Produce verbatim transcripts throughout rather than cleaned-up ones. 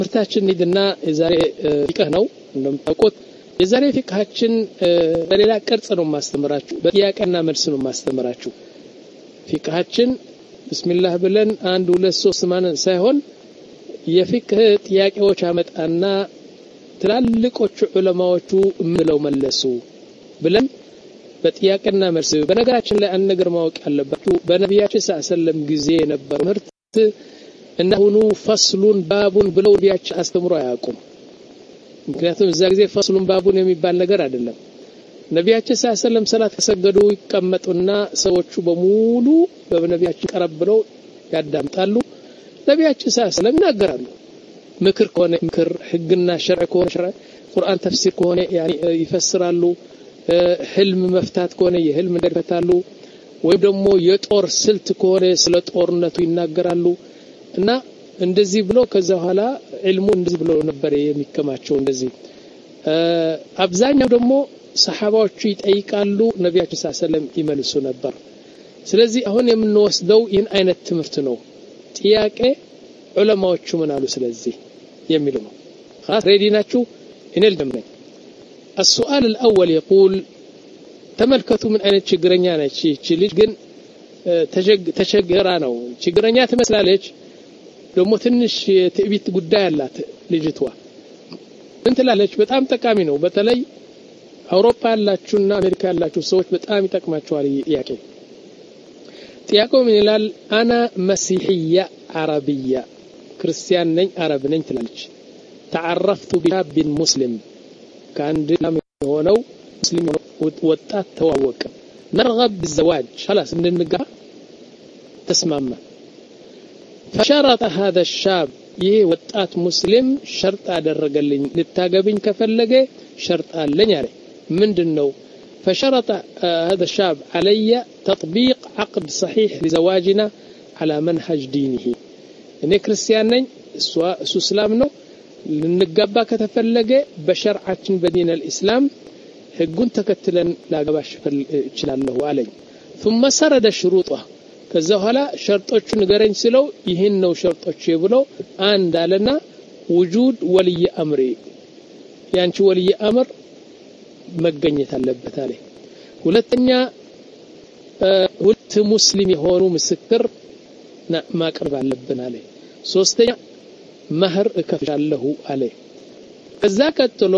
ምርታችን ንድና የዛሬ ፊቅህ ነው እንደምታውቁት የዛሬ ፊቅሃችን በሌላ ቅርጽ ነው ማስተምራችሁ በጥያቄና መልስ ነው ማስተምራችሁ ፊቅሃችን ቢስሚላህ ብለን አንድ ሁለት ሶስት ማንን ሳይሆን የፊቅህ ጥያቄዎች አመጣና ትላልቆቹ ዑለማዎቹ ምለው መለሱ ብለን በጥያቄና መልስ በነገራችን ላይ አንድ ነገር ማወቅ ያለባችሁ በነቢያችን ሰለላሁ ጊዜ የነበረ ምርት እነሆኑ ፈስሉን ባቡን ብለው ቢያች አስተምሮ አያውቁም ምክንያቱም እዛ ጊዜ ፈስሉን ባቡን የሚባል ነገር አይደለም ነቢያችን ሰለላሁ ሰላት ከሰገዱ ይቀመጡና ሰዎቹ በሙሉ በነቢያችን ቀረብለው ያዳምጣሉ ነቢያችን ሰለላሁ ይናገራሉ ምክር ከሆነ ምክር ህግና ሸርዕ ከሆነ ሸርዕ ቁርአን ተፍሲር ከሆነ ያኒ ይፈስራሉ ህልም መፍታት ከሆነ የህልም እንደፈታሉ ወይ ደግሞ የጦር ስልት ከሆነ ስለ ጦርነቱ ይናገራሉ እና እንደዚህ ብሎ ከዛ ኋላ ዒልሙ እንደዚህ ብሎ ነበር የሚከማቸው እንደዚህ አብዛኛው ደግሞ ሰሃባዎቹ ይጠይቃሉ ነቢያችን ሰለላሁ ይመልሱ ነበር ስለዚህ አሁን የምንወስደው ይህን አይነት ትምህርት ነው ጥያቄ ዑለማዎቹ ምን አሉ ስለዚህ የሚለው ነው خلاص ሬዲ ናችሁ እኔ ልጀምር السؤال الأول يقول ተመልከቱ ምን አይነት ችግረኛ ነች እቺ ልጅ ግን ተቸገራ ነው ችግረኛ ትመስላለች ደግሞ ትንሽ ትዕቢት ጉዳይ አላት ልጅቷ ምን ትላለች በጣም ጠቃሚ ነው በተለይ አውሮፓ ያላችሁና አሜሪካ ያላችሁ ሰዎች በጣም ይጠቅማችኋል ጥያቄ ጥያቄው ምን ይላል انا مسيحيه عربيه ክርስቲያን ነኝ አረብ ነኝ ትላለች تعرفت بشاب مسلم كان دم ሆነው ሙስሊም ወጣት ተዋወቀ نرغب بالزواج خلاص እንንጋባ ተስማማ فشرط هذا الشاب ይህ ወጣት ሙስሊም ሸርጥ አደረገልኝ ልታገብኝ ከፈለገ ሸርጥ አለኝ አለ ምንድነው فشرط هذا الشاب علي تطبيق عقد صحيح لزواجنا على منهج دينه እኔ ክርስቲያን ነኝ እሱ እሱ እስላም ነው ልንጋባ ከተፈለገ በሸርዓችን በዲን الاسلام ህጉን ተከትለን ላገባሽ እችላለሁ አለኝ ثم سرد شروطه ከዛ ኋላ ሸርጦቹ ንገረኝ ስለው ይሄን ነው ሸርጦቹ ብሎ አንድ አለና وجود ولي امر ያንቺ ولي امر መገኘት አለበት አለ ሁለተኛ ሁለት ሙስሊም የሆኑ ምስክር ማቅረብ አለብን አለ ሶስተኛ መህር እከፍላለሁ አለ ከዛ ቀጥሎ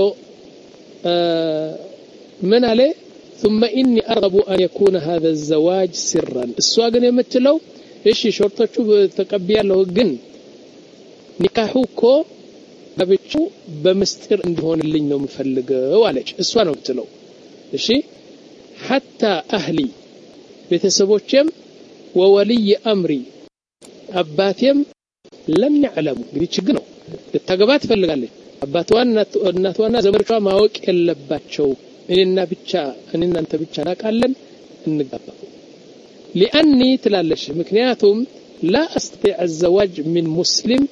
ምን አለ ثم اني ارغب ان يكون هذا الزواج سرا እሷ ግን የምትለው እሺ ሾርቶቹ ተቀበያለሁ ግን ኒካሁ እኮ ጋብቻ በመስጥር እንዲሆንልኝ ነው የምፈልገው አለች እሷ ነው የምትለው እሺ حتى اهلي ቤተሰቦቼም وولي امري አባቴም لم يعلموا እንግዲህ ችግር ነው ልታገባ ትፈልጋለች አባቷና እናቷና ዘመዶቿ ማወቅ የለባቸው እኔና ብቻ እኔና አንተ ብቻ ናቃለን እንጋባ لاني ትላለች ምክንያቱም لا استطيع الزواج من مسلم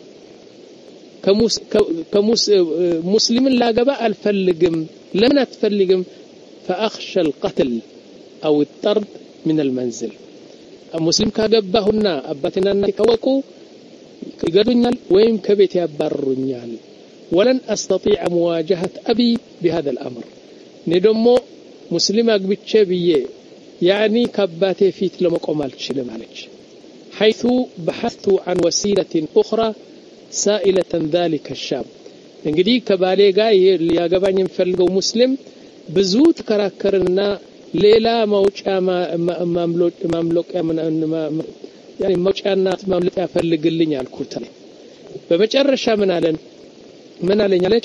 كمس كمس مسلم لا جبا الفلجم لمن اتفلجم فاخشى القتل او الطرد من المنزل مسلم كجبهنا اباتنا نكوكو يقدرونيال ويم كبيت يبررونيال ولن استطيع مواجهه ابي بهذا الامر ندمو مسلم اغبچه بيه يعني كباتي فيت لمقوم አልችልም አለች حيث بحثت عن وسيله اخرى سائله ذلك الشاب እንግዲህ ከባሌ ጋር ያገባኝ የምፈልገው ሙስሊም ብዙ ተከራከርና ሌላ ማውጫ ማምሎቅ ማምሎቅ يعني ማውጫና ማምለጥ ያፈልግልኝ አልኩት በመጨረሻ ምን አለን ምን አለኝ አለች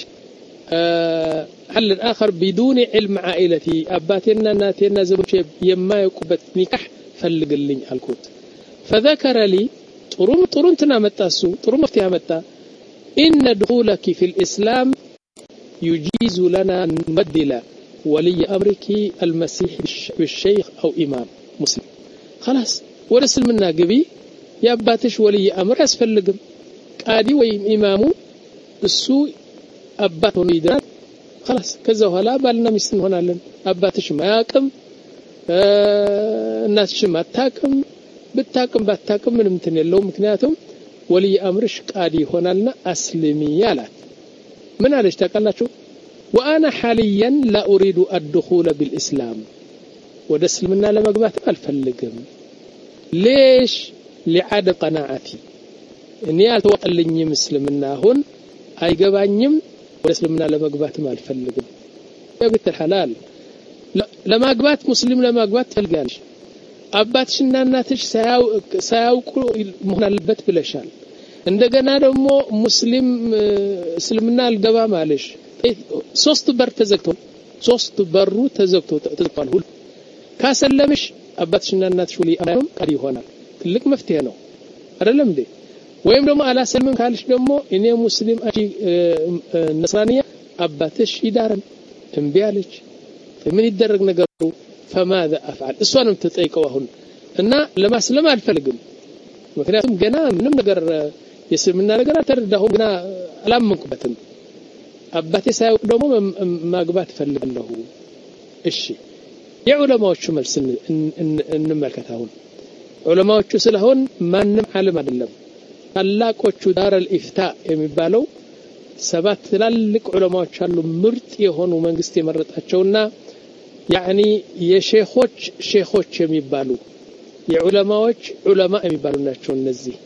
حل اخر بدون علم عائلتي اباتنا ناتنا زوجي የማይቁበት ኒካህ ፈልግልኝ አልኩት فذكر لي ጥሩም ጥሩንትና መጣሱ ጥሩ መፍትሄ መጣ ان دخولك في الاسلام يجيز لنا نبدل ولي امرك المسيح بالشيخ او امام مسلم خلاص ወደስልምና ግቢ ያባትሽ ولي امر ያስፈልግም ቃዲ ወይም ኢማሙ እሱ አባት ሆኖ ይደራል خلاص ከዛ ኋላ ባልና ሚስት እንሆናለን አባትሽ ማያቅም እናትሽ ማታቅም ብታቅም ባታቅም ምንም እንትን የለው ምክንያቱም ወልይ አምርሽ ቃዲ ሆናልና አስልሚ ያላት ምን አለች ታውቃላችሁ وانا حاليا لا اريد الدخول بالاسلام ወደ እስልምና ለመግባት አልፈልግም ليش لعدم قناعتي እኔ አልተወቀልኝም እስልምና አሁን አይገባኝም ወደ እስልምና ለመግባት አልፈልግም የቤት الحلال ለማግባት ሙስሊም ለማግባት ትፈልጋለሽ አባትሽና እናትሽ ሳያውቁ መሆን አለበት ብለሻል እንደገና ደግሞ ሙስሊም እስልምና አልገባ ማለሽ ሶስት በር ተዘግቶ ሶስት በሩ ተዘግቶ ተጥቋል ሁሉ ካሰለምሽ አባትሽና እናትሽ ወሊ አላም ቀሪ ይሆናል ትልቅ መፍትሄ ነው አይደለም እንዴ ወይም ደግሞ አላሰልምም ካልሽ ደግሞ እኔ ሙስሊም አጂ ነስራንያ አባትሽ ይዳረም እንቢያለች ምን ይደረግ ነገሩ فماذا افعل እሷንም ተጠይቀው አሁን እና ለማስለም አልፈልግም ምክንያቱም ገና ምንም ነገር የስልምና ነገር አልተረዳሁም ገና አላመንኩበትም አባቴ ሳይውቅ ደግሞ ማግባት ፈልጋለሁ እሺ የዑለማዎቹ መልስ እንመልከት አሁን ዑለማዎቹ ስለሆን ማንም ዓለም አይደለም ታላቆቹ ዳረል ኢፍታ የሚባለው ሰባት ትላልቅ ዑለማዎች አሉ ምርጥ የሆኑ መንግስት የመረጣቸውና يعني የሼኾች ሼኾች የሚባሉ የዑለማዎች ዑለማ የሚባሉ ናቸው እነዚህ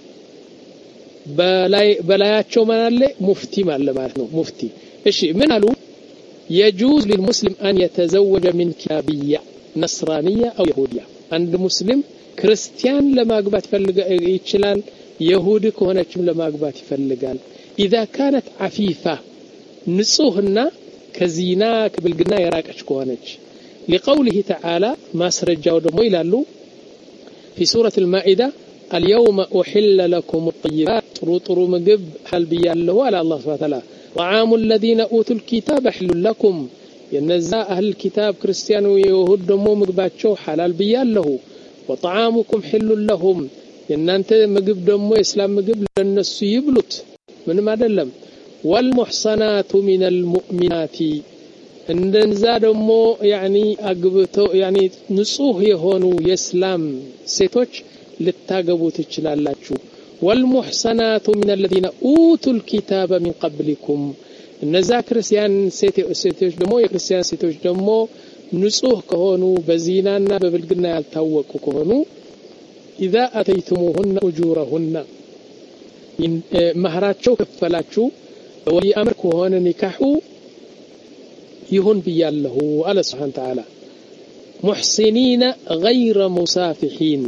በላይ በላያቸው ማን አለ ሙፍቲ ማለት ነው ሙፍቲ እሺ ምን አሉ يجوز للمسلم ان يتزوج من كتابيه نصرانيه او يهوديه عند مسلم ክርስቲያን ለማግባት ፈልጋ ይችላል ይሁዲ ከሆነችም ለማግባት ይፈልጋል اذا كانت عفيفه ንጹህና ከዚና ከብልግና የራቀች ከሆነች لقوله تعالى ما سرجاو ደሞ ይላሉ في سوره المائده اليوم احل لكم الطيبات طرطرو ምግብ حل بيالله على الله سبحانه وتعالى طعام الذين اوتوا الكتاب حل لكم ينزا اهل الكتاب ክርስቲያኑ ይሁድ ደሞ ምግባቸው حلال بيالله وطعامكم حل لهم የናንተ ምግብ ደሞ እስላም ምግብ ለነሱ ይብሉት ምንም አይደለም والمحصنات من المؤمنات እንደዛ ደሞ يعني አግብተው يعني ንጹህ የሆኑ የእስላም ሴቶች ልታገቡ ትችላላችሁ والمحصنات من الذين اوتوا الكتاب من قبلكم እነዛ ክርስቲያን ሴቶች ደሞ የክርስቲያን ሴቶች ደሞ ንጹህ ከሆኑ በዚናና በብልግና ያልታወቁ ከሆኑ اذا اتيتموهن اجورهن መህራቸው ከፈላችሁ ولي امر كهون نكاحو يهون بيالله على سبحانه وتعالى محسنين غير مسافحين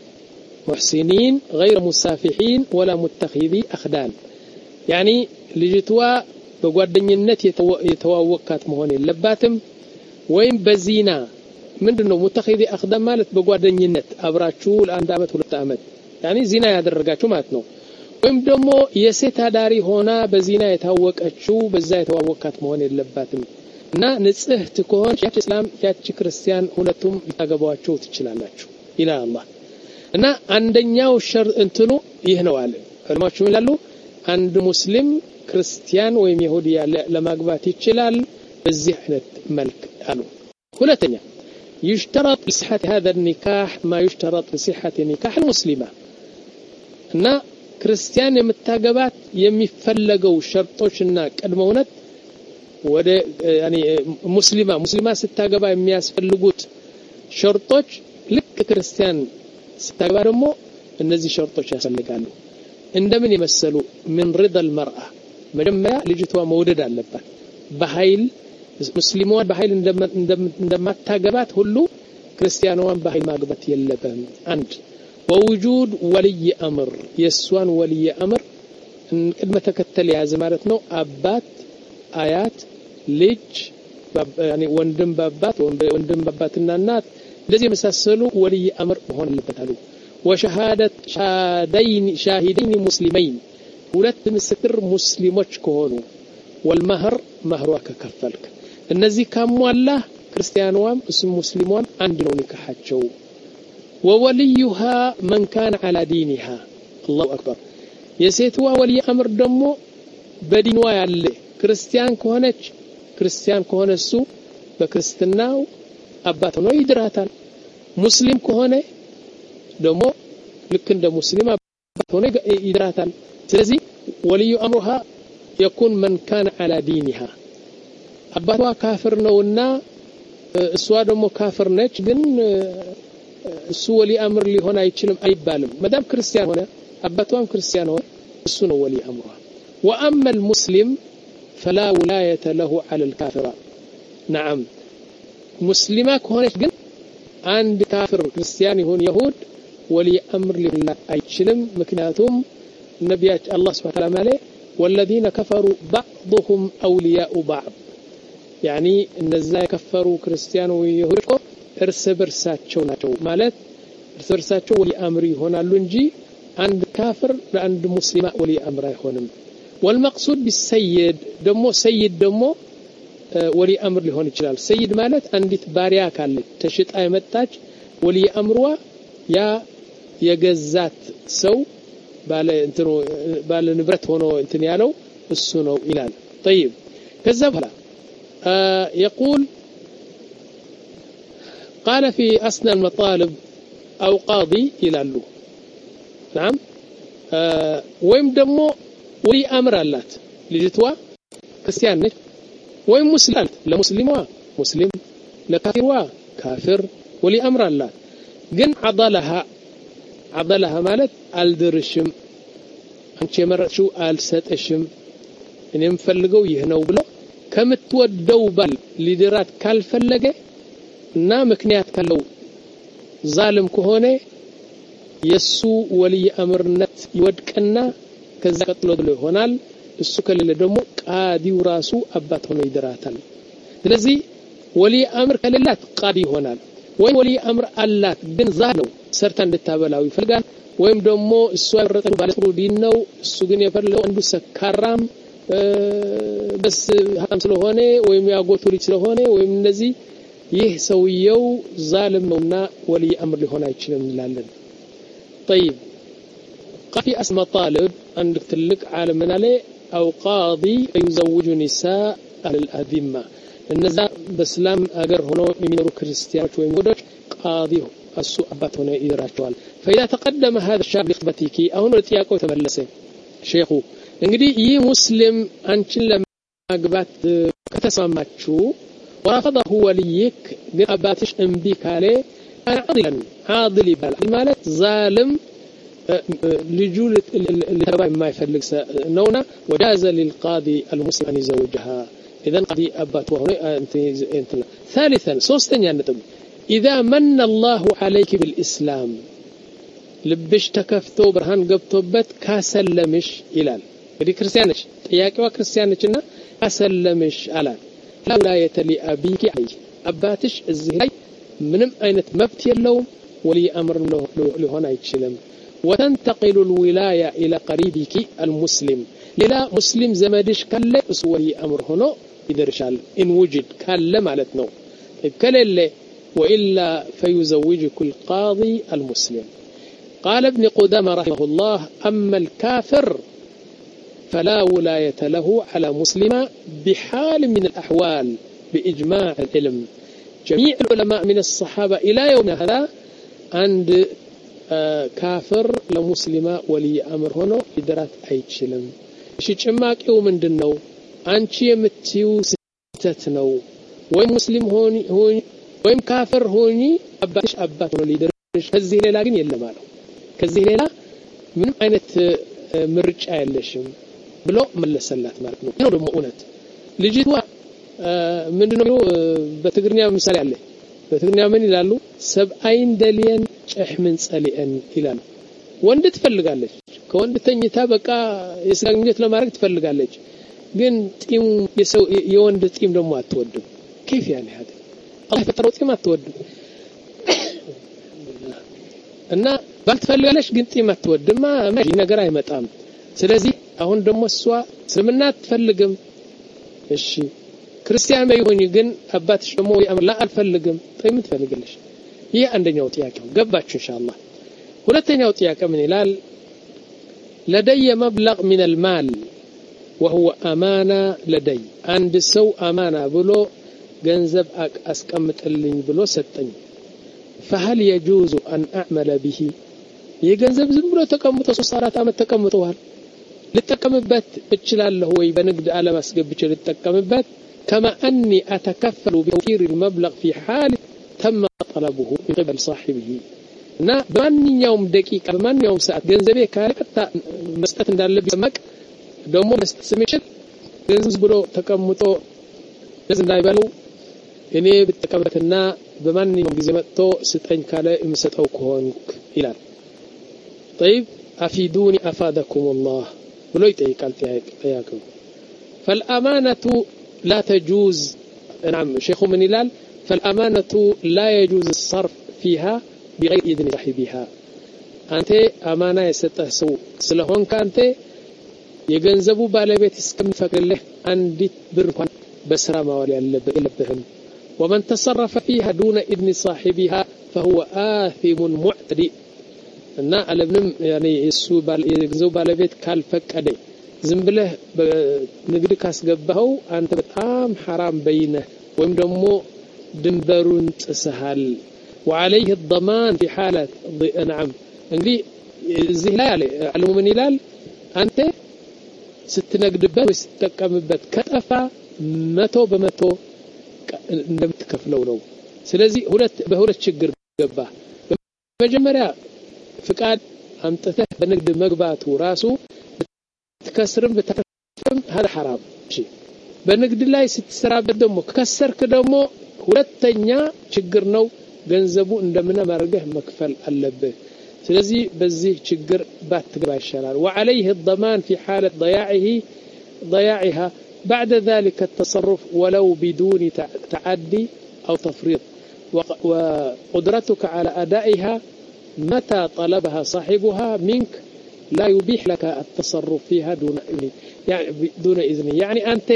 محسنين غير مسافحين ولا متخذي اخدان يعني لجتوا بጓደኝነት የተዋወቃት መሆን የለባትም ወይም በዚና ምንድነው متخذي اخدان ማለት በጓደኝነት አብራችሁ ለአንድ አመት ሁለት አመት يعني ዚና ያደረጋችሁ ማለት ነው ወይም ደግሞ የሴት አዳሪ ሆና በዚና የታወቀችው በዛ የተዋወቃት መሆን የለባትም እና ንጽህት ከሆነች ያቺ እስላም ያቺ ክርስቲያን ሁለቱም ያገባዋቸው ትችላላችሁ ኢላ አላህ እና አንደኛው ሸር እንትኑ ይህ ነው አለ ዑለማዎቹ ይላሉ አንድ ሙስሊም ክርስቲያን ወይም ይሁዲ ለማግባት ይችላል በዚህ አይነት መልክ አሉ ሁለተኛ يشترط لصحة هذا النكاح ما يشترط لصحة نكاح المسلمة እና ክርስቲያን የምታገባት የሚፈለገው ሸርጦችና ቀድመውነት ወደ يعني ሙስሊማ ሙስሊማ ስታገባ የሚያስፈልጉት ሸርጦች ልክ ክርስቲያን ስታገባ ደግሞ እነዚህ ሸርጦች ያስፈልጋሉ እንደምን ይመስሉ من رضا المرأة መጀመሪያ ልጅቷ መውደድ አለባት በኃይል ሙስሊማን በኃይል እንደማታገባት ሁሉ ክርስቲያኗን በኃይል ማግባት የለበትም አንድ ووجود ولي امر يسوان ولي امر ቅድመ ተከተል ያዘ ማለት ነው አባት አያት ልጅ يعني ወንድም በአባት ወንድም በአባትና እናት እንደዚህ መሳሰሉ ولي امر መሆን አለበታሉ وشهاده شاهدين شاهدين مسلمين ሁለት ምስክር ሙስሊሞች ከሆኑ والمهر مهرك ከከፈልክ እነዚህ ካሟላ ክርስቲያኗም እስም ሙስሊሟን አንድ ነው ንካሃቸው ووليها من كان على دينها الله اكبر የሴትዋ ولي امر ደግሞ በዲንዋ ያለ ክርስቲያን ከሆነች ክርስቲያን ከሆነሱ በክርስትናው አባት ነው ይድራታል ሙስሊም ከሆነ ደግሞ ልክ እንደ ሙስሊም ሆነ ይድራታል ስለዚህ ወልዩ አምሩሃ يكون من كان على دينها አባቷ ካፍር ነውና እሷ ደግሞ ካፍር ነች ግን እሱ ወሊ አምር ሊሆን አይችልም አይባልም ማዳም ክርስቲያን ሆነ አባቷም ክርስቲያን ሆነ እሱ ነው ወሊ አምሩሃ واما المسلم فلا ولايه له على الكافر نعم مسلمه ከሆነች ግን አንድ ካፍር ክርስቲያን ይሁን ይሁድ ወሊ አምር ሊሆን አይችልም ምክንያቱም ነብያችን አላህ Subhanahu Wa Ta'ala ማለት والذين كفروا بعضهم اولياء بعض يعني እነዛ የከፈሩ ክርስቲያን ወይሁድ እርስ በርሳቸው ናቸው ማለት እርስ በርሳቸው ወሊ አምር ይሆናሉ እንጂ አንድ ካፍር ለአንድ ሙስሊማ ወሊ አምር አይሆንም والمقصود بالسيد ደሞ ሰይድ ደሞ ወሊ አምር ሊሆን ይችላል ሰይድ ማለት አንዲት ባሪያ ካለች ተሽጣ የመጣች ወሊ አምሯ ያ የገዛት ሰው ባለ እንትኑ ባለ ንብረት ሆኖ እንትን ያለው እሱ ነው ይላል طيب ከዛ በኋላ يقول قال في أسنى المطالب أو قاضي ይላሉ نعم ወይም ደግሞ ወሊ አምር አላት ልጅቷ ክርስቲያን ነች ወይም ሙስሊም ለሙስሊሟ ሙስሊም ለካፊሯ ካፊር ወሊ አምር አላት ግን عضلها عضلها ማለት አልድርሽም አንቺ የመረጥሽው አልሰጠሽም እኔም ፈልገው ይህ ነው ብሎ ከምትወደው ባል ሊድራት ካልፈለገ እና ምክንያት ካለው ዛልም ከሆነ የሱ ወሊ አምርነት ይወድቅና ከዛ ቀጥሎ ደለ ይሆናል እሱ ከሌለ ደግሞ ቃዲው ራሱ አባት ሆኖ ይድራታል ስለዚህ ወሊ አምር ከሌላት ቃዲ ይሆናል ወይ ወሊ አምር አላት ግን ዛለው ሰርታ እንድታበላው ይፈልጋል ወይም ደግሞ እሱ ያረጠው ባለጥሩ ዲን ነው እሱ ግን የፈለገው አንዱ ሰካራም በስ ሀም ስለሆነ ወይም ያጎቱ ልጅ ስለሆነ ወይም እንደዚህ ይህ ሰውየው ዛልም ነውና ወሊ አምር ሊሆን አይችልም እንላለን طيب قفي اسم طالب عندك تلك عالمنا له او قاضي يزوج نساء الأذمة النزا بسلام اگر ሆኖ የሚኖሩ ክርስቲያኖች ወይም ወዶች ቃዲ እሱ አባት ሆነ ይደራቸዋል فاذا تقدم هذا الشاب لخطبتك አሁን ጥያቄው ተመለሰ ሼኹ እንግዲህ ይህ ሙስሊም አንቺን ለማግባት ከተስማማችሁ ورفضه وليك ግን አባትሽ እምቢ ካለ عاضلا عاضل ይባላል ማለት ዛልም ልጁ ለተባ የማይፈልግ ነውና وجاز للقاضي المسلم ان يزوجها اذا قاضي አባት ሆነ እንት ثالثا ሶስተኛ ነጥብ اذا من الله عليك بالاسلام ልብሽ ተከፍቶ ብርሃን ገብቶበት ካሰለምሽ ይላል እንግዲህ ክርስቲያን ነች ጥያቄዋ ክርስቲያን ነችና ካሰለምሽ አላት لا يتلي ابيك عليه አባትሽ እዚህ ላይ ምንም አይነት መብት የለውም ወሊ አምር ሊሆን አይችልም وتنتقل الولايه الى قريبك المسلم لا مسلم زمدش كله እሱ ወሊ አምር ሆኖ ይደርሻል ان وجد ካለ ማለት ነው ከሌለ والا فيزوجك القاضي المسلم قال ابن قدامه رحمه الله اما الكافر فلا ولايه له على مسلمه بحال من الاحوال باجماع العلم جميع العلماء من الصحابه الى يوم هذا عند كافر لمسلمه ولي امر ሆኖ ይድራት አይችልም እሺ ጭማቂው ምንድነው አንቺ የምትዩ ስተት ነው ወይ ሙስሊም ሆኒ ሆኒ ወይም ካፍር ሆኒ አባትሽ አባት ሆኖ ሊድርሽ ከዚህ ሌላ ግን የለም አለው ከዚህ ሌላ ምንም አይነት ምርጫ የለሽም ብሎ መለሰላት ማለት ነው ነው ደግሞ እውነት ልጅቷ ምንድነው በትግርኛ ምሳሌ አለ በትግርኛ ምን ይላሉ ሰብአይን ደሊየን ጨህምን ጸሊአን ይላሉ ወንድ ትፈልጋለች ከወንድ ተኝታ በቃ የስጋግኘት ለማድረግ ትፈልጋለች ግን ጢም የሰው የወንድ ጢም ደግሞ አትወድም كيف يعني هذا الله ፈጠረው ጢም አትወድም እና ባልትፈልጋለች ግን ጢም አትወድም ማጂ ነገር አይመጣም ስለዚህ አሁን ደግሞ እሷ ስምና አትፈልግም እሺ ክርስቲያን ባይሆን ግን አባትሽ ደግሞ ያምላ አልፈልግም ጢም ትፈልጋለች ይሄ አንደኛው ጥያቄ ነው ገባችሁ ኢንሻአላህ ሁለተኛው ጥያቄ ምን ይላል لدي مبلغ من المال وهو امانه لدي عند سو امانه ብሎ ገንዘብ አስቀምጥልኝ ብሎ ሰጠኝ فهل يجوز ان اعمل به የገንዘብ ዝም ብሎ ተቀምጦ ሶስት አራት አመት ተቀምጧል ልተቀምበት እችላለሁ ወይ በንግድ ዓለም አስገብቼ ልተቀምበት كما اني اتكفل بتوفير المبلغ في حال تم طلبه من قبل صاحبه እና በማንኛውም ደቂቃ በማንኛውም ሰዓት ገንዘቤ ካለቀጣ መስጠት እንዳለብኝ ሰማቅ ደግሞ መስጠት ስምችል ገንዘብ ብሎ ተቀምጦ ለዚህ እንዳይበሉ እኔ ብትቀበትና በማንኛውም ጊዜ መጥቶ ስጠኝ ካለ እምሰጠው ከሆንክ ይላል طيب افيدوني افادكم الله ብሎ ይጠይቃል ጥያቄው فالامانه لا تجوز نعم شيخ من ይላል فالامانه لا يجوز الصرف فيها بغير اذن صاحبها አንተ አማና የሰጠህ ሰው ስለሆንክ አንተ የገንዘቡ ባለቤት እስከሚፈቅድልህ አንዲት ብር እንኳን በስራ ማዋል ያለብህም ومن تصرف فيها دون اذن صاحبها فهو آثم معتدي እና አለምንም يعني እሱ የገንዘቡ ባለቤት ካልፈቀደ ዝም ብለህ ንግድ ካስገባው አንተ በጣም حرام በይነህ ወይም ደግሞ ድንበሩን ጥሰሃል وعليه الضمان في حالة نعم እንግዲህ እዚህ ላይ አለ አለሙ ምን ይላል አንተ ስትነግድበት ስትጠቀምበት ከጠፋ መቶ በመቶ እንደምትከፍለው ነው ስለዚህ ሁለት በሁለት ችግር ገባ በመጀመሪያ ፍቃድ አምጥተህ በንግድ መግባቱ ራሱ ትከስርም በተከፍም هذا حرام እሺ በንግድ ላይ ስትሰራበት ደግሞ ከከሰርክ ደግሞ ሁለተኛ ችግር ነው ገንዘቡ እንደምን ማርገህ መክፈል አለብህ ስለዚህ በዚህ ችግር ባትገባ ይሻላል وعليه الضمان في حالة ضياعه ضياعها بعد ذلك التصرف ولو بدون تعدي أو تفريط وقدرتك على أدائها متى طلبها صاحبها منك لا يبيح لك التصرف فيها دون إذن يعني دون إذن يعني أنت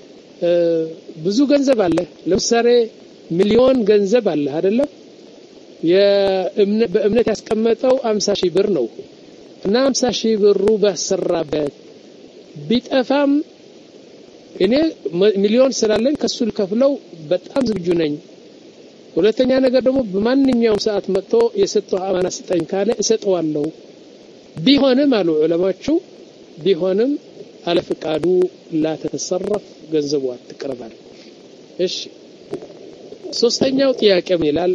بزو ገንዘብ አለ ለምሳሌ ሚሊዮን ገንዘብ አለ አይደለም የእምነት ያስቀመጠው አምሳ ሺህ ብር ነው እና አምሳ ሺህ ብሩ በሰራበት ቢጠፋም እኔ ሚሊዮን ስላለኝ ከሱ ልከፍለው በጣም ዝግጁ ነኝ ሁለተኛ ነገር ደግሞ በማንኛውም ሰዓት መጥቶ የሰጠው አማና ስጠኝ ካለ እሰጠዋለሁ ቢሆንም አሉ ዑለማዎቹ ቢሆንም አለ ፍቃዱ لا تتصرف ገንዘቡ አትቀርባል እሺ ሶስተኛው ጥያቄ ምን ይላል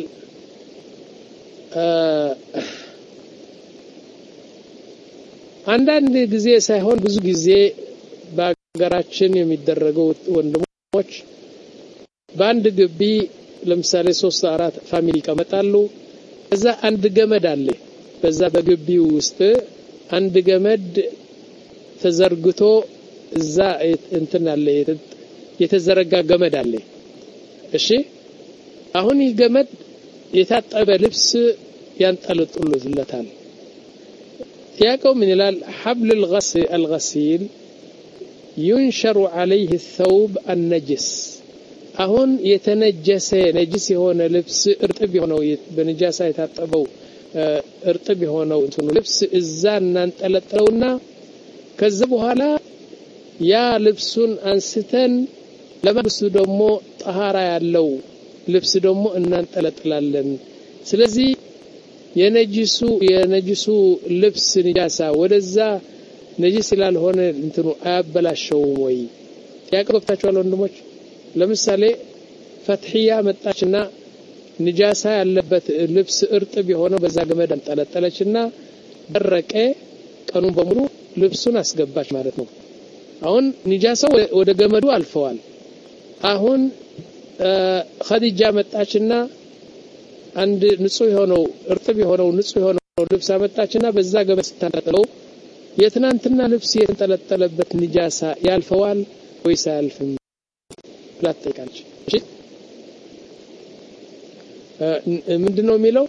አንዳንድ ጊዜ ሳይሆን ብዙ ጊዜ በአገራችን የሚደረገው ወንድሞች በአንድ ግቢ ለምሳሌ ሶስት አራት ፋሚሊ ይቀመጣሉ እዛ አንድ ገመድ አለ በዛ በግቢው ውስጥ አንድ ገመድ ተዘርግቶ እዛ እንትን አለ የተዘረጋ ገመድ አለ እሺ አሁን ይህ ገመድ የታጠበ ልብስ ያንጠለጥሉለታል ያቀው ምን ይላል حبل الغسل الغسيل ينشر عليه الثوب النجس አሁን የተነጀሰ ነጅስ የሆነ ልብስ እርጥብ የሆነው በነጃሳ የታጠበው እርጥብ የሆነው እንትኑ ልብስ እዛ እናንጠለጥለውና ከዛ በኋላ ያ ልብሱን አንስተን ለማብሱ ደግሞ ጣሃራ ያለው ልብስ ደግሞ እናንጠለጥላለን ስለዚህ የነጅሱ የነጅሱ ልብስ ንጃሳ ወደዛ ነጅስ ስላልሆነ እንትኑ አያበላሸው ወይ ያቀበታቸው ወንድሞች ለምሳሌ ፈትሂያ መጣችና ንጃሳ ያለበት ልብስ እርጥብ የሆነው በዛ ገመድ አንጠለጠለችና ደረቀ ቀኑን በሙሉ ልብሱን አስገባች ማለት ነው አሁን ንጃሳው ወደ ገመዱ አልፈዋል አሁን ኸዲጃ መጣችና አንድ ንጹህ የሆነው እርጥብ የሆነው ንጹህ የሆነው ልብስ አመጣችና በዛ ገመድ ስታንጠለጥለው የትናንትና ልብስ የተንጠለጠለበት ንጃሳ ያልፈዋል ወይስ አያልፍም ላጠቃች እሺ ምንድነው የሚለው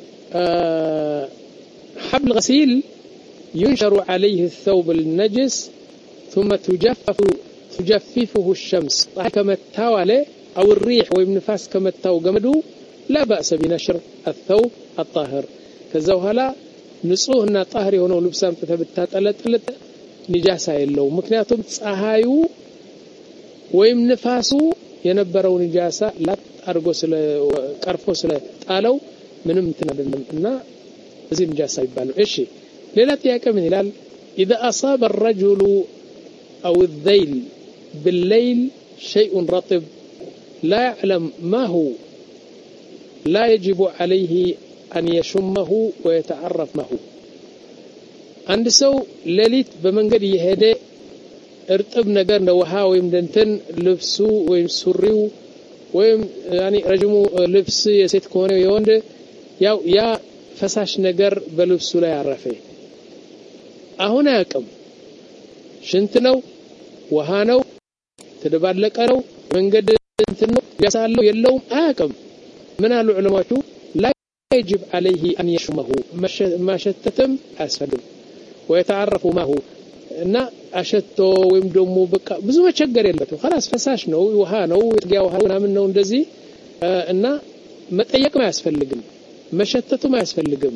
حبل غسيل ينشر عليه الثوب النجس ثم تجفف تجففه الشمس كما تاوله او الريح والنفاس كما تاو جمدو لا باس بنشر الثوب الطاهر كذا وهلا ንጹህና ጣህር የሆነው ልብስ አምጥተህ ብታጠለጥልጥ ንጃሳ የለው ምክንያቱም ፀሐዩ ወይም ንፋሱ የነበረው ንጃሳ ላጥ አድርጎ ስለ ቀርፎ ስለ ጣለው ምንም እንትን አይደለም እና እዚህ ንጃሳ ይባላል እሺ ሌላ ጥያቄ ምን ይላል اذا اصاب الرجل او الذيل بالليل شيء رطب لا يعلم ما هو لا يجب عليه أن يشمه ويتعرف ما هو عند سو ليلت بمنقد يهدي ارتب ነገር ነው ውሃ ወይም ደንተን ልብሱ ወይም ሱሪው ወይም يعني ረጅሙ ልብስ የሴት ከሆነ የወንድ ያው ያ ፈሳሽ ነገር በልብሱ ላይ ያረፈ አሁን አያውቅም ሽንት ነው ውሃ ነው ተደባለቀ ነው መንገድ እንትን ነው ያሳለው የለውም አያውቅም ምን አሉ ዑለማዎቹ لا يجب عليه أن يشمه ما شتتم أسفل ويتعرف ما هو እና አሸቶ ወይም ደሞ በቃ ብዙ መቸገር የለበትም خلاص ፈሳሽ ነው ውሃ ነው የጥቂያ ውሃ ምናምን ነው እንደዚህ እና መጠየቅ ማያስፈልግም መሸተቱ ማያስፈልግም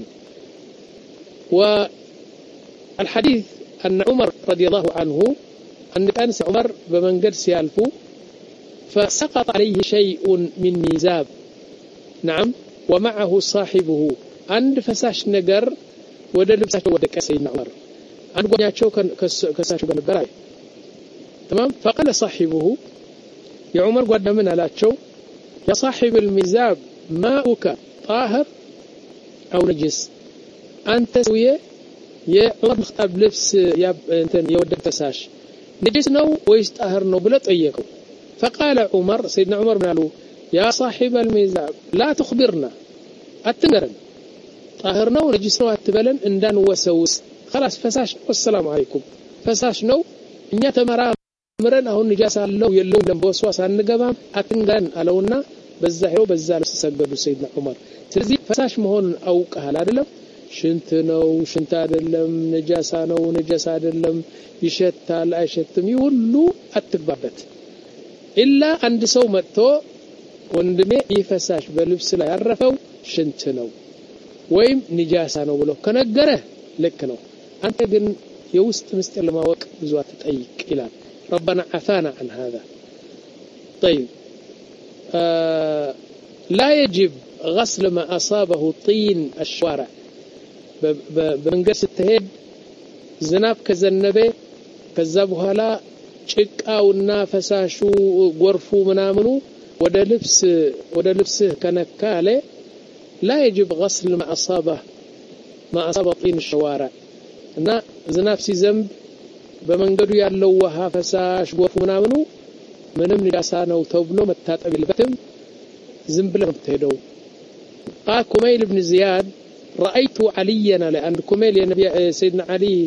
والحديث أن عمر رضي الله عنه أن كان عمر بمنقد سيالفو فسقط عليه شيء من ميزاب نعم ومعه صاحبه عند فساش نجر وده لبسه ودك سيدنا عمر عند قنياتشو كساشو كنبر تمام فقال صاحبه يا عمر قد من علاتشو يا صاحب الميزاب ماؤك طاهر أو نجس أنت سويه يا عمر مختاب لبس يا انتن يودك فساش نجس نو ويس طاهر نو بلا طيقوا فقال عمر سيدنا عمر قالوا يا صاحب الميزاب لا تخبرنا أتنرن طاهرنا ونجسنا أتبلن إندان وسوس خلاص فساش والسلام عليكم فساش نو إن يتمرا مرن أهو النجاسة اللو يلو لنبوسواس النقبام أتنغان ألونا بزاحيو بزال سسقدوا سيدنا عمر تلزي فساش مهون أو كهل عدلم شنت نو شنت عدلم نجاسة نو نجاسة عدلم يشتال أيشتم يولو أتبابت إلا عند سو متو ወንድሜ ይፈሳሽ በልብስ ላይ ያረፈው ሽንት ነው ወይም ንጃሳ ነው ብሎ ከነገረ ልክ ነው አንተ ግን የውስጥ ምስጢር ለማወቅ ብዙ አትጠይቅ ይላል ربنا عافانا عن هذا طيب آه لا يجب غسل ما أصابه طين الشوارع بمنقص التهيد زناب كزنبه ከዛ በኋላ ጭቃውና ፈሳሹ ጎርፉ ምናምኑ ወደ ልብስ ወደ ልብስ ከነካለ لا يجب غسل ما أصابه ما أصاب طين الشوارع እና ዝናብ ሲዘንብ በመንገዱ ያለው ውሃ ፈሳሽ ጎርፉ ምናምኑ ምንም ንጃሳ ነው ተብሎ መታጠብ የለበትም ዝም ብለው ተሄደው قال كميل بن زياد رأيت عليا لأن كميل النبي سيدنا علي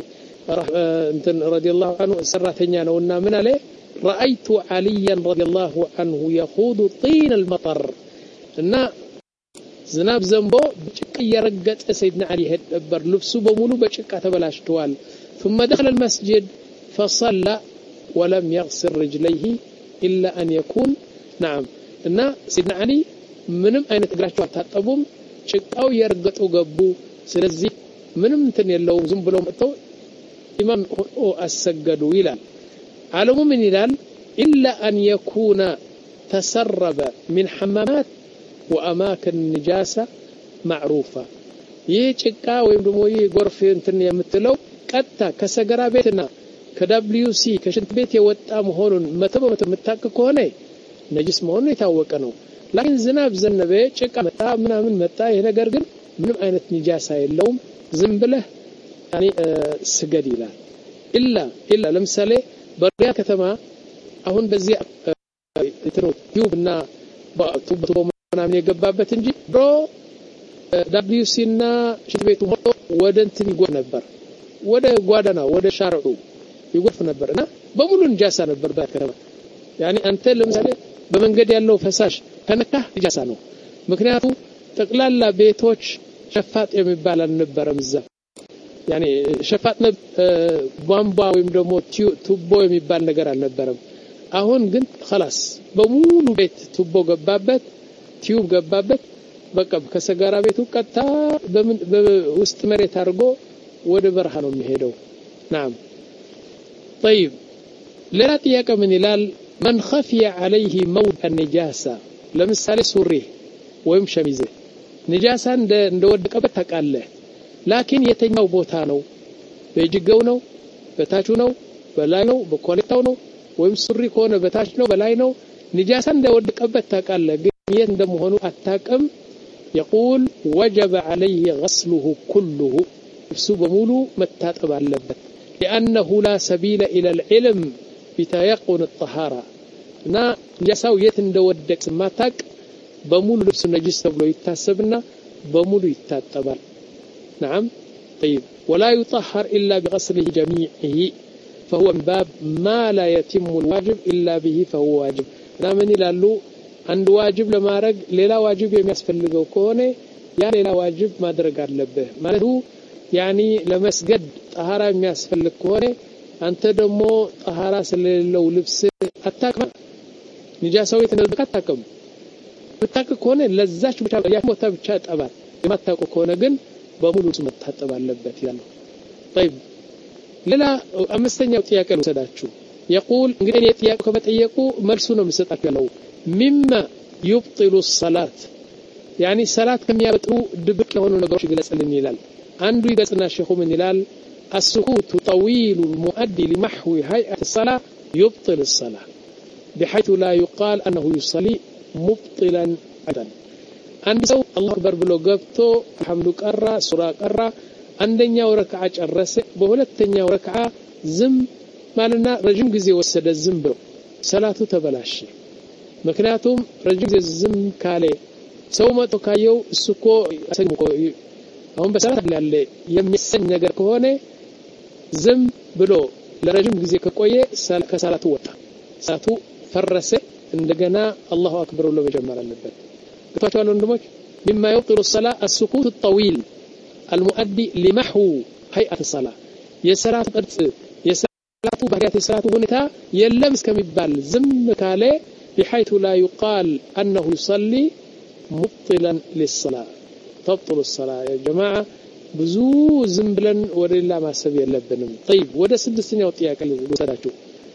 رضي الله عنه سرتنيا نونا من عليه رأيت عليا رضي الله عنه يخوض طين المطر إن زناب زنبو بشكل يرقت سيدنا علي هدبر لبسه بمولو بشكل تبلاشتوال ثم دخل المسجد فصلى ولم يغسل رجليه إلا أن يكون نعم إن سيدنا علي منم أين تقرأشوا تطبهم شكاو يرقتوا قبو سلزي منم تن يلوم زنبلهم أتو إمام أسجدوا إلى على مؤمن إلال إلا أن يكون تسرب من حمامات وأماكن النجاسة معروفة يشكا ويمدمو يغرف انتن يمتلو قطا كسغرا بيتنا كدبليو سي كشنت بيت يوጣ መሆኑን መተበ መተመታከ ከሆነ ነጅስ መሆኑን የታወቀ ነው ላኪን ዝናብ ዘነበ ጭቃ መጣ ምናምን መጣ ይሄ ነገር ግን ምንም አይነት ንጃሳ የለውም ዝም ብለህ ያኒ ስገድ ይላል ኢላ ኢላ ለምሳሌ በሪያ ከተማ አሁን በዚህ እንትኑ ዩብና ባቱበቱ ምናምን የገባበት እንጂ ድሮ ደብሊው ሲ እና ሽንት ቤቱ ሞቶ ወደ እንትን ይጎር ነበር ወደ ጓዳና ወደ ሻርዑ ይጎርፍ ነበርና በሙሉ ንጃሳ ነበር በከተማ ያኒ አንተ ለምሳሌ በመንገድ ያለው ፈሳሽ ከነካ ንጃሳ ነው ምክንያቱም ጠቅላላ ቤቶች ሸፋጥ የሚባል አልነበረም እዛ ያኒ ሸፋጥ ቧንቧ ወይም ደግሞ ቱቦ የሚባል ነገር አልነበረም አሁን ግን خلاص በሙሉ ቤት ቱቦ ገባበት ቲዩብ ገባበት በቃ ከሰጋራ ቤቱ ቀጣ በውስጥ መሬት አድርጎ ወደ በረሃ ነው የሚሄደው نعم طيب لا ጥያቄ ምን ይላል من خفي عليه موضع النجاسه ለምሳሌ ሱሪ ወይም ሸሚዝ ንጃሳ እንደወደቀበት ታቃለ ላኪን የተኛው ቦታ ነው በጅገው ነው በታቹ ነው በላይ ነው በኮሌታው ነው ወይም ሱሪ ከሆነ በታች ነው በላይ ነው ንጃሳ እንደወደቀበት ታቃለ ግን የት እንደመሆኑ አታቀም يقول وجب عليه غسله كله ልብሱ በሙሉ መታጠብ አለበት لانه لا سبيل الى العلم بتيقن الطهاره እና ንጃሳው የት እንደወደቀ ማታቅ በሙሉ ልብሱ ነጅስ ተብሎ ይታሰብና በሙሉ ይታጠባል نعم طيب ولا يطهر الا بغسله جميعه فهو من باب ما لا يتم الواجب الا به فهو واجب لمن ይላሉ አንድ ዋጅብ ለማድረግ ሌላ ዋጅብ የሚያስፈልገው ከሆነ ያ ሌላ ዋጅብ ማድረግ አለበት ማለት ነው ያኒ ለመስገድ طهارة የሚያስፈልግ ከሆነ አንተ ደግሞ طهارة ስለሌለው ልብስ አታቀም ንጃሳው የተነደቀ አታቀም ብታቀ ከሆነ ለዛች ብቻ ያሞታ ብቻ ጠባል የማታቀ ከሆነ ግን በሙሉ መታጠብ አለበት ይላል طيب ሌላ አምስተኛው ጥያቄ ልሰዳችሁ يقول እንግዲህ እኔ ጥያቄ ከመጠየቁ መልሱ ነው መስጣችሁ ያለው مما يبطل الصلاه يعني صلاه ከሚያበጡ ድብቅ የሆኑ ነገሮች ይገለጽልን ይላል አንዱ ይገጽና ሸኹ ምን ይላል السكوت طويل المؤدي لمحو هيئه الصلاه يبطل الصلاه بحيث لا يقال انه يصلي مبطلا ابدا አንድ ሰው አላሁ አክበር ብሎ ገብቶ ሐምዱ ቀራ ሱራ ቀራ አንደኛው ረክዓ ጨረሰ በሁለተኛው ረክዓ ዝም ማለና ረጅም ጊዜ ወሰደ ዝም ብሎ ሰላቱ ተበላሸ ምክንያቱም ረጅም ጊዜ ዝም ካለ ሰው መጥቶ ካየው እሱኮ አሰኝኮ አሁን በሰላት ያለ የሚሰኝ ነገር ከሆነ ዝም ብሎ ለረጅም ጊዜ ከቆየ ከሰላቱ ወጣ ሰላቱ ፈረሰ እንደገና አላሁ አክበር ብሎ መጀመር አለበት كتابوا عندهم مما يبطل الصلاة السكوت الطويل المؤدي لمحو هيئة الصلاة يسرات قرص يسرات بحيات الصلاة هنتا يلمس كميبال زم كاله بحيث لا يقال أنه يصلي مبطلا للصلاة تبطل الصلاة يا جماعة بزو زنبلا ولله ما سبي لبنم طيب وده سدسني وطياك لسراتو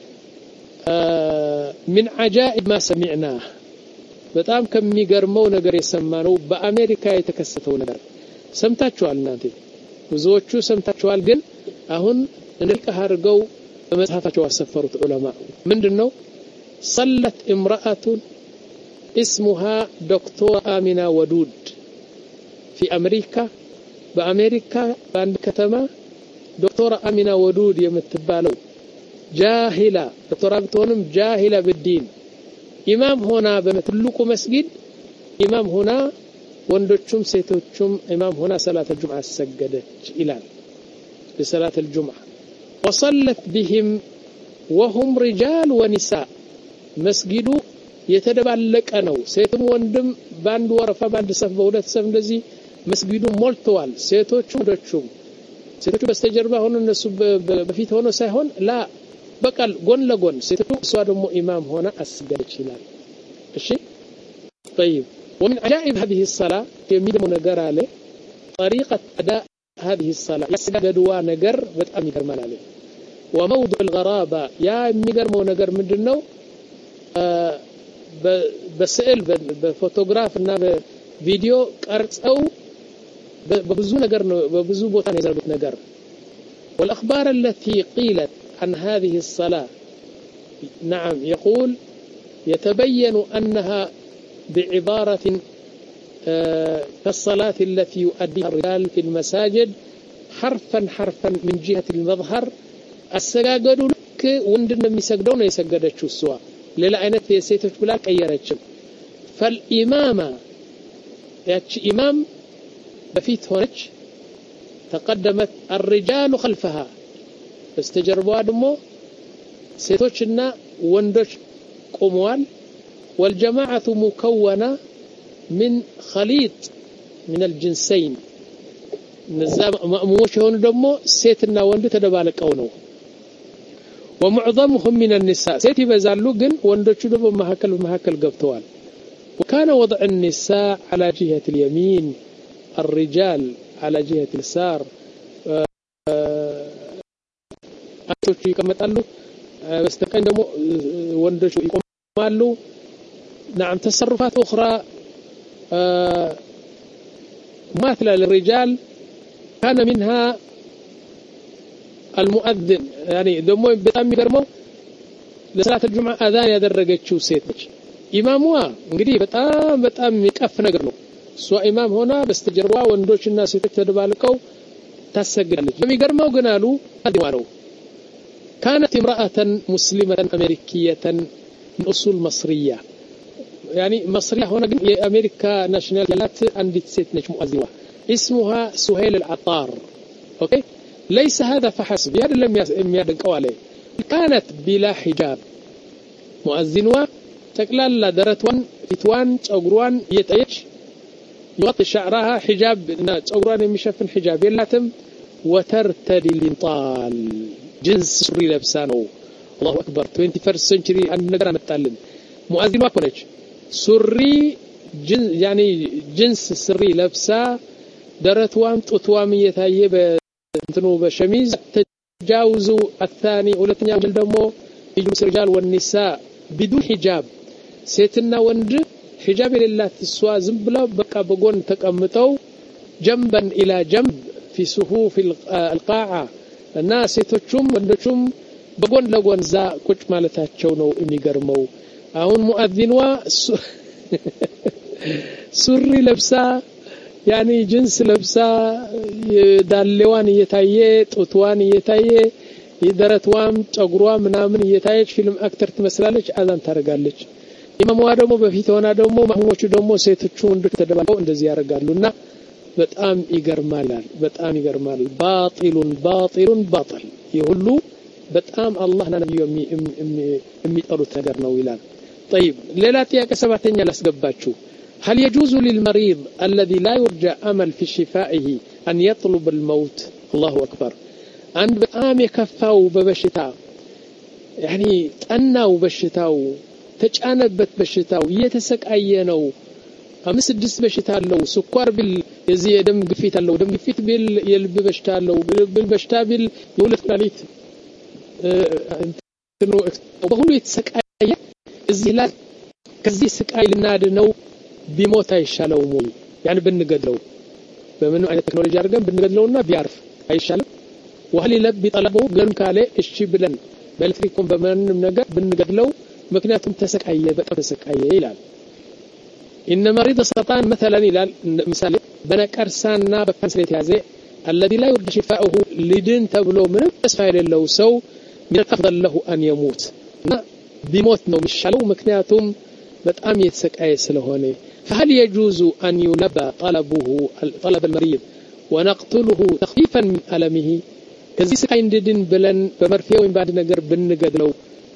آه من عجائب ما سمعناه በጣም ከሚገርመው ነገር የሰማነው በአሜሪካ የተከሰተው ነገር ሰምታችኋል እናንተ ብዙዎቹ ሰምታችኋል ግን አሁን እንልቀህ አድርገው በመጽሐፋቸው አሰፈሩት ዑለማ ምንድነው صلت امراه اسمها دكتور آمنة ودود في امريكا بامريكا باند ከተማ دكتور آمنة ودود የምትባለው جاهله دكتور بتونم جاهله بالدين ኢማም ሆና በመትልቁ መስጊድ ኢማም ሆና ወንዶቹም ሴቶቹም ኢማም ሆና ሰላት الجمعه ሰገደች ይላል ለሰላት الجمعه وصلت بهم وهم رجال ونساء መስጊዱ የተደባለቀ ነው ሴቱም ወንድም ባንድ ወረፋ ባንድ ሰፍ በሁለት ሰፍ እንደዚህ መስጊዱ ሞልቷል ሴቶቹ ወንዶቹም ሴቶቹ በስተጀርባ ሆኖ እነሱ በፊት ሆኖ ሳይሆን ላ በቃል ጎን ለጎን ሴቱ እሷ ደግሞ ኢማም ሆና አስገደች ይላል እሺ طيب ومن عجائب هذه الصلاه የሚደሙ ነገር አለ طريقه اداء هذه الصلاه ያስገደዱዋ ነገር በጣም ይገርማል አለ وموضوع الغرابه ያ የሚገርመው ነገር ምንድነው በስዕል በፎቶግራፍ እና በቪዲዮ ቀርጸው በብዙ ነገር ነው በብዙ ቦታ ነው የዘሩት ነገር والاخبار التي قيلت عن هذه الصلاة نعم يقول يتبين أنها بعبارة كالصلاة التي يؤديها الرجال في المساجد حرفا حرفا من جهة المظهر السجاجد لك وندنا يسجدون يسجدوا السوا للا عينت في سيتش بلا كيرتش فالإمامة ياتش إمام بفيت هونج تقدمت الرجال خلفها استجربوا دمو ሴቶችና ወንዶች ቆመዋል والجماعه مكونه من خليط من الجنسين ነዛ ማእሙሞች ሆኑ ደግሞ ሴትና ወንድ ተደባለቀው ነው ومعظمهم من النساء ሴት ይበዛሉ ግን ወንዶቹ ደግሞ መሐከል መሐከል ገብተዋል وكان وضع النساء على جهة اليمين الرجال على جهة اليسار አቶቹ ይቀመጣሉ በስተቀኝ ደግሞ ወንዶቹ ይቆማሉ نعم تصرفات اخرى مثل للرجال كان منها المؤذن يعني دمو በጣም የሚገርመው ለሰላት الجمعه اذان ያደረገችው ሴት ነች ኢማሟ እንግዲህ በጣም በጣም የሚቀፍ ነገር ነው እሷ ኢማም ሆና በስተጀርባ ወንዶችና ሴቶች ተደባልቀው ታሰግዳለች የሚገርመው ግን አሉ አዲዋለው كانت امراه مسلمه امريكيه من اصول مصريه يعني مصريه هنا ግን የአሜሪካ ናሽናል ያላት አንዲት ሴት ነች ሙአዚዋ اسمها سهيل العطار اوكي ليس هذا فحسب يعني لم يدنقوا عليه كانت بلا حجاب مؤذنوا تقلال درتوان فتوان ጸጉሯን እየጠየች يغطي شعرها حجاب ጸጉሯን የሚሸፍን حجاب የላትም وترتدي الانطال جنس سري لبسا ነው الله اكبر twenty-first century አንድ ነገር አመጣልን مؤذنوا ኮነች ሱሪ يعني جنس سري لبسا درتوان ጡትዋም እየታየ እንትኑ በሸሚዝ تجاوزوا الثاني ሁለተኛው ደግሞ يجوز الرجال والنساء بدون حجاب ሴትና ወንድ حجاب የሌላት እሷ ዝም ብላ በቃ በጎን ተቀምጠው جنبا الى جنب في صفوف القاعه እና ሴቶቹም ወንዶቹም በጎን ለጎን ዛ ቁጭ ማለታቸው ነው የሚገርመው አሁን ሙአዚንዋ ሱሪ ለብሳ يعني جنس لبسا دالوان እየታየ ጡትዋን እየታየ ይደረትዋም ጸጉሯ ምናምን እየታየች ፊልም አክተር ትመስላለች አዛን ታረጋለች ኢማሙዋ ደግሞ በፊት ሆና ደግሞ ማህሞቹ ደግሞ ሴቶቹ ወንዶች ተደባልቀው እንደዚህ ያረጋሉና በጣም ይገርማል በጣም ይገርማል ባጢሉን ባጢሉን ባጢል ይሁሉ በጣም አላህና ነብዩ የሚጠሉት ነገር ነው ይላል طيب ሌላ ጥያቄ ሰባተኛ ላስገባችሁ هل يجوز للمريض الذي لا يرجى امل في شفائه ان يطلب الموت الله اكبر عند بام يكفاو ببشتا يعني طناو بشتاو ተጫነበት በሽታው እየተሰቃየ ነው አምስት ስድስት በሽታ አለው ስኳር ቢል የዚህ የደም ግፊት አለው ደም ግፊት ቢል የልብ በሽታ አለው ብል በሽታ ቢል የሁለት ኩላሊት እንትኑ በሁሉ የተሰቃየ እዚህ ላይ ከዚህ ስቃይ ልናድነው ቢሞት አይሻለውም ወይ يعني ብንገድለው በምን አይነት ቴክኖሎጂ አድርገን ብንገድለውና ቢያርፍ አይሻለም ወህሊ ለብ طلبው ግን ካለ እሺ ብለን በኤሌክትሪክም በማንንም ነገር ብንገድለው ምክንያቱም ተሰቃየ በጣም ተሰቃየ ይላል ان مريض السرطان مثلا ይላል ምሳሌ በነቀርሳና በካንሰር የተያዘ الذي لا يرجى شفاؤه لدين ተብሎ ምንም ተስፋ የሌለው ሰው من الافضل له ان يموت እና ቢሞት ነው የሚሻለው ምክንያቱም በጣም የተሰቃየ ስለሆነ فهل يجوز ان ينبى طلبه طلب المريض ونقتله تخفيفا من ألمه ከዚህ ስቃይ እንድድን ብለን በመርፌው ወይም ባድ ነገር ብንገድለው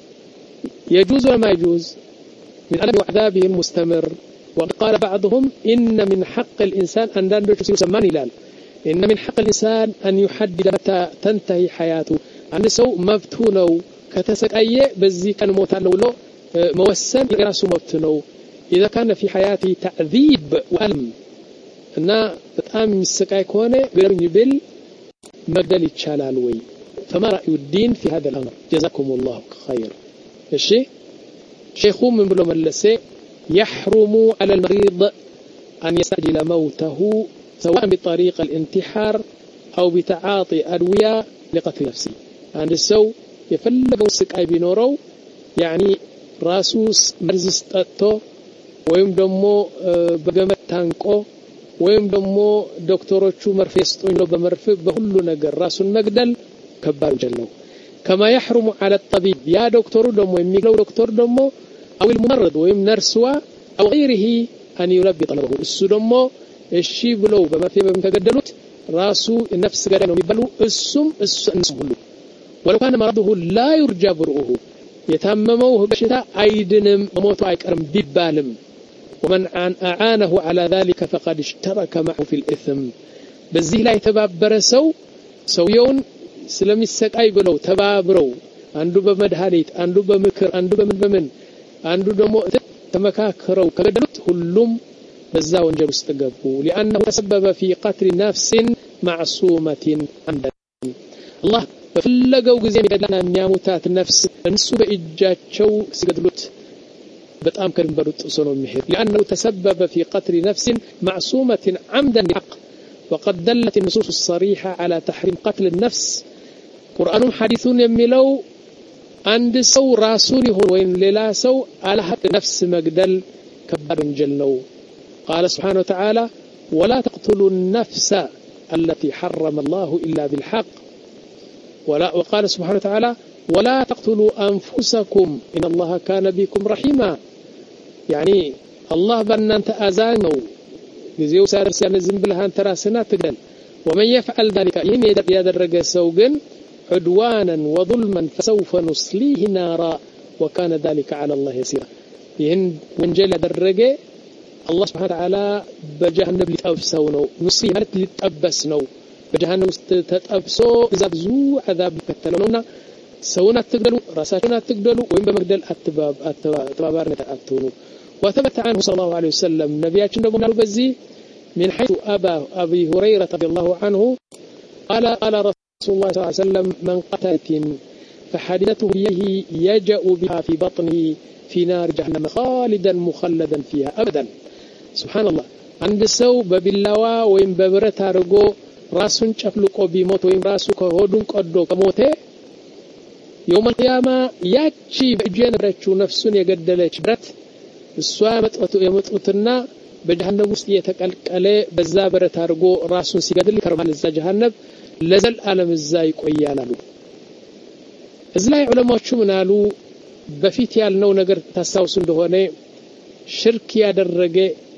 يجوز ولا يجوز من ألم وعذابه المستمر وقال بعضهم إن من حق الإنسان أن دندوش يسمى نلال إن من حق الإنسان أن يحدد متى تنتهي حياته عند سو مبتونو كتسقيه بزي كان موتان له موسن راسه مبتونو إذا كان في حياته تعذيب وألم እና በጣም የሚሰቃይ ከሆነ ገርኝ ብል መግደል ይቻላል ወይ فما رأي الدين في هذا الأمر جزاكم الله خير الشيء شيخهم من بلو ملسي يحرم على المريض أن يستعجل موته سواء بطريق الانتحار أو بتعاطي أدوية لقتل نفسه عند السو يفلقوا السكاي بنورو يعني راسوس مرزس تأتو ويم دمو بقمت تانكو ويم دمو دكتوروچو مرفيستون لو بمرفي بهلو نجر راسون مقدل كبار جلو كما يحرم على الطبيب يا دكتور دمو يميلو دكتور دمو أو الممرض ويم نرسوا أو غيره أن يلبي طلبه السو دمو الشي بلو بمرفي بمتقدلوت راسو نفس قدانو يبلو السم السم ولو كان مرضه لا يرجى برؤه يتمموه بشتاء أيدنم وموتو أيكرم ببالم ومن أعانه على ذلك فقد اشترك معه في الإثم بزيه لا يتبابر سو سويون سلم السقاي بلو تبابرو عنده بمدهانيت عنده بمكر عنده بمن بمن عنده دمو تمكاكرو كبدلت كلهم بزا وانجل استقبوا لأنه تسبب في قتل نفس معصومة عمدا الله فلقوا قزيم قدلنا مياموتات النفس انسوا بإجاجو سقدلت بتام كريم برد صنو المحير لأنه تسبب في قتل نفس معصومة عمدا بحق وقد دلت النصوص الصريحة على تحريم قتل النفس قرآن حديث يميلو عند سو راسوني هو وين للا سو على حق نفس مقدل كبار جلنو قال سبحانه وتعالى ولا تقتلوا النفس التي حرم الله إلا بالحق ولا وقال سبحانه وتعالى ولا تقتلوا أنفسكم إن الله كان بكم رحيما يعني الله بأن أنت أزانو يزيو سارس يعني زنبلها أنت راسنا تقدل ومن يفعل ذلك إن يدرق سوقا عدوانا وظلما فسوف نصليه نارا وكان ذلك على الله يسيرا ين وانجل درق الله سبحانه وتعالى بجهنم لتأبسونه نصليه مالت لتأبسنو بجهنم تتأبسو إذا بزو عذاب كتلونا سونا تقدلوا راساتنا تقدلوا وين بمقدل التباب التبابارنا تأبتونوا وثبت عنه صلى الله عليه وسلم نبياتنا قالوا بزي من حيث أبا أبي هريرة رضي الله عنه قال قال رسول الله صلى الله عليه وسلم من قتلت فحادثته بيده يجأ بها في بطنه في نار جهنم خالدا مخلدا فيها أبدا سبحان الله عند السو بباللوا وين ببرت هارقو راسون شفلقو بيموت وين راسو كهودون قدو كموته يوم القيامة ياتشي بأجيان براتشو نفسون يقدلش برات السوامت يمطوتنا بجهنم ውስጥ የተቀልቀለ በዛ በረት አርጎ ራሱን ሲገድል ከርማል እዛ ጀሃነም ለዘል ዓለም እዛ ይቆያል አሉ እዚህ ላይ ዑለማዎቹ ምን አሉ በፊት ያልነው ነገር ታሳውሱ እንደሆነ ሽርክ ያደረገ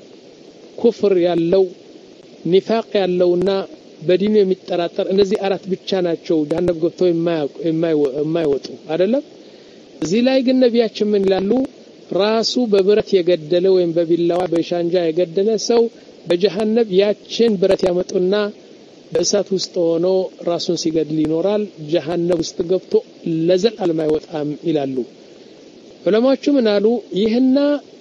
ኩፍር ያለው ኒፋቅ ያለውና በዲኑ የሚጠራጠር እነዚህ አራት ብቻ ናቸው ጀሃነም ገብተው የማይወጡ አይደለም እዚህ ላይ ግን ነቢያችን ምን ይላሉ ራሱ በብረት የገደለ ወይም በቢላዋ በሻንጃ የገደለ ሰው በጀሃነም ያችን ብረት ያመጡና በእሳት ውስጥ ሆኖ ራሱን ሲገድል ይኖራል ጀሃነም ውስጥ ገብቶ ለዘላለም አይወጣም ይላሉ ዑለማዎቹ ምን አሉ ይህና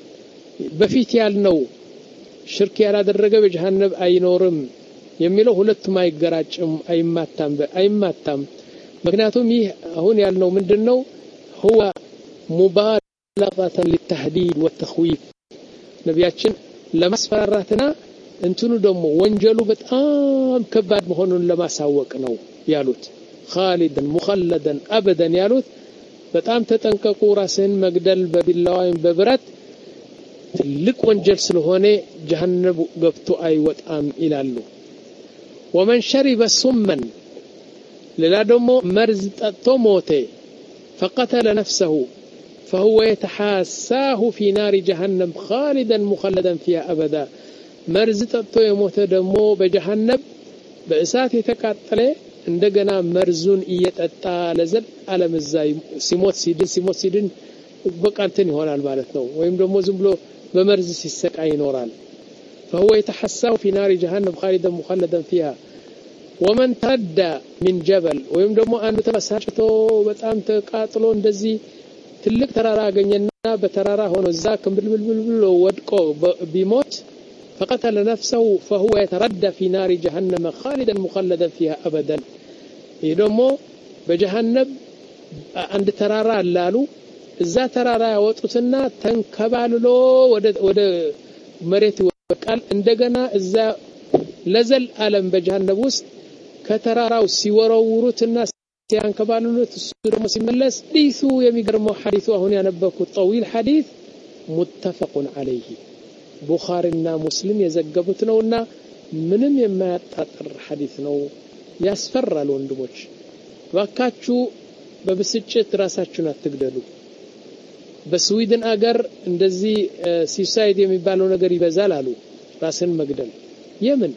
በፊት ያልነው ሽርክ ያላደረገ በጀሃነም አይኖርም የሚለው ሁለቱም አይገራጭም አይማታም አይማታም ምክንያቱም ይህ አሁን ያልነው ምንድነው هو مبالغة للتهديد والتخويف ነቢያችን ለማስፈራራትና እንትኑ ደግሞ ወንጀሉ በጣም ከባድ መሆኑን ለማሳወቅ ነው ያሉት خالدا مخلدا ابدا ያሉት በጣም ተጠንቀቁ ራስን መግደል በቢላዋም በብረት ትልቅ ወንጀል ስለሆነ ጀሃነም ገብቶ አይወጣም ይላሉ ومن شرب سما للا ደግሞ መርዝ ጠጥቶ ሞተ فقتل نفسه فهو يتحاساه في نار جهنم خالدا مخلدا فيها أبدا مرز ጠጥቶ የሞተ ደግሞ በጀሃነም በእሳት የተቃጠለ እንደገና መርዙን እየጠጣ ለዘል ዓለም እዛይ ሲሞት ሲድን ሲሞት ሲድን በቃንተን ይሆናል ማለት ነው ወይም ደግሞ ዝም ብሎ በመርዝ ሲሰቃይ ይኖራል فهو يتحساه في نار جهنم خالدا مخلدا فيها ومن تردى من جبل ወይም ደግሞ አንዱ ተበሳጭቶ በጣም ተቃጥሎ እንደዚህ ትልቅ ተራራ አገኘና በተራራ ሆኖ እዛ ከምብልብልብል ወድቆ ቢሞት فقتل نفسه فهو يتردى في نار جهنم خالدا مخلدا فيها ابدا ይደሞ በጀሃነም አንድ ተራራ አላሉ እዛ ተራራ ያወጡትና ተንከባልሎ ወደ ወደ መሬት ይወቃል እንደገና እዛ ለዘል ዓለም በጀሃነም ውስጥ ከተራራው ሲወረውሩትና ሲያንከባልሉት እሱ ደግሞ ሲመለስ ሐዲሱ የሚገርመው ሐዲሱ አሁን ያነበኩት طويل حديث متفق عليه ቡኻሪና ሙስሊም የዘገቡት ነውና ምንም የማያጣጥር ሐዲስ ነው ያስፈራል ወንድሞች ወካቹ በብስጭት ራሳችሁን አትግደሉ በስዊድን አገር እንደዚህ ሲሳይድ የሚባለው ነገር ይበዛል አሉ ራስን መግደል የምን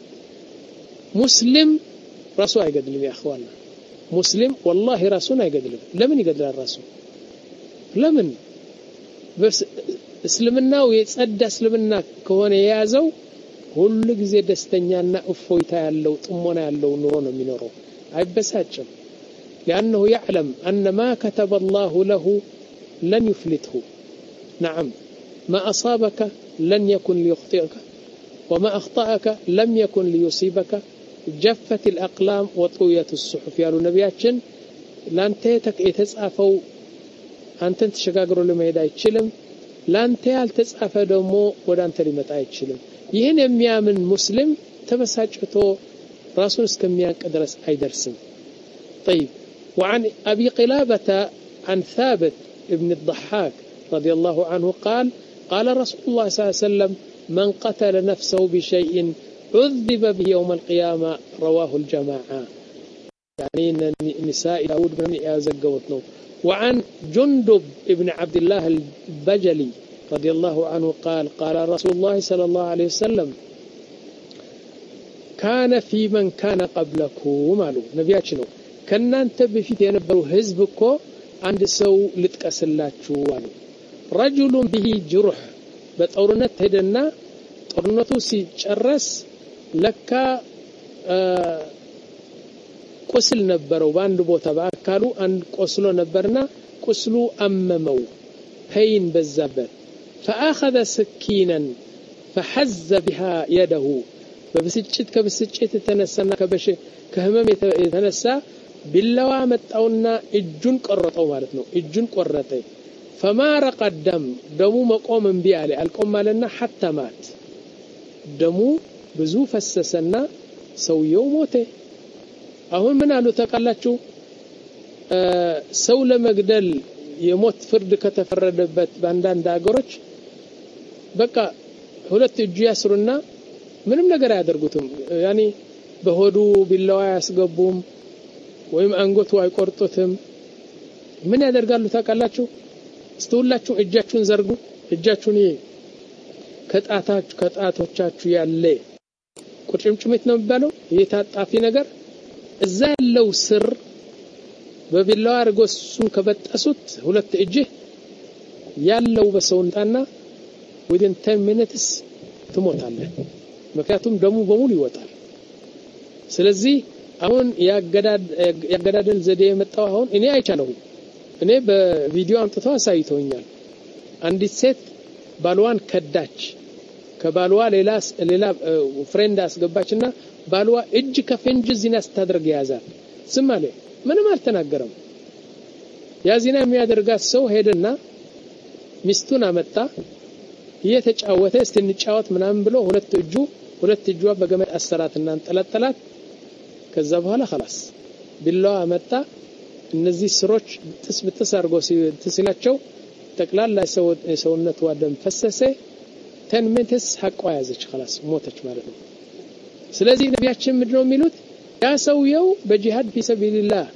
ሙስሊም ራሱ አይገድልም ያ اخوانا ሙስሊም والله ራሱን አይገድልም ለምን ይገድላል ራሱ ለምን እስልምናው የጸዳ እስልምና ከሆነ የያዘው ሁሉ ጊዜ ደስተኛና እፎይታ ያለው ጥሞና ያለው ኑሮ ነው የሚኖረው አይበሳጭም لانه يعلم ان ما كتب الله له لن يفلته نعم ما اصابك لن يكن ليخطئك وما اخطأك لم يكن ليصيبك جفت الاقلام وطويت الصحف يا نبياتنا لاንተ የተጻፈው አንተን ተሸጋግሮ ለመሄድ አይችልም ላንተ ያልተጻፈ ደግሞ ወደ አንተ ሊመጣ አይችልም ይሄን የሚያምን ሙስሊም ተበሳጭቶ راسون اسكميانك درس أي درسم. طيب وعن أبي قلابة عن ثابت ابن الضحاك رضي الله عنه قال قال رسول الله صلى الله عليه وسلم من قتل نفسه بشيء عذب به يوم القيامة رواه الجماعة. يعني نساء داود بن يازقوتنا. وعن جندب ابن عبد الله البجلي رضي الله عنه قال قال رسول الله صلى الله عليه وسلم كان في من كان قبلكم مالو نبياتنا كنا انت بفيت ينبروا حزبكو عند سو لتقسلاچو والو رجل به جرح بطورነት ሄደና ጦርነቱ ሲጨረስ ለካ ቁስል ነበረው በአንድ ቦታ በአካሉ አንድ ቆስሎ ነበርና ቁስሉ አመመው ፔን በዛበት فاخذ سكينا فحز بها يده በብስጭት ከብስጭት የተነሳና ከበሽ ከህመም የተነሳ ቢላዋ መጣውና እጁን ቆረጠው ማለት ነው እጁን ቆረጠ فما رق الدم دمو مقوم انبي عليه القوم مالنا حتى مات دمو ብዙ ፈሰሰና ሰውየው ሞተ አሁን ምን አሉ ተቀላችሁ ሰው ለመግደል የሞት ፍርድ ከተፈረደበት በአንዳንድ ሀገሮች በቃ ሁለት እጁ ያስሩና ምንም ነገር አያደርጉትም ያኒ በሆዱ ቢላዋ ያስገቡም ወይም አንገቱ አይቆርጡትም ምን ያደርጋሉ ተቀላችሁ ስተውላችሁ እጃችሁን ዘርጉ እጃችሁን ከጣታችሁ ከጣቶቻችሁ ያለ ቁርጭምጭሚት ነው የሚባለው የታጣፊ ነገር እዛ ያለው ስር በቢላዋ አርጎሱን ከበጠሱት ሁለት እጅ ያለው በሰውንታና within ten minutes ትሞታለህ ምክንያቱም ደሙ በሙሉ ይወጣል ስለዚህ አሁን ያገዳድ ያገዳደል ዘዴ የመጣው አሁን እኔ አይቻለሁ እኔ በቪዲዮ አምጥቶ አሳይቶኛል አንዲት ሴት ባልዋን ከዳች ከባልዋ ሌላ ሌላ ፍሬንድ አስገባችና ባልዋ እጅ ከፈንጅ ዚና ስታደርግ ያዛል ስማለ ምንም አልተናገረም ያዚና የሚያደርጋት ሰው ሄደና ሚስቱን አመጣ እየተጫወተ እስትንጫወት ምናምን ብሎ ሁለት እጁ ሁለት እጇ በገመድ አሰራትና አንጠለጠላት ከዛ በኋላ خلاص ቢላዋ አመጣ እነዚህ ስሮች ተስብተስ አርጎ ሲላቸው ተቅላላ ሰው ሰውነት ወደም ፈሰሰ ten minutes ሐቋ ያዘች خلاص ሞተች ማለት ነው ስለዚህ ነቢያችን ምንድነው የሚሉት ያ ሰውየው በጂሃድ ፊሰቢልላህ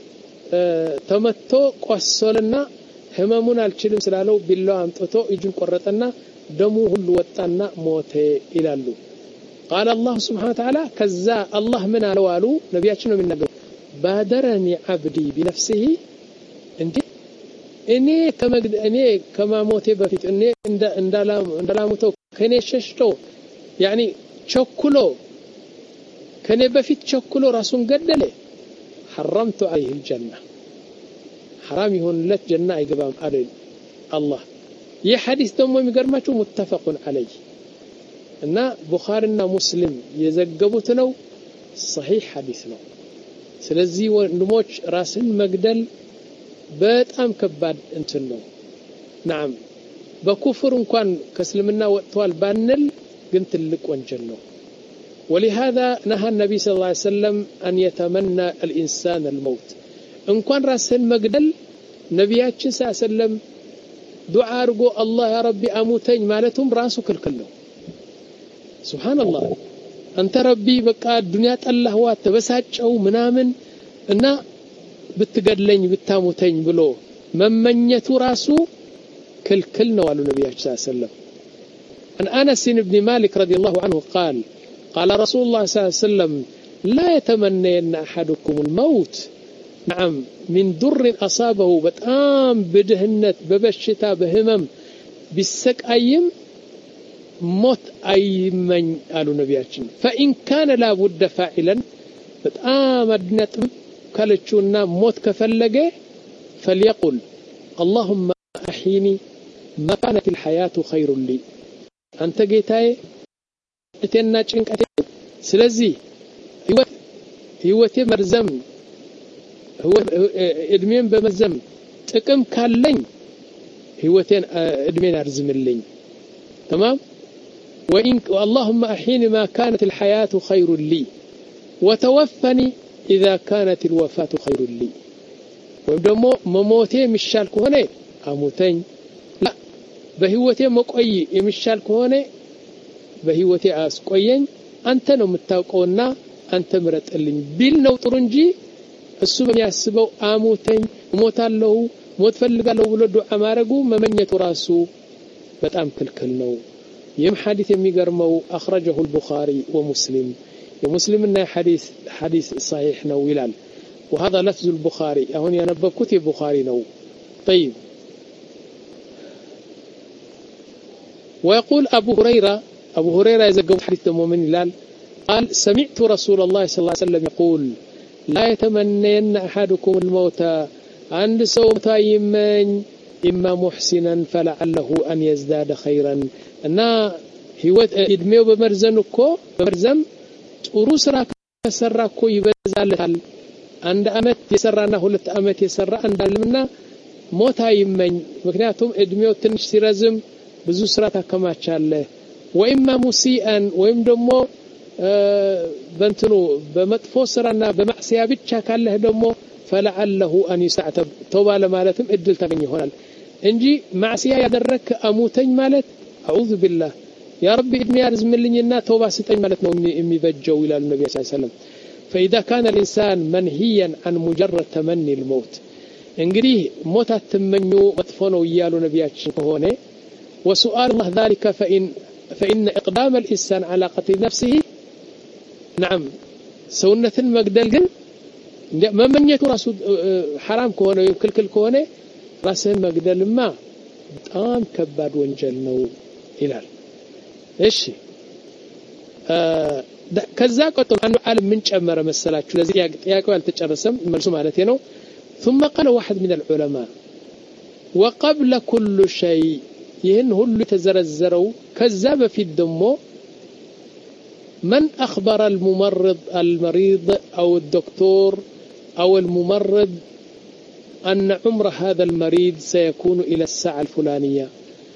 ተመቶ ቆሰለና ህመሙን አልችልም ስላለው ቢላዋ አምጥቶ እጁን ቆረጠና ደሙ ሁሉ ወጣና ሞተ ይላሉ قال الله سبحانه وتعالى كذا الله من አለዋሉ ነቢያችን ነው የሚናገሩ بادرني عبدي بنفسه እንዴ እኔ ከመግደ እኔ ከማሞቴ በፊት እኔ እንደ እንዳላም እንዳላሙተው ከኔ ሸሽቶ يعني ቸኩሎ ከኔ በፊት ቸኩሎ ራሱን ገደለ حرمت عليه الجنه حرام ይሆንለት ጀና አይገባም አለ አላህ ይህ ሐዲስ ደግሞ የሚገርማችሁ متفق عليه እና ቡኻሪና ሙስሊም የዘገቡት ነው صحيح ሐዲስ ነው ስለዚህ ወንድሞች ራስን መግደል በጣም ከባድ እንትን ነው نعم በኩፍር እንኳን ከእስልምና ወጥቷል ባንል ግን ትልቅ ወንጀል ነው ولهذا نهى النبي صلى الله عليه وسلم أن يتمنى الإنسان الموت እንኳን ራስን መግደል ነቢያችን ሰለላሁ ዐለይሂ ወሰለም ዱዓ አርጎ አላህ ያ ረቢ አሙተኝ ማለቱም ራሱ ክልክል ነው سبحان الله አንተ ረቢ በቃ ዱንያ ጠላህዋ ተበሳጨው ምናምን እና ብትገድለኝ ብታሙተኝ ብሎ መመኘቱ ራሱ ክልክል ነው አሉ ነቢያችን ሰለላሁ ዐለይሂ ወሰለም عن أنس بن مالك رضي الله عنه قال قال رسول الله صلى الله عليه وسلم لا يتمنين أحدكم الموت نعم من ضر أصابه بتام بدهنة ببشتا بهمم بالسقايم موت أيمن قالوا نبياتنا فإن كان لا بد فاعلا بتام الدنيا كالتشونا موت كفلقه فليقل اللهم أحيني ما كانت الحياة خير لي أنت جيتاي اتنا ጭንቀቴ ስለዚህ ህይወት ህይወቴ መርዘም እድሜን በመዘም ጥቅም ካለኝ ህይወቴን እድሜን አርዝምልኝ تمام وإن اللهم أحيني ما كانت الحياة خير لي وتوفني إذا كانت الوفاة خير لي ويدمو مموتي مشال كهونه أموتين لا بهوتي مقوي يمشال كهونه بهوتي أسقوين أنت نو متاوقونا أنت مرتقلኝ ቢል ነው ጥሩ እንጂ እሱ በሚያስበው አሞተኝ ሞታለሁ ሞት ፈልጋለሁ ብሎ ዱዓ ማረጉ መመኘቱ ራሱ በጣም ክልክል ነው ይህም ሐዲስ የሚገርመው أخرجه البخاري ومسلم ومسلمنا حديث حديث صحيح ነው ይላል وهذا لفظ البخاري አሁን ያነበብኩት የቡኻሪ ነው طيب ويقول أبو هريرة أبو هريرة يزقوا حديث المؤمن يلال قال سمعت رسول الله صلى الله عليه وسلم يقول لا يتمنين أحدكم الموت عند سوء يمن إما محسنا فلعله أن يزداد خيرا أن هو إدميو بمرزنكو بمرزم ورسرا كسراكو يبزالتال عند أمت يسرانا هلت أمت يسرا عند علمنا موت يمن مكنياتهم إدميو تنش سيرزم بزو سراتا كما تشاله وإما مسيئا وإما دمو በእንትኑ በመጥፎ ስራና በማዕሲያ ብቻ ካለህ ደግሞ فلعله ان يستعتب توبه ለማለትም እድል ታገኝ ይሆናል እንጂ ማዕሲያ ያደረክ አሙተኝ ማለት አዑዙ ቢላህ ያ ረቢ እድሜ ያርዝምልኝና ተውባ ስጠኝ ማለት ነው የሚበጀው ይላል ነብዩ ሰለላሁ ዐለይሂ ወሰለም فاذا كان الانسان منهيا عن مجرد تمني الموت እንግዲህ ሞት አትመኙ መጥፎ ነው ይያሉ ነብያችን ከሆነ وسؤال الله ذلك فإن فإن إقدام الإنسان على قتل نفسه نعم سنة المقدل جن ما من يكون رسول حرام كونه يكلكل كونه راسه مقدل ما بطام كباد وانجلنو إلال إيش آه كذا قتل عنه عالم من جمرة مسألة لذي يأكل تجرسم مرسوم على تينو ثم قال واحد من العلماء وقبل كل شيء يهن هل تزرزروا كذاب في الدمو من أخبر الممرض المريض أو الدكتور أو الممرض أن عمر هذا المريض سيكون إلى الساعة الفلانية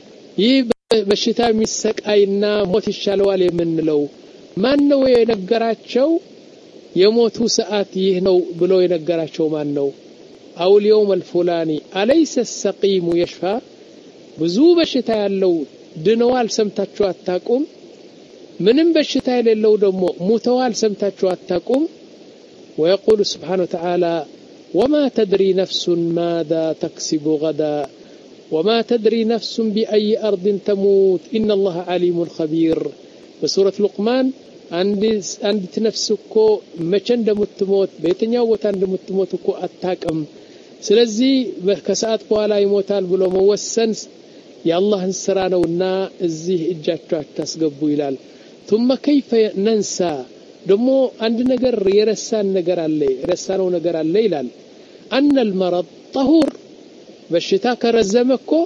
يبشتا مسك أينا موت الشلوال من لو ما أنه ينقراتشو يموتوا ساعات يهنو بلو ينقراتشو ما أنه أو اليوم الفلاني أليس السقيم يشفى بزو بشتا يلو دنوال سمتاتشو أتاكم ምንም በሽታ የሌለው ደግሞ ሙተዋል ሰምታችሁ አታቁም ويقول سبحانه وتعالى وما تدري نفس ماذا تكسب غدا وما تدري نفس بأي أرض تموت إن الله عليم خبير بسورة لقمان عند عند نفسكو مچ እንደምትሞት በየትኛው ቦታ እንደምትሞትኮ አታቅም ስለዚህ ከሰዓት በኋላ ይሞታል ብሎ መወሰን የአላህን ስራ ነውና እዚህ እጃችሁ አታስገቡ ይላል ثم كيف ننسى دمو عند نجر يرسان نجر عليه يرسانو نجر عليه لال أن المرض طهور بالشتاء كرزمكو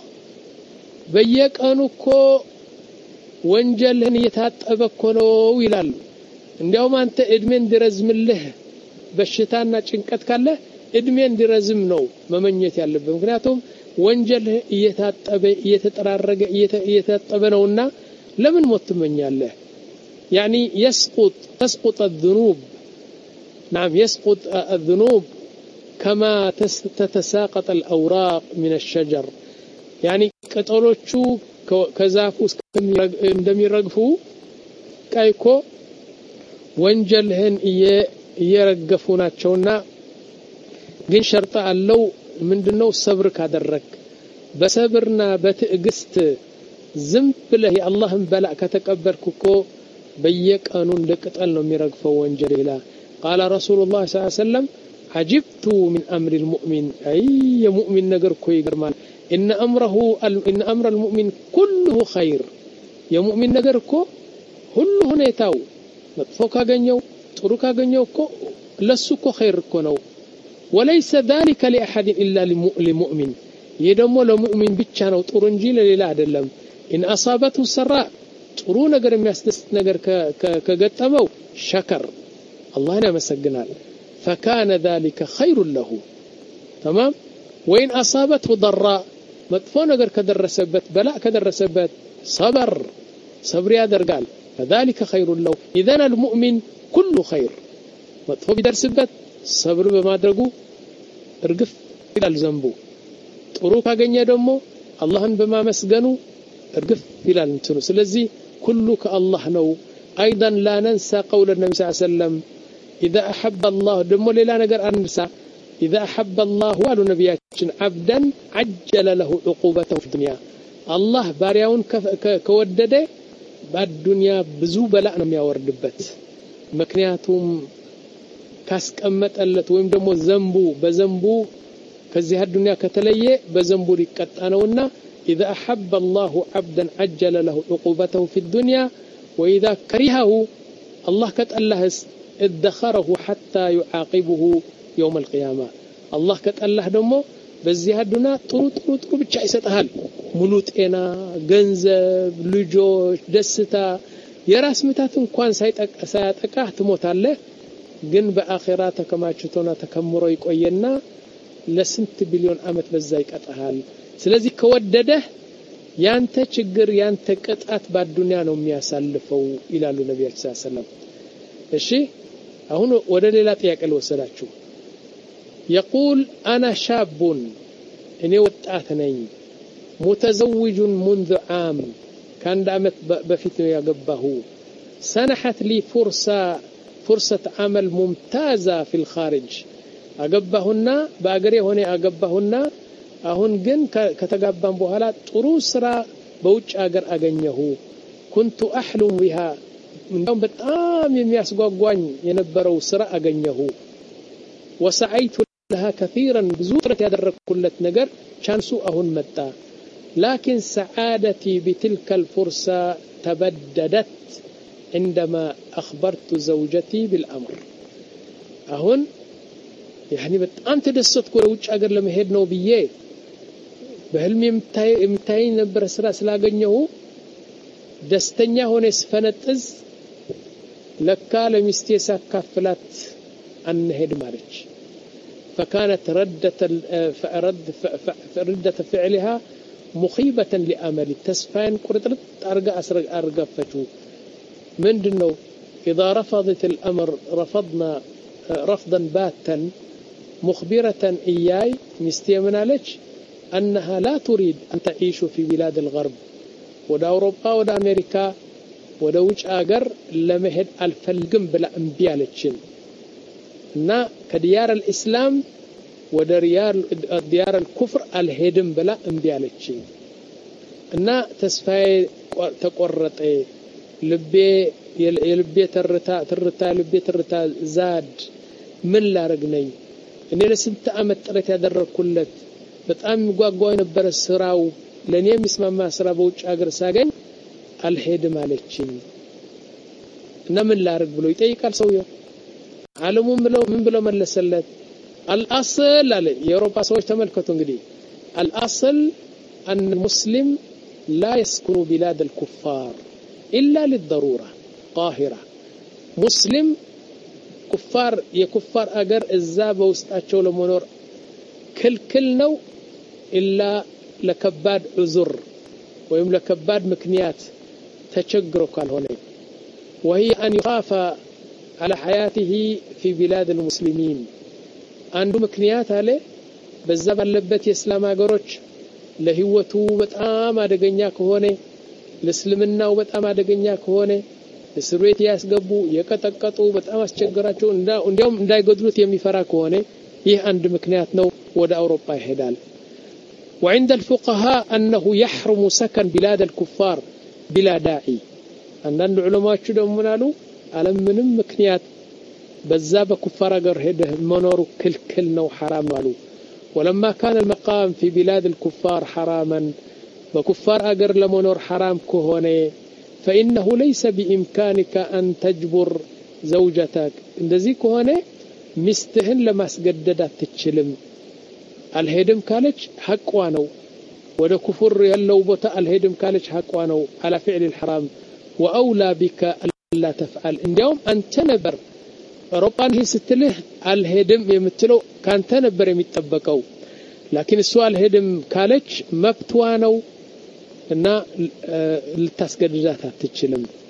بيك أنوكو وانجلهن يتاتبكونو ويلال اليوم أنت إدمين درزم الله بالشتاء ناتشنكت كله إدمين درزم نو ممنيت يالب مكناتهم وانجله يتاتب يتترارج يتاتبنونا لمن متمن ياله يعني يسقط تسقط الذنوب نعم يسقط الذنوب كما تتساقط الأوراق من الشجر يعني كتولوچو كزافو እንደሚ ረግፉ ካይኮ ወንጀልህን እየረገፉ ናቸውና ግን ሸርጥ አለው ምንድነው ሰብር ካደረክ በሰብርና በትዕግስት ዝም ብለህ የአላህን በላ ከተቀበልኩኮ በየቀኑ እንደቅጠል ነው የሚረግፈው ወንጀል ይላ قال رسول الله صلى الله عليه وسلم عجبت من امر المؤمن اي مؤمن ነገር ኮ ይገርማል ان امره ان امر المؤمن كله خير يا مؤمن ነገር ኮ ሁሉ ሁኔታው መጥፎ ካገኘው ጥሩ ካገኘው ኮ ለሱ ኮ خير ኮ ነው وليس ذلك لاحد الا للمؤمن يدمو للمؤمن ብቻ ነው ጥሩ እንጂ ለሌላ አይደለም ان اصابته سراء ጥሩ ነገር የሚያስደስት ነገር ከገጠመው ሸከር አላህን ያመሰግናል فكان ذلك خير له تمام وين اصابته ضراء መጥፎ ነገር ከደረሰበት በላ ከደረሰበት صبر صبر ያደርጋል فذلك خير له اذا المؤمن كل خير መጥፎ ቢደርስበት ሰብር በማድረጉ እርግፍ ይላል ዘንቡ ጥሩ ካገኘ ደግሞ አላህን በማመስገኑ እርግፍ ይላል እንትኑ ስለዚህ ሁሉ ከአላህ ነው ايضا لا ننسى قول النبي صلى الله عليه وسلم اذا احب الله دمو ሌላ ነገር አንሳ اذا احب الله ወሉ ነብያችን عبدا عجل له عقوبته في الدنيا الله ባሪያውን ከወደደ በዱንያ ብዙ በላእ ነው የሚያወርድበት ምክንያቱም ካስቀመጠለት ወይም ደግሞ ዘንቡ በዘንቡ ከዚህ ዱንያ ከተለየ በዘንቡ ሊቀጣ ነውና اذا احب الله عبدا عجل له عقوبته في الدنيا واذا كرهه الله كتالله ادخره حتى يعاقبه يوم القيامه الله كتالله ደግሞ በዚህ ዱንያ ጥሩ ጥሩ ጥሩ ብቻ ይሰጣል ሙሉ ጤና ገንዘብ ልጆች ደስታ የራስ ምታት እንኳን ሳይጠቃ ሳያጠቃህ ትሞታለህ ግን በአኺራ ተከማችቶና ተከምሮ ይቆየና ለስንት ቢሊዮን አመት በዛ ይቀጣሃል ስለዚህ ከወደደህ ያንተ ችግር ያንተ ቅጣት በዱንያ ነው የሚያሳልፈው ይላሉ ነብያችን ሰለላሁ ዐለይሂ ወሰለም እሺ አሁን ወደ ሌላ ጥያቄ ልወሰዳችሁ يقول انا شاب اني وጣት ነኝ متزوج منذ عام كان دامت بفيت ያገባሁ سنحت لي فرصه فرصه عمل ممتازه في الخارج አገባሁና በአገሬ ሆነ አገባሁና አሁን ግን ከተጋባን በኋላ ጥሩ ስራ በውጭ ሀገር አገኘሁ كنت احلم بها እንደውም በጣም የሚያስጓጓኝ የነበረው ስራ አገኘሁ وسعيت لها كثيرا بزورة يدركلت نجر شانسو أهون متى لكن سعادتي بتلك الفرصة تبددت عندما أخبرت زوجتي بالأمر أهون يعني أنت دست كل وجه أجر لما هدنا بيه بهلمي متاي متاين برسرة سلاجنيه دستنيا هون اسفنتز لكال مستيسا كفلت أن هد مارج فكانت ردة فرد فردة فعلها مخيبة لأمل التسفين قرطت أرجع أسرق أرجع فتو من دنو إذا رفضت الأمر رفضنا رفضا باتا مخبرة إياي مستيمنا لك أنها لا تريد أن تعيش في بلاد الغرب ودا أوروبا ودا أمريكا ودا وجه أجر لمهد الفلقم بلا أنبياء لتشين نا كديار الإسلام وديار ديار الكفر الهدم بلا انبيالتشي نا تسفاي تقرط لبي يلبي ترتا ترتا لبي ترتا زاد من لا رغني اني لسنت عمت طرت ያደረኩለት በጣም ጓጓው የነበረ ስራው ለኔ የሚስማማ ስራ በውጭ ሀገር ሳገኝ አልሄድም አለችኝ እና ምን ላርግ ብሎ ይጠይቃል ሰውየው ዓለሙን ብለው ምን ብለው መለሰለት الأصل على يوروبا سويش تملكته انجدي الأصل أن المسلم لا يسكن بلاد الكفار إلا للضرورة قاهرة مسلم كفار يكفار أجر الزاب وستأشوا لمنور كل كل نو إلا لكباد عذر ويم لكباد مكنيات تشجروا قال هنا وهي أن يخاف على حياته في بلاد المسلمين አንዱ ምክንያት አለ በዛ ባለበት የእስላም ሀገሮች ለህይወቱ በጣም አደገኛ ከሆነ ለእስልምናው በጣም አደገኛ ከሆነ እስር ቤት ያስገቡ የቀጠቀጡ በጣም አስቸገራቸው እንዲያውም እንዳይገድሉት የሚፈራ ከሆነ ይህ አንድ ምክንያት ነው ወደ አውሮፓ ይሄዳል وعند الفقهاء أنه يحرم سكن بلاد الكفار بلا داعي አንዳንድ ዑለማዎች ደግሞ ምናሉ ዓለም ምንም ምክንያት በዛ በኩፋር አገር ሄደ መኖሩ ክልክል ነው حرام አሉ ولما كان المقام في بلاد الكفار حراما بكفار أجر لمنور حرام كهونه فإنه ليس بإمكانك أن تجبر زوجتك እንደዚህ ከሆነ ሚስትህን ለማስገደዳት ትችልም አልሄድም ካለች ሐቋ ነው ወደ ኩፍር ያለው ቦታ አልሄድም ካለች ሐቋ ነው على فعل الحرام وأولى بك ألا تفعل እንዲያውም አንተ ነበር አውሮፓን ስትልህ አልሄድም የምትለው ካንተ ነበር የሚጠበቀው لكن እሱ አልሄድም ካለች መብቷ ነው እና ልታስገድዳት አትችልም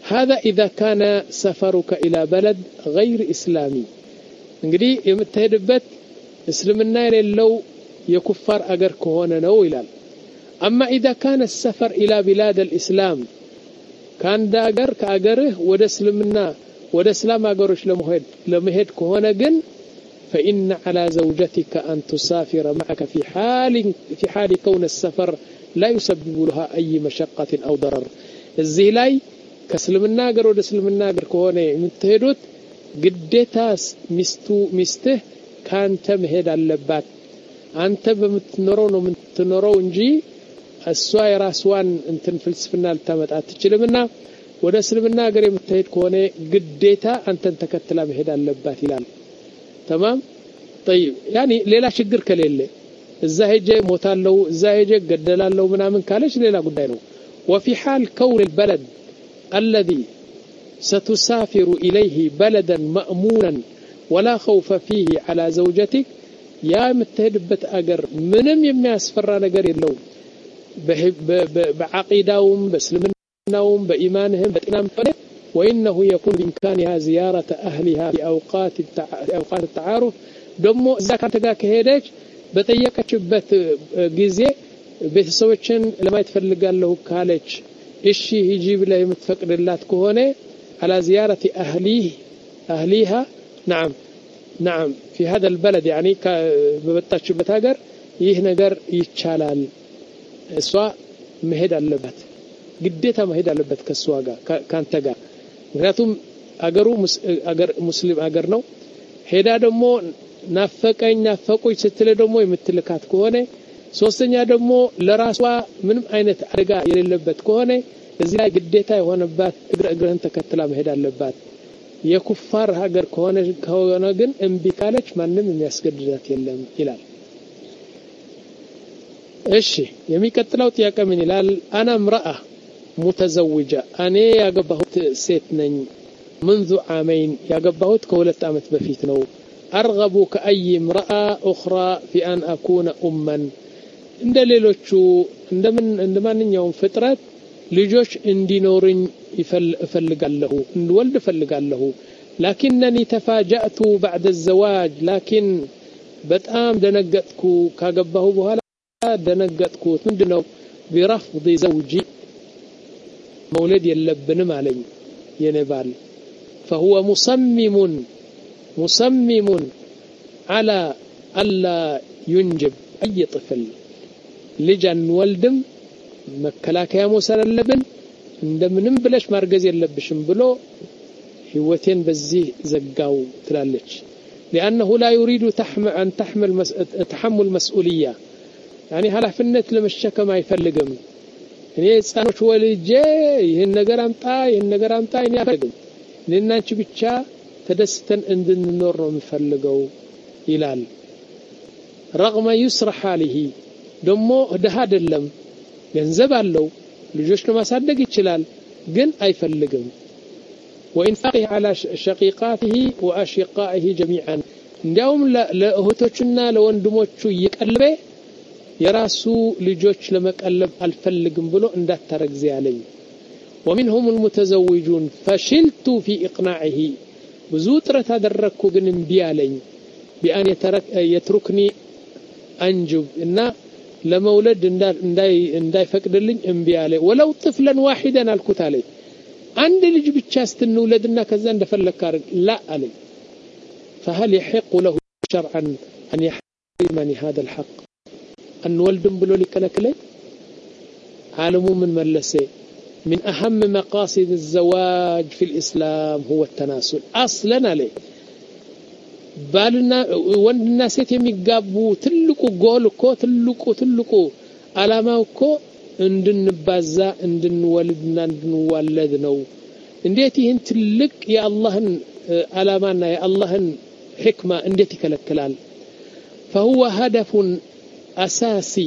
هذا إذا كان سفرك إلى بلد غير إسلامي እንግዲህ የምትሄድበት እስልምና የሌለው የኩፋር አገር ከሆነ ነው ይላል أما إذا كان السفر إلى بلاد الإسلام كان داغر كأجره وده اسلمنا وده اسلام أجرش لمهد لمهد كهونا جن فإن على زوجتك أن تسافر معك في حال في حال كون السفر لا يسبب لها أي مشقة أو ضرر الزيلاي كسلمنا أجر وده اسلمنا أجر كهونا متهدوت قديتاس مستو مسته كان تمهد اللبات أنت بمتنرون ومتنرون انجي السواء راسوان انتن فلسفنا التامت اتشلمنا وده اسلمنا اگر يمتهد كونه قديتا انتن تكتلا مهد اللبات يلال تمام طيب يعني ليلا شقر كليلة ازا هيجي موتالو ازا هيجي قدلالو منامن كالش ليلا قدينو وفي حال كون البلد الذي ستسافر إليه بلدا مأمونا ولا خوف فيه على زوجتك يا متهدبت أجر منم يمياسفر نجر اللون بعقيدهم بسلمناهم بإيمانهم بإنام وإنه يكون بإمكانها زيارة أهلها في أوقات التع... أوقات التعارف دمو إذا كانت جاك هيدج بتيجك شبت جزء بتسويتشن لما يتفرق له كالج إشي يجيب له متفقد الله تكونه على زيارة أهليه أهليها نعم نعم في هذا البلد يعني ببتاش بتاجر يهنجر يتشالال سواء مهد اللبات قديتها مهد اللبات كسواقا كان تجا ምክንያቱም አገሩ አገር ሙስሊም አገር ነው ሄዳ ደግሞ ናፈቀኝ ናፈቆች ስትለ ደግሞ የምትልካት ከሆነ ሶስተኛ ደግሞ ለራሷ ምንም አይነት አደጋ የሌለበት ከሆነ እዚህ ላይ ግዴታ የሆነባት እግረ እግረን ተከትላ መሄድ አለባት የኩፋር ሀገር ከሆነ ከሆነ ግን እምቢ ካለች ማንንም የሚያስገድዳት የለም ይላል እሺ የሚቀጥለው ጥያቄ ምን ይላል አና امرأة متزوجة እኔ ያገባሁት ሴት ነኝ منذ عامين ያገባሁት ከሁለት አመት በፊት ነው أرغب كأي امرأة أخرى في أن أكون أما እንደ ሌሎቹ እንደምን እንደማንኛውም ፍጥረት ልጆች እንዲኖርኝ ይፈልጋለሁ እንወልድ ፈልጋለሁ لكنني تفاجأت بعد الزواج لكن በጣም ደነገጥኩ ካገባሁ በኋላ ደነገጥኩ ምንድነው برفض زوجي مولد يلبنم علي ينبال فهو مصمم مصمم على ألا ينجب أي طفل لجن ولدم مكلاك يا موسى اللبن እንደምንም ብለሽ ማርገዝ የለብሽም ብሎ ህይወቴን በዚህ ዘጋው ትላለች لانه لا يريد تحمل ان تحمل مس... تحمل مسؤوليه يعني ኃላፊነት ለመሸከም አይፈልግም እኔ ጻኖች ወልጄ ይሄን ነገር አምጣ ይሄን ነገር አምጣ እኔ አፈልግም ለናንቺ ብቻ ተደስተን እንድንኖር ነው የምፈልገው ይላል رغم يسر حاله ደሞ ደሃ አይደለም ገንዘብ አለው ልጆች ለማሳደግ ይችላል ግን አይፈልግም وانفاقه على شقيقاته واشقائه جميعا እንዲያውም ለእህቶቹና ለወንድሞቹ ይቀልበ የራሱ ልጆች ለመቀለብ አልፈልግም ብሎ እንዳታረግዝ ያለኝ ومنهم المتزوجون فشلت في اقناعه ብዙ ጥረት አደረኩ ግን እምቢ አለኝ بان يترك يتركني انجب እና ለመውለድ እንዳይ እንዳይፈቅድልኝ እምቢ አለ ወለው طفلا واحدا አልኩት አለ አንድ ልጅ ብቻ ስትንውለድና ከዛ እንደፈለክ አርግ لا አለ فهل يحق له شرعا ان يحرمني هذا الحق ان ولدم بلو لكلكلي عالمو من ملسه من اهم مقاصد الزواج في الاسلام هو التناسل اصلا عليه بالنا ወንድና ሴት የሚጋቡ ትልቁ ጎል እኮ ትልቁ ትልቁ አላማው እኮ እንድንባዛ እንድንወልድና እንድንዋለድ ነው እንዴት ይህን ትልቅ የአላህን አላማና የአላህን ህክማ እንዴት ይከለክላል فهو هدف اساسي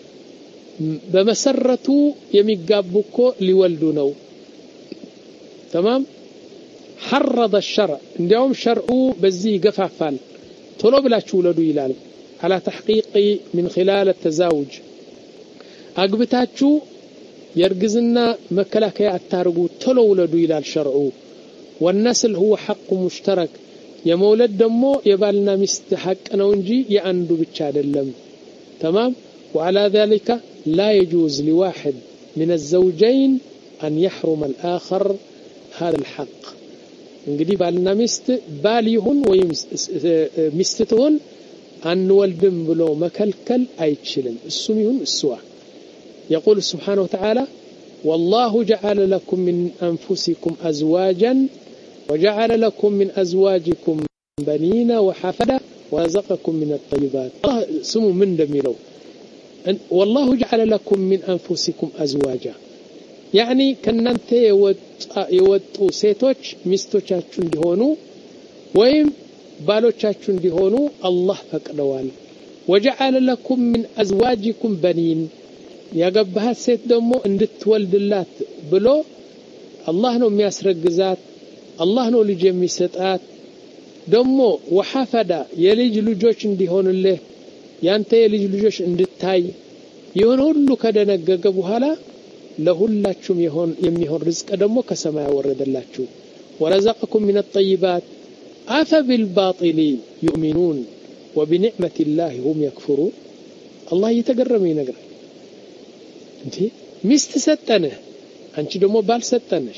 በመሰረቱ የሚጋቡ እኮ ሊወልዱ ነው تمام حرض الشرع እንዲያውም ሸርዑ በዚህ ይገፋፋል ቶሎ ብላችሁ ወለዱ ይላል على تحقيق من خلال التزاوج አግብታችሁ يرجزنا مكلاكي أتارجو تلو ولدو إلى الشرع والنسل هو حق مشترك يا مولد دمو يبالنا مستحق أنا ونجي يأندو بتشاد اللم تمام. وعلى ذلك لا يجوز لواحد من الزوجين أن يحرم الآخر هذا الحق. እንግዲህ ባልና ሚስት ባል ይሁን ወይም ሚስት ትሁን አንወልድም ብሎ መከልከል አይችልም እሱም ይሁን እሷ። يقول سبحانه وتعالى والله جعل لكم من أنفسكم أزواجا وجعل لكم من أزواجكم بنين وحفدا ورزقكم من الطيبات. الله سمو من دميلو والله جعل لكم من أنفسكم أزواجا يعني كننت يوطو ሴቶች ሚስቶቻችሁ እንዲሆኑ ወይም ባሎቻችሁ እንዲሆኑ አላህ ፈቅደዋል። وجعل لكم من أزواجكم بنين ያገባሃት ሴት ደግሞ እንድትወልድላት ብሎ አላህ ነው የሚያስረግዛት አላህ ነው ልጅ የሚሰጣት ደግሞ ወሐፈዳ የልጅ ልጆች እንዲሆንልህ ያንተ የልጅ ልጆች እንድታይ ይሁን ሁሉ ከደነገገ በኋላ ለሁላችሁም ይሆን የሚሆን ርዝቅ ደግሞ ከሰማይ ወረደላችሁ። ورزقكم من الطيبات أفبالباطل يؤمنون وبنعمة الله هم يكفرون. الله يتقرم ينقر انت ሚስት ሰጠንህ አንቺ ደግሞ ባል ሰጠንሽ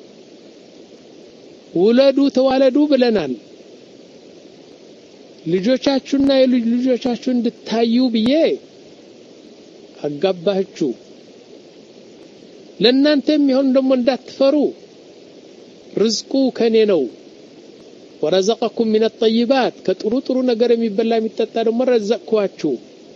ወለዱ ተዋለዱ ብለናል ልጆቻችሁና የልጅ ልጆቻችሁ እንድታዩ ብዬ አጋባችሁ ለእናንተም ይሁን ደግሞ እንዳትፈሩ ርዝቁ ከኔ ነው። ورزقكم من الطيبات ከጥሩ ጥሩ ነገር የሚበላ የሚጠጣ ደግሞ ረዘቅኳችሁ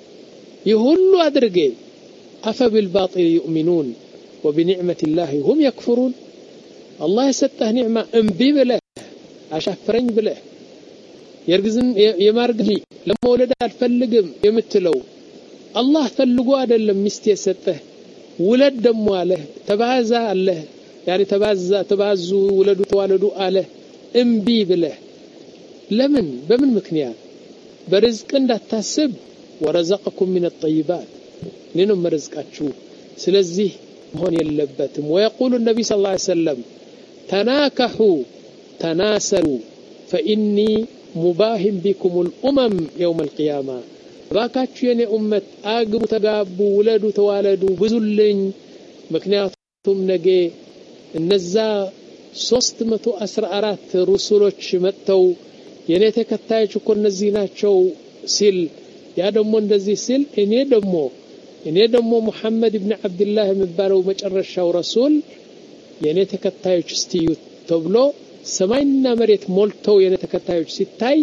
ይሁሉ አድርጌ أفبالباطل يؤمنون وبنعمة الله هم يكفرون. الله يسته نعمة انبي بله أشافرين بله يرجزن يمارجي لما ولد الفلقم يمتلو الله فلقوا هذا لما مستيسته ولد دمواله تبعزا الله يعني تبعزا تبعزوا ولدوا توالدوا آله انبي بله لمن بمن مكنيات برزق لا تحسب ورزقكم من الطيبات لنم رزقاتشو سلزيه هون يلبتم. ويقول النبي صلى الله عليه وسلم تناكحوا تناسلوا فإني مباهم بكم الأمم يوم القيامة. باكاتشو يعني أمة آقبوا تقابوا ولدوا توالدوا بزلين مكنياتهم نجي النزا ሶስትመቶ አስራ አራት رسولوች መጥተው የኔ ተከታዮች እኮ እነዚህ ናቸው ሲል ያ ደግሞ እንደዚህ ሲል እኔ ደግሞ እኔ ደግሞ ሙሐመድ ኢብኑ አብዱላህ የሚባለው መጨረሻው ረሱል የኔ ተከታዮች እስቲዩ ተብሎ ሰማይና መሬት ሞልተው የኔ ተከታዮች ሲታይ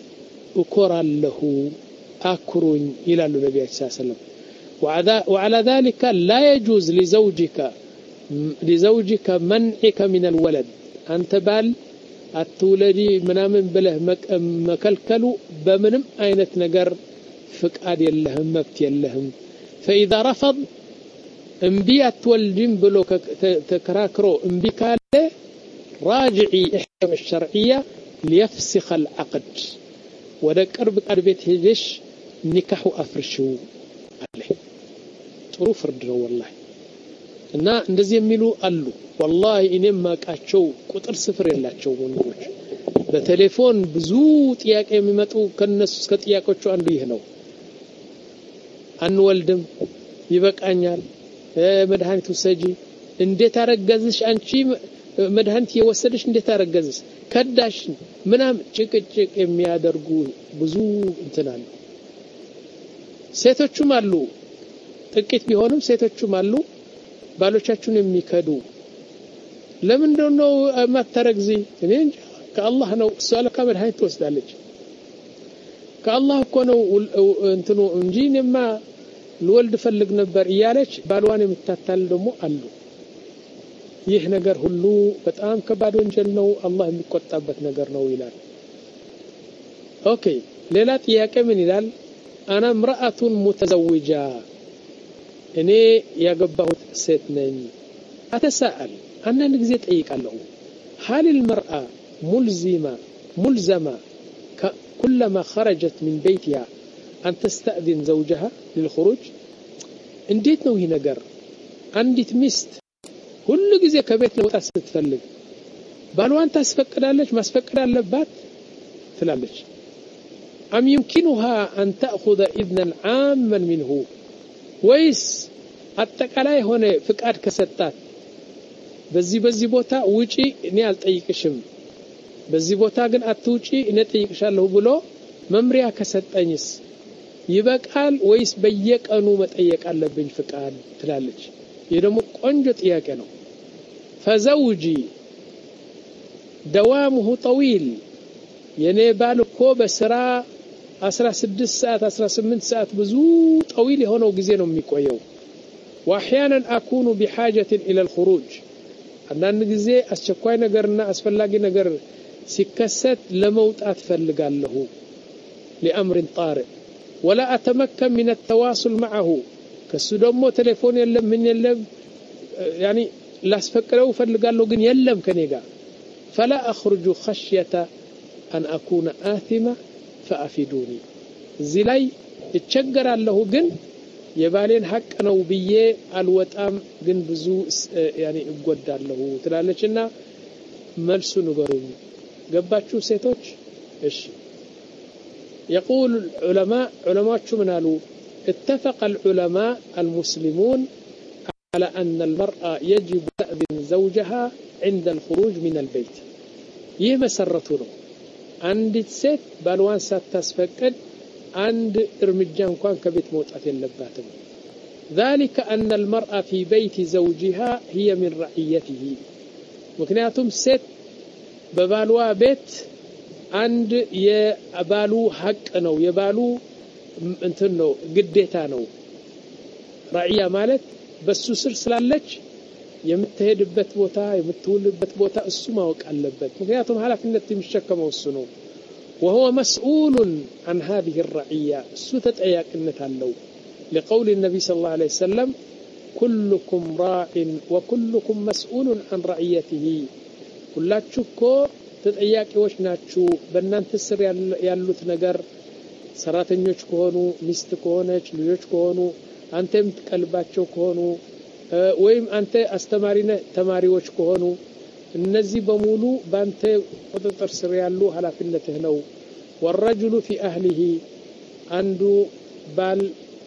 እኮራለሁ አክሩኝ ይላሉ ነብያችን ሰለላሁ ዐለይሂ ወሰለም። وعلى ذلك لا يجوز لزوجك لزوجك منعك من الولد أنت بال التولدي منامن بله مكلكلو بمنم أينت نجر فقاد يلهم مبت يلهم. فإذا رفض انبيات والجن بلو تكراكرو انبي كاله راجعي إحكام الشرعية ليفسخ العقد وده قرب قربت هجش نكاحو أفرشو عليه ጥሩ ፍርድ ነው والله እና እንደዚህ የሚሉ አሉ والله እኔም ማቃቸው ቁጥር ስፍር የላቸው ወንዶች በቴሌፎን ብዙ ጥያቄ የሚመጡ ከነሱ እስከ ጥያቄዎቹ አንዱ ይሄ ነው አንወልድም ይበቃኛል መድኃኒቱ ሰጂ እንዴት አረጋዝሽ አንቺ መድኃኒት የወሰደሽ እንዴት አረጋዝሽ ከዳሽ ምናም ጭቅጭቅ የሚያደርጉ ብዙ እንትናል ሴቶቹም አሉ ጥቂት ቢሆንም ሴቶቹም አሉ ባሎቻችሁን የሚከዱ ለምን ነው ማተረግዚ እኔ ከአላህ ነው ሰለ ከመድኃኒት ወስዳለች ከአላህ እኮ ነው እንትኑ እንጂ እኔማ ልወልድ ፈልግ ነበር እያለች ባልዋን የምታታል ደግሞ አሉ። ይህ ነገር ሁሉ በጣም ከባድ ወንጀል ነው አላህ የሚቆጣበት ነገር ነው ይላል። ኦኬ ሌላ ጥያቄ ምን ይላል አና امرأة متزوجة እኔ ያገባሁት ሴት ነኝ أتساءل أنا نجزي ጠይቃለሁ هل المرأة ملزمة ملزمة كلما خرجت من بيتها أن تستأذن زوجها للخروج እንዴት ነው ይሄ ነገር አንዲት ሚስት ሁሉ ጊዜ ከቤት ለመውጣት ስትፈልግ ባሏን ታስፈቅዳለች ማስፈቀድ አለባት ትላለች أم يمكنها أن تأخذ إذنا عاما منه ويس አጠቃላይ ሆነ ፍቃድ ከሰጣት በዚህ በዚህ ቦታ ውጪ እኔ አልጠይቅሽም በዚህ ቦታ ግን አትውጪ እኔ ጠይቅሻለሁ ብሎ መምሪያ ከሰጠኝስ ይበቃል ወይስ በየቀኑ መጠየቅ አለብኝ ፍቃድ ትላለች ይሄ ደግሞ ቆንጆ ጥያቄ ነው فزوجي دوامه طويل የኔ ባል እኮ በስራ አስራ ስድስት ሰዓት አስራ ስምንት ሰዓት ብዙ طويل የሆነው ጊዜ ነው የሚቆየው واحيانا اكون بحاجه الى الخروج አንዳንድ ጊዜ አስቸኳይ ነገርና አስፈላጊ ነገር ሲከሰት ለመውጣት ፈልጋለሁ لامر طارئ ولا اتمكن من التواصل معه ከሱ ደግሞ ቴሌፎን የለም ምን የለም يعني ላስፈቅረው ፈልጋለሁ ግን የለም ከኔ ጋር فلا اخرج خشيه ان اكون آثمة فافيدوني እዚህ ላይ እቸገራለሁ ግን የባሌን ሐቅ ነው ብዬ አልወጣም ግን ብዙ يعني እጎዳለሁ ትላለችና መልሱ ንገሩኝ ገባችሁ ሴቶች እሺ يقول العلماء علماء شو منالو اتفق العلماء المسلمون على أن المرأة يجب تأذن زوجها عند الخروج من البيت يمسرته له عند ست بالوان ستسفقد عند ارمجان كان كبيت موطات اللباتم ذلك أن المرأة في بيت زوجها هي من رعيته مكنياتهم ست ببالوا بيت عند يبالو حق نو يبالو انتن نو قديتا نو رعية مالت በሱ ስር ስላለች የምትሄድበት ቦታ የምትውልበት ቦታ እሱ ማወቅ አለበት ምክንያቱም ኃላፊነት የሚሸከመው እሱ ነው وهو مسؤول عن هذه الرعية እሱ ተጠያቂነት አለው لقول النبي صلى الله عليه وسلم كلكم راع وكلكم مسؤول عن رعيته ሁላችሁ እኮ ተጠያቂዎች ናችሁ በእናንተ ስር ያሉት ነገር ሰራተኞች ከሆኑ ሚስት ከሆነች ልጆች ከሆኑ አንተ የምትቀልባቸው ከሆኑ ወይም አንተ አስተማሪ ነህ ተማሪዎች ከሆኑ እነዚህ በሙሉ ባንተ ቁጥጥር ስር ያሉ ኃላፊነትህ ነው والرجل في اهله አንዱ ባል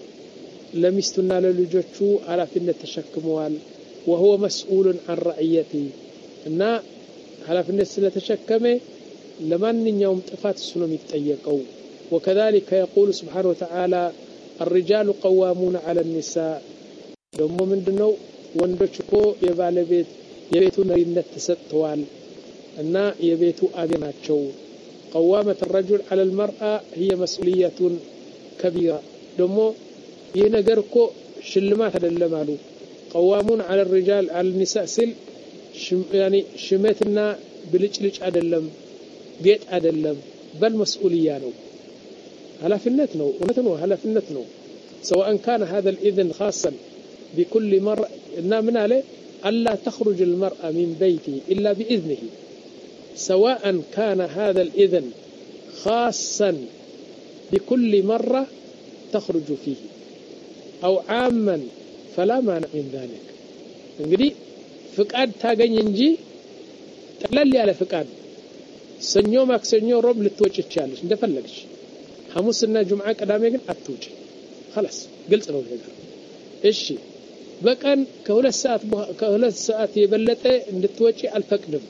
ለሚስቱና ለልጆቹ ኃላፊነት ተሸክመዋል وهو مسؤول عن رعيته እና ኃላፊነት ስለተሸከመ ለማንኛውም ጥፋት እሱ ነው የሚጠየቀው وكذلك يقول سبحانه وتعالى الرجال قوامون على النساء ደሞ ምንድነው ወንዶች እኮ የባለቤት የቤቱ መሪነት ተሰጥተዋል እና የቤቱ አገናቸው قوامة الرجل على المرأة هي مسؤولية كبيرة ደሞ ይሄ ነገር እኮ ሽልማት አይደለም አሉ قوامون على الرجال على النساء سل يعني ሽመትና ብልጭልጭ አይደለም ጌጥ አይደለም بل مسؤولية ነው ኃላፊነት ነው እውነት ነው ኃላፊነት ነው سواء كان هذا الإذن خاصا بكل مرة إن من عليه ألا تخرج المرأة من بيته إلا بإذنه سواء كان هذا الإذن خاصا بكل مرة تخرج فيه أو عاما فلا مانع من ذلك እንግዲህ ፍቃድ ታገኝ እንጂ ጠቅለል ያለ ፍቃድ ሰኞ ማክሰኞ ሮብ ልትወጪ ይችላልሽ እንደፈለግሽ ሐሙስና ጁምዓ ቅዳሜ ግን አትውጪ خلاص ግልጽ ነው ነገር እሺ በቀን ከሁለት ሰዓት ከሁለት ሰዓት የበለጠ እንድትወጪ አልፈቅድም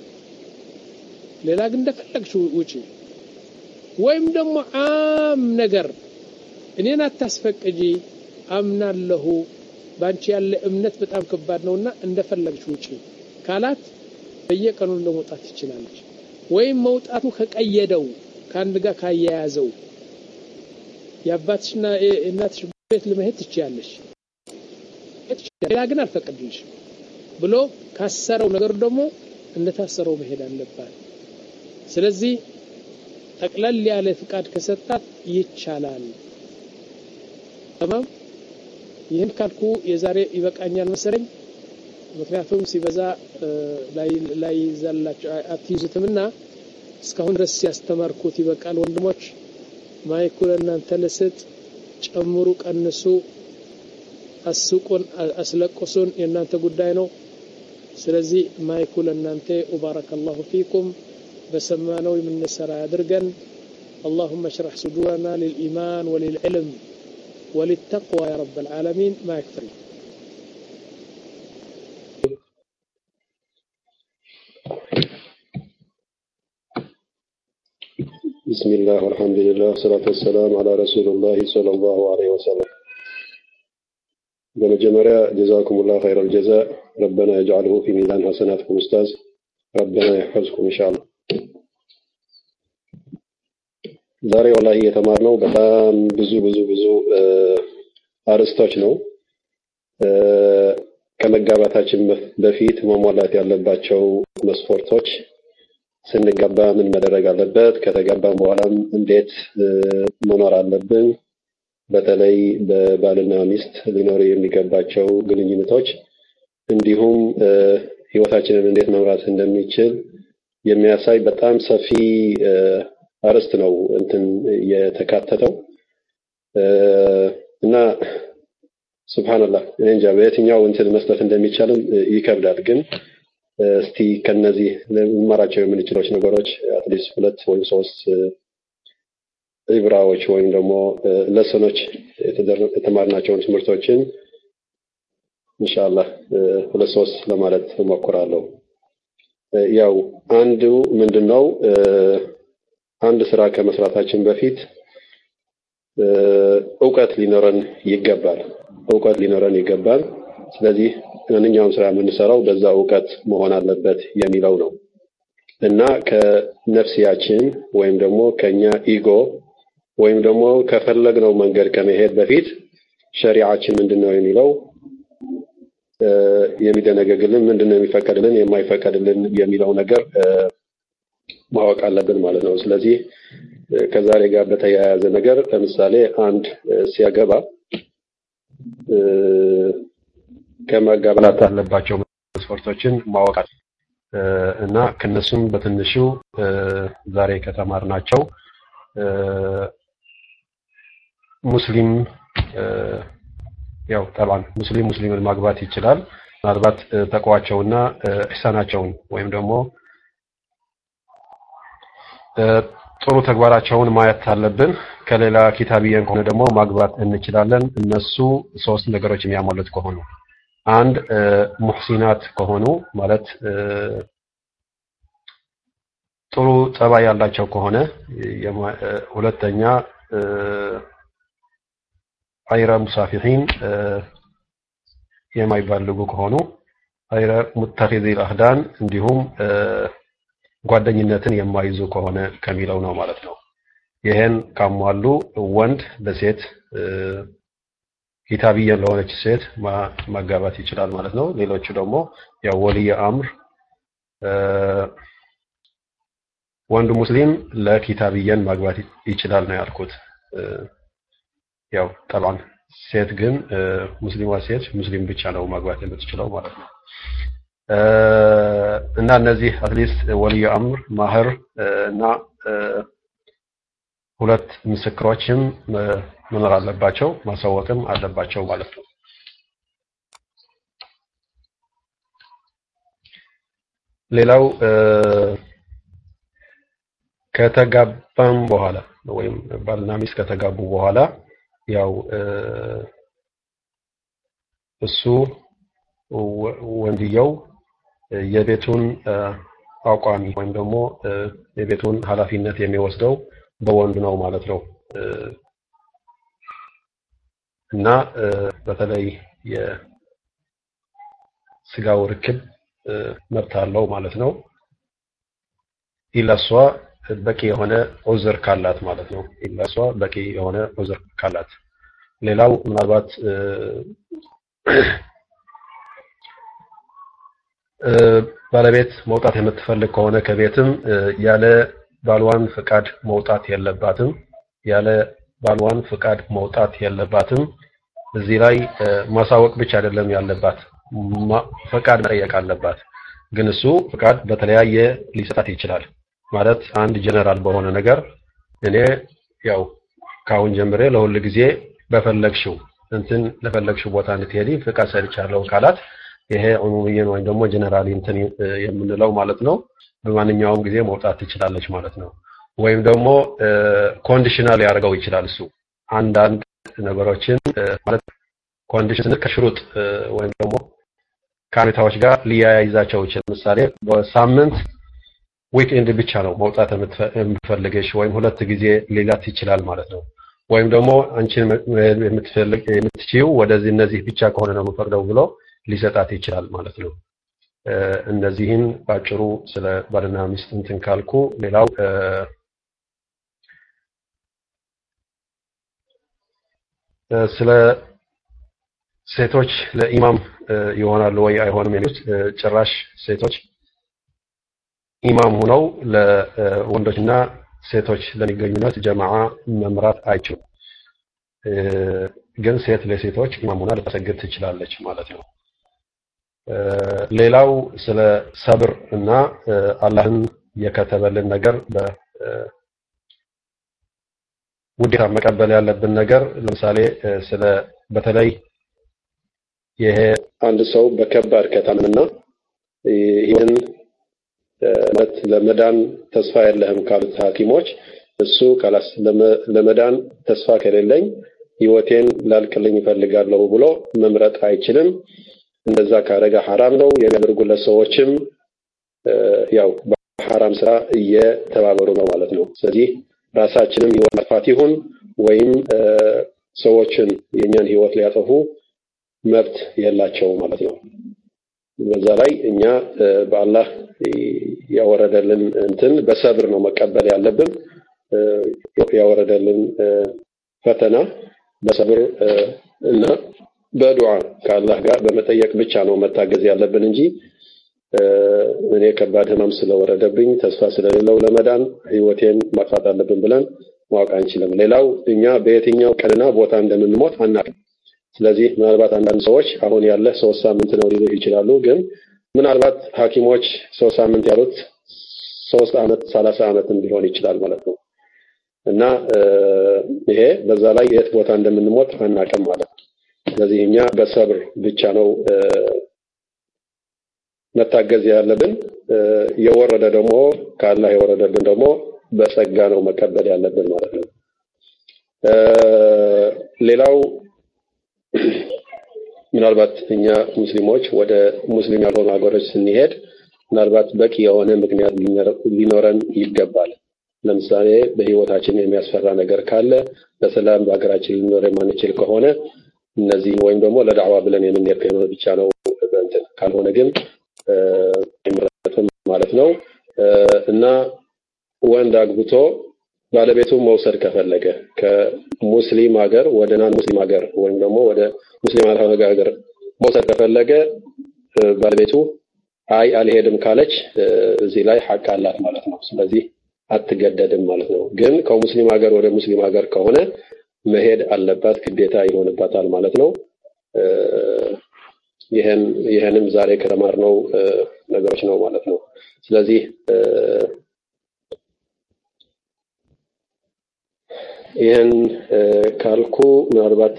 ሌላ ግን እንደፈለግሽ ውጪ ወይም ደግሞ አም ነገር እኔን አታስፈቅጂ አምናለሁ ባንቺ ያለ እምነት በጣም ከባድ ነውና እንደፈለግሽ ውጪ ካላት በየቀኑ ለመውጣት ይችላልሽ ወይም መውጣቱ ከቀየደው ካንድ ጋር ካያያዘው ያባትሽና እናትሽ ቤት ለመሄድ ትችያለሽ ሌላ ግን አልፈቅድልሽ ብሎ ካሰረው ነገር ደግሞ እንደታሰረው መሄድ አለባት ስለዚህ ጠቅለል ያለ ፍቃድ ከሰጣት ይቻላል تمام ይህን ካልኩ የዛሬ ይበቃኛል መሰለኝ ምክንያቱም ሲበዛ ላይ ላይ ዘላችሁ አትይዙትምና እስካሁን ድረስ ያስተማርኩት ይበቃል ወንድሞች ማይኩል እናንተ ለሰጥ ጨምሩ ቀንሱ አስቁን አስለቅሱን የእናንተ ጉዳይ ነው ስለዚህ ማይኩል እናንተ ወባረከላሁ ፊኩም በሰማነው የምንሰራ ያድርገን اللهم اشرح صدورنا للإيمان وللعلم وللتقوى يا رب العالمين ما يكفي بسم الله والحمد لله والصلاة والسلام على رسول الله صلى الله عليه وسلم بمجمرة جزاكم الله خير الجزاء ربنا يجعله في ميزان حسناتكم أستاذ ربنا يحفظكم إن شاء الله ዛሬ ወላሂ የተማርነው በጣም ብዙ ብዙ ብዙ አርስቶች ነው ከመጋባታችን በፊት መሟላት ያለባቸው መስፈርቶች ስንጋባ ምን መደረግ አለበት ከተጋባን በኋላም እንዴት መኖር አለብን በተለይ በባልና ሚስት ሊኖር የሚገባቸው ግንኙነቶች እንዲሁም ህይወታችንን እንዴት መምራት እንደሚችል የሚያሳይ በጣም ሰፊ አርስት ነው እንትን የተካተተው እና ሱብሃንአላህ እንጃ በየትኛው እንትን መስጠት እንደሚቻልም ይከብዳል ግን እስቲ ከነዚህ ለማራቸው የምንችለው ነገሮች አትሊስት ሁለት ወይም ሶስት ኢብራዎች ወይም ደግሞ ለሰኖች የተማርናቸውን ትምህርቶችን ኢንሻአላህ ሁለት ሶስት ለማለት እሞክራለሁ ያው አንዱ ምንድነው አንድ ስራ ከመስራታችን በፊት ዕውቀት ሊኖረን ይገባል ዕውቀት ሊኖረን ይገባል ስለዚህ ማንኛውም ስራ የምንሰራው በዛ ዕውቀት መሆን አለበት የሚለው ነው እና ከነፍሲያችን ወይም ደግሞ ከኛ ኢጎ ወይም ደግሞ ከፈለግነው መንገድ ከመሄድ በፊት ሸሪዓችን ምንድነው የሚለው የሚደነገግልን ምንድነው የሚፈቀድልን የማይፈቀድልን የሚለው ነገር ማወቅ አለብን ማለት ነው ስለዚህ ከዛሬ ጋር በተያያዘ ነገር ለምሳሌ አንድ ሲያገባ ከመጋባት አለባቸው መስፈርቶችን ማወቅ እና ከነሱም በትንሹ ዛሬ ከተማርናቸው ሙስሊም ያው طبعا ሙስሊም ሙስሊምን ማግባት ይችላል ምናልባት ተቋዋቸውና ኢህሳናቸውን ወይም ደግሞ ጥሩ ተግባራቸውን ማየት አለብን ከሌላ ኪታቢያን ከሆነ ደግሞ ማግባት እንችላለን እነሱ ሶስት ነገሮች የሚያሟሉት ከሆኑ አንድ ሙህሲናት ከሆኑ ማለት ጥሩ ጸባይ ያላቸው ከሆነ ሁለተኛ አይራ ሙሳፊሒን የማይባልጉ ከሆኑ አይራ ሙተኺዚ አልአህዳን እንዲሁም ጓደኝነትን የማይዙ ከሆነ ከሚለው ነው ማለት ነው ይሄን ካሟሉ ወንድ በሴት ኪታቢያን ለሆነች ሴት ማጋባት ይችላል ማለት ነው ሌሎቹ ደግሞ ያው ወልይ አምር ወንድ ሙስሊም ለኪታቢያን ማግባት ይችላል ነው ያልኩት ያው طبعا ሴት ግን ሙስሊሟ ሴት ሙስሊም ብቻ ነው ማግባት የምትችለው ማለት ነው እና እነዚህ አትሊስት ወልይ አምር ማህር እና ሁለት ምስክሮችም መኖር አለባቸው ማሳወቅም አለባቸው ማለት ነው ሌላው ከተጋባም በኋላ ወይም ባልና ሚስት ከተጋቡ በኋላ ያው እሱ ወንድየው የቤቱን አቋሚ ወይም ደግሞ የቤቱን ኃላፊነት የሚወስደው በወንድ ነው ማለት ነው እና በተለይ የስጋው ርክብ መብት አለው ማለት ነው ኢላሷ በቂ የሆነ ዑዝር ካላት ማለት ነው ኢላሷ በቂ የሆነ ዑዝር ካላት ሌላው ምናልባት ባለቤት መውጣት የምትፈልግ ከሆነ ከቤትም ያለ ባልዋን ፍቃድ መውጣት የለባትም ያለ ባልዋን ፍቃድ መውጣት የለባትም እዚህ ላይ ማሳወቅ ብቻ አይደለም ያለባት ፍቃድ መጠየቅ አለባት ግን እሱ ፍቃድ በተለያየ ሊሰጣት ይችላል ማለት አንድ ጀነራል በሆነ ነገር እኔ ያው ካሁን ጀምሬ ለሁሉ ጊዜ በፈለግሽው እንትን ለፈለግሽው ቦታ እንድትሄጂ ፍቃድ ሰጥቻለሁ ካላት ይሄ ዑሙሚየን ወይም ደግሞ ጀነራሊ እንትን የምንለው ማለት ነው በማንኛውም ጊዜ መውጣት ትችላለች ማለት ነው ወይም ደግሞ ኮንዲሽናል ያደርገው ይችላል እሱ አንዳንድ ነገሮችን ማለት ኮንዲሽን ከሽሩጥ ወይም ደግሞ ከሁኔታዎች ጋር ሊያያይዛቸው ይችላል ምሳሌ በሳምንት ዊክኤንድ ብቻ ነው መውጣት የምትፈልገሽ ወይም ሁለት ጊዜ ሊላት ይችላል ማለት ነው ወይም ደግሞ አንቺን የምትፈልግ የምትችይው ወደዚህ እነዚህ ብቻ ከሆነ ነው የምፈቅደው ብሎ ሊሰጣት ይችላል ማለት ነው እነዚህን ባጭሩ ስለ ባልና ሚስት እንትን ካልኩ ሌላው ስለ ሴቶች ለኢማም ይሆናሉ ወይ አይሆንም የሚሉት ጭራሽ ሴቶች ኢማም ሆነው ለወንዶችና ሴቶች ለሚገኙነት ጀማዓ መምራት አይችሉም ግን ሴት ለሴቶች ኢማም ሆና ልትሰግድ ትችላለች ማለት ነው ሌላው ስለ ሰብር እና አላህን የከተበልን ነገር በ ውዴታ መቀበል ያለብን ነገር ለምሳሌ ስለ በተለይ ይሄ አንድ ሰው በከባድ ከታመነና ይሄን ማለት ለመዳን ተስፋ የለህም ካሉት ሐኪሞች እሱ ካላስ ለመዳን ተስፋ ከሌለኝ ህይወቴን ላልቅልኝ ይፈልጋለሁ ብሎ መምረጥ አይችልም እንደዛ ካረጋ حرام ነው የሚያደርጉለት ሰዎችም ያው በሐራም ስራ እየተባበሩ ነው ማለት ነው ስለዚህ ራሳችንም ህይወት ማጥፋት ይሁን ወይም ሰዎችን የኛን ህይወት ሊያጠፉ መብት የላቸው ማለት ነው በዛ ላይ እኛ በአላህ ያወረደልን እንትን በሰብር ነው መቀበል ያለብን ያወረደልን ፈተና በሰብር እና በዱዓ ከአላህ ጋር በመጠየቅ ብቻ ነው መታገዝ ያለብን እንጂ እኔ ከባድ ህመም ስለወረደብኝ ተስፋ ስለሌለው ለመዳን ህይወቴን ማጥፋት አለብን ብለን ማወቅ አንችልም ሌላው እኛ በየትኛው ቀንና ቦታ እንደምንሞት አናውቅም ስለዚህ ምናልባት አንዳንድ ሰዎች አሁን ያለ ሶስት ሳምንት ነው ሊሉ ይችላሉ ግን ምናልባት ሐኪሞች ሶስት ሳምንት ያሉት ሶስት አመት ሰላሳ አመት ሊሆን ይችላል ማለት ነው እና ይሄ በዛ ላይ የት ቦታ እንደምንሞት አናውቅም ማለት ነው ስለዚህ እኛ በሰብር ብቻ ነው መታገዝ ያለብን የወረደ ደግሞ ከአላህ የወረደብን ደግሞ በጸጋ ነው መቀበል ያለብን ማለት ነው ሌላው ምናልባት እኛ ሙስሊሞች ወደ ሙስሊም ያልሆኑ ሀገሮች ስንሄድ ምናልባት በቂ የሆነ ምክንያት ሊኖረን ይገባል ለምሳሌ በህይወታችን የሚያስፈራ ነገር ካለ በሰላም በአገራችን ሊኖር የማንችል ከሆነ እነዚህ ወይም ደግሞ ለዳዕዋ ብለን የምንሄድ ከሆነ ብቻ ነው እንትን ካልሆነ ግን ማለት ነው እና ወንድ አግብቶ ባለቤቱ መውሰድ ከፈለገ ከሙስሊም ሀገር ወደ ናን ሙስሊም ሀገር ወይም ደግሞ ወደ ሙስሊም ያልሆነ ሀገር መውሰድ ከፈለገ ባለቤቱ አይ አልሄድም ካለች እዚህ ላይ ሐቅ አላት ማለት ነው ስለዚህ አትገደድም ማለት ነው ግን ከሙስሊም ሀገር ወደ ሙስሊም ሀገር ከሆነ መሄድ አለባት ግዴታ ይሆንባታል ማለት ነው ይሄን ይሄንም ዛሬ ከተማርነው ነገሮች ነው ማለት ነው ስለዚህ ይሄን ካልኩ ምናልባት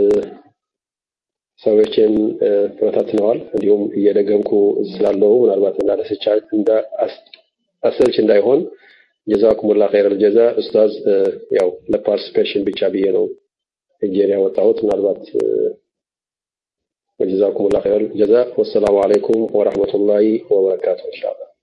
ሰዎችን ተፈታትነዋል እንዲሁም እየደገምኩ ስላለው ምናልባት እንዳለሰቻ እንዳ አሰልች እንዳይሆን ጀዛኩሙላህ ኸይረል ጀዛ ኡስታዝ ያው ለፓርቲሲፔሽን ብቻ ብዬ ነው እጄን ያወጣሁት ምናልባት وجزاكم الله خير الجزاء والسلام عليكم ورحمة الله وبركاته إن شاء الله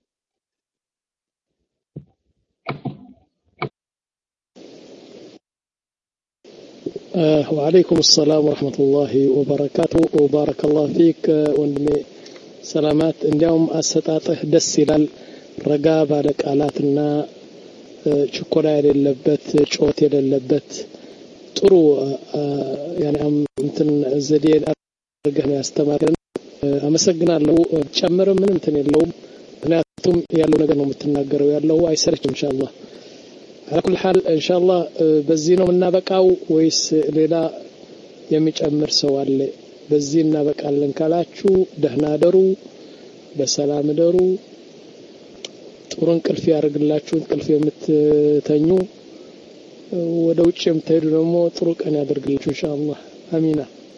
آه وعليكم السلام ورحمة الله وبركاته وبارك الله فيك وندمي سلامات اليوم أستطيع دس إلى الرقاب على كالاتنا شكرا للبت شوت للبت ጥሩ يعني እንትን ዘዴ አድርገህ ያስተማረን አመሰግናለሁ ጨምረ ምን እንትን የለውም ምክንያቱም ያለው ነገር ነው የምትናገረው ያለው አይሰረች ኢንሻአላህ على كل حال ان شاء الله በዚህ ነው እናበቃው ወይስ ሌላ የሚጨምር ሰው አለ በዚህ እናበቃለን ካላችሁ ደህና ደሩ በሰላም ደሩ ጥሩ እንቅልፍ ያርግላችሁ እንቅልፍ የምትተኙ ወደ ውጭ የምትሄዱ ደግሞ ጥሩ ቀን ያደርግላችሁ ኢንሻአላህ አሚና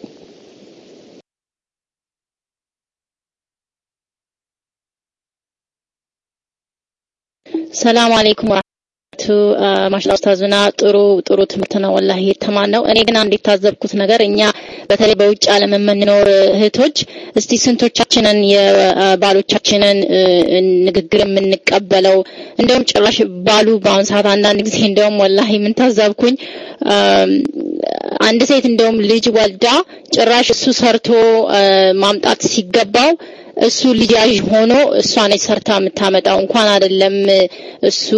ሰላም አለይኩም ማሻአላ ኡስታዝና ጥሩ ጥሩ ትምህርት ነው ወላሂ ተማነው እኔ ግን አንዴ ታዘብኩት ነገር እኛ በተለይ በውጭ ዓለም የምንኖር እህቶች እስቲ ስንቶቻችንን የባሎቻችንን ንግግር የምንቀበለው እንደውም ጭራሽ ባሉ ባውን ሰዓት አንዳንድ ጊዜ እንደውም ወላሂ ምን ታዘብኩኝ አንድ ሴት እንደውም ልጅ ወልዳ ጭራሽ እሱ ሰርቶ ማምጣት ሲገባው እሱ ልጅ ያዥ ሆኖ እሷ ነች ሰርታ የምታመጣው እንኳን አይደለም እሱ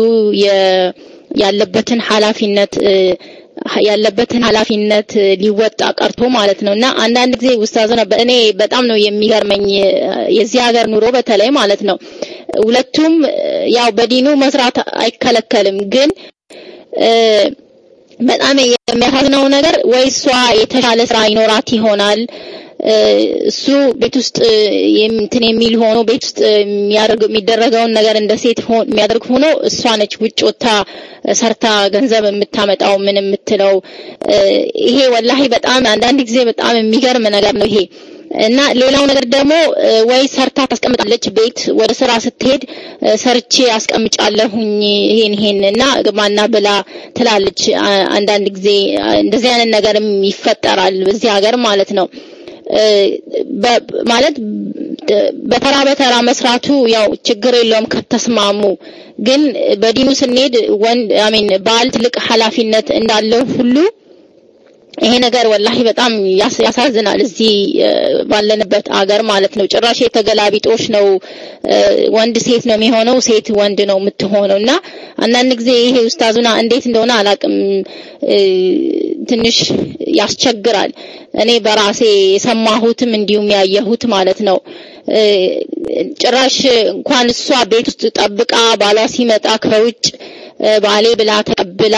ያለበትን ሐላፊነት ያለበትን ሐላፊነት ሊወጣ ቀርቶ ማለት ነውና አንዳንድ ጊዜ ኡስታዝና በእኔ በጣም ነው የሚገርመኝ የዚህ ሀገር ኑሮ በተለይ ማለት ነው ሁለቱም ያው በዲኑ መስራት አይከለከልም ግን በጣም የሚያሳዝነው ነገር ወይሷ የተሻለ ስራ ይኖራት ይሆናል እሱ ቤት ውስጥ እንትን የሚል ሆኖ ቤት ውስጥ የሚያደርግ የሚደረገውን ነገር እንደ ሴት የሚያደርግ ሆኖ እሷ ነች ውጭ ወጣ ሰርታ ገንዘብ የምታመጣው ምን የምትለው ይሄ ወላሂ በጣም አንዳንድ ጊዜ በጣም የሚገርም ነገር ነው ይሄ እና ሌላው ነገር ደግሞ ወይ ሰርታ ታስቀምጣለች ቤት ወደ ስራ ስትሄድ ሰርቼ አስቀምጫለሁኝ ይሄን ይሄን እና ግማና ብላ ትላለች አንዳንድ ጊዜ እንደዚህ አይነት ነገርም ይፈጠራል በዚህ ሀገር ማለት ነው ማለት በተራ በተራ መስራቱ ያው ችግር የለውም ከተስማሙ ግን በዲኑ ስንሄድ ወንድ አሜን ባል ትልቅ ሐላፊነት እንዳለው ሁሉ ይሄ ነገር ወላሂ በጣም ያሳዝናል እዚህ ባለንበት አገር ማለት ነው ጭራሽ የተገላቢጦሽ ነው ወንድ ሴት ነው የሚሆነው ሴት ወንድ ነው የምትሆነውና አንዳንድ ጊዜ ይሄ ኡስታዙና እንዴት እንደሆነ አላቅም ትንሽ ያስቸግራል እኔ በራሴ የሰማሁትም እንዲሁም ያየሁት ማለት ነው ጭራሽ እንኳን እሷ ቤት ውስጥ ጠብቃ ባሏ ሲመጣ ከውጭ ባሌ ብላ ተቀብላ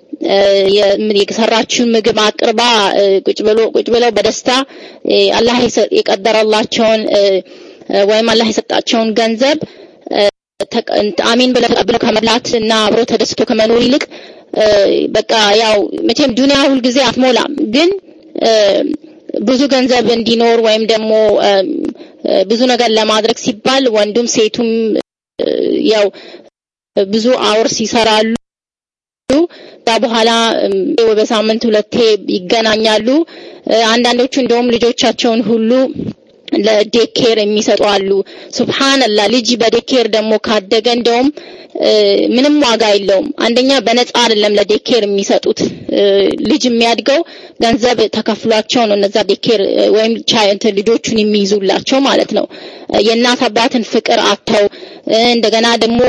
የሰራችው ምግብ አቅርባ ቁጭ ብሎ ቁጭ ብለው በደስታ አላህ የቀደረላቸውን ወይም አላህ የሰጣቸውን ገንዘብ አሚን ብለው ተቀብለው ከመብላትና አብሮ ተደስቶ ከመኖር ይልቅ በቃ ያው መቼም ዱንያ ሁሉ ጊዜ አትሞላም ግን ብዙ ገንዘብ እንዲኖር ወይም ደግሞ ብዙ ነገር ለማድረግ ሲባል ወንዱም ሴቱም ያው ብዙ አውርስ ይሰራሉ በኋላ በሳምንት ሁለቴ ይገናኛሉ አንዳንዶቹ እንደውም ልጆቻቸውን ሁሉ ለዴኬር የሚሰጡ አሉ ሱብሃንአላህ ልጅ በዴኬር ደግሞ ካደገ እንደውም ምንም ዋጋ የለውም አንደኛ በነፃ አይደለም ለዴኬር የሚሰጡት ልጅ የሚያድገው ገንዘብ ተከፍሏቸው ነው እነዛ ዴኬር ወይም ቻይንት ልጆቹን የሚይዙላቸው ማለት ነው የእናት አባትን ፍቅር አጥተው እንደገና ደግሞ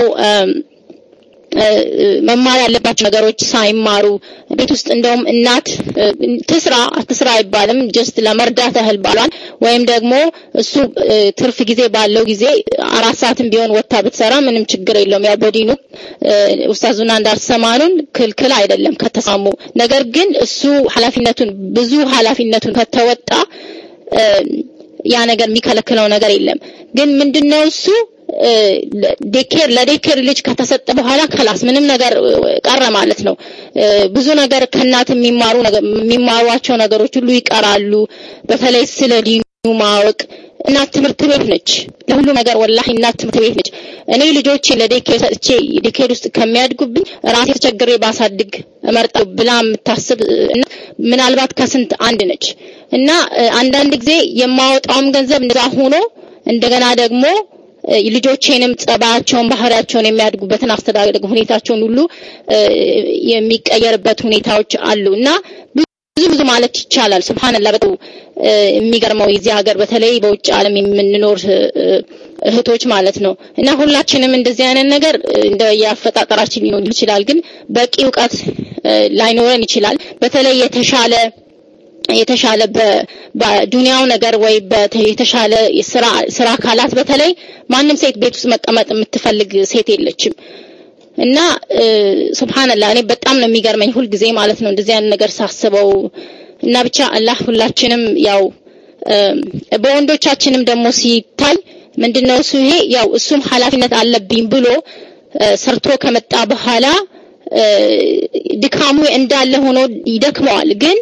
መማር ያለባቸው ነገሮች ሳይማሩ ቤት ውስጥ እንደውም እናት ትስራ አትስራ አይባልም ጀስት ለመርዳት ያህል ባሏን ወይም ደግሞ እሱ ትርፍ ጊዜ ባለው ጊዜ አራት ሰዓትም ቢሆን ወጣ ብትሰራ ምንም ችግር የለውም ያው በዲኑ ኡስታዙና እንዳርሰማኑን ክልክል አይደለም ከተሳሙ ነገር ግን እሱ ሐላፊነቱን ብዙ ሐላፊነቱን ከተወጣ ያ ነገር የሚከለክለው ነገር የለም ግን ምንድነው እሱ ዴኬር ለዴኬር ልጅ ከተሰጠ በኋላ ከላስ ምንም ነገር ቀረ ማለት ነው ብዙ ነገር ከናት የሚማሩ ነገር የሚማሯቸው ነገሮች ሁሉ ይቀራሉ በተለይ ስለ ዲኑ ማወቅ እናት ትምህርት ቤት ነች ለሁሉ ነገር ወላሂ እናት ትምህርት ቤት ነች እኔ ልጆቼ ለዴኬር ሰጥቼ ዴኬር ውስጥ ከሚያድጉብኝ ራሴ ተቸግሬ ባሳድግ እመርጣለሁ ብላ የምታስብ ምናልባት ከስንት አንድ ነች እና አንዳንድ ጊዜ የማወጣውም ገንዘብ እንደዛ ሆኖ እንደገና ደግሞ ልጆቼንም ጸባያቸውን ባህሪያቸውን የሚያድጉበትን አስተዳደግ ሁኔታቸውን ሁሉ የሚቀየርበት ሁኔታዎች አሉና ብዙ ብዙ ማለት ይቻላል ሱብሃንአላህ በጣም የሚገርመው የዚህ ሀገር በተለይ በውጭ ዓለም የምንኖር እህቶች ማለት ነው እና ሁላችንም እንደዚህ አይነት ነገር እንደ ያፈጣጠራችን ሊሆን ይችላል ግን በቂ ዕውቀት ላይኖረን ይችላል በተለይ የተሻለ የተሻለ በዱንያው ነገር ወይ በተሻለ ስራ ስራ ካላት በተለይ ማንንም ሴት ቤት ውስጥ መቀመጥ የምትፈልግ ሴት የለችም እና ሱብሃንአላህ እኔ በጣም ነው የሚገርመኝ ሁሉ ጊዜ ማለት ነው እንደዚህ አይነት ነገር ሳስበው እና ብቻ አላህ ሁላችንም ያው በወንዶቻችንም ደግሞ ሲታይ ምንድነው እሱ ይሄ ያው እሱም ሐላፊነት አለብኝ ብሎ ሰርቶ ከመጣ በኋላ ድካሙ እንዳለ ሆኖ ይደክመዋል ግን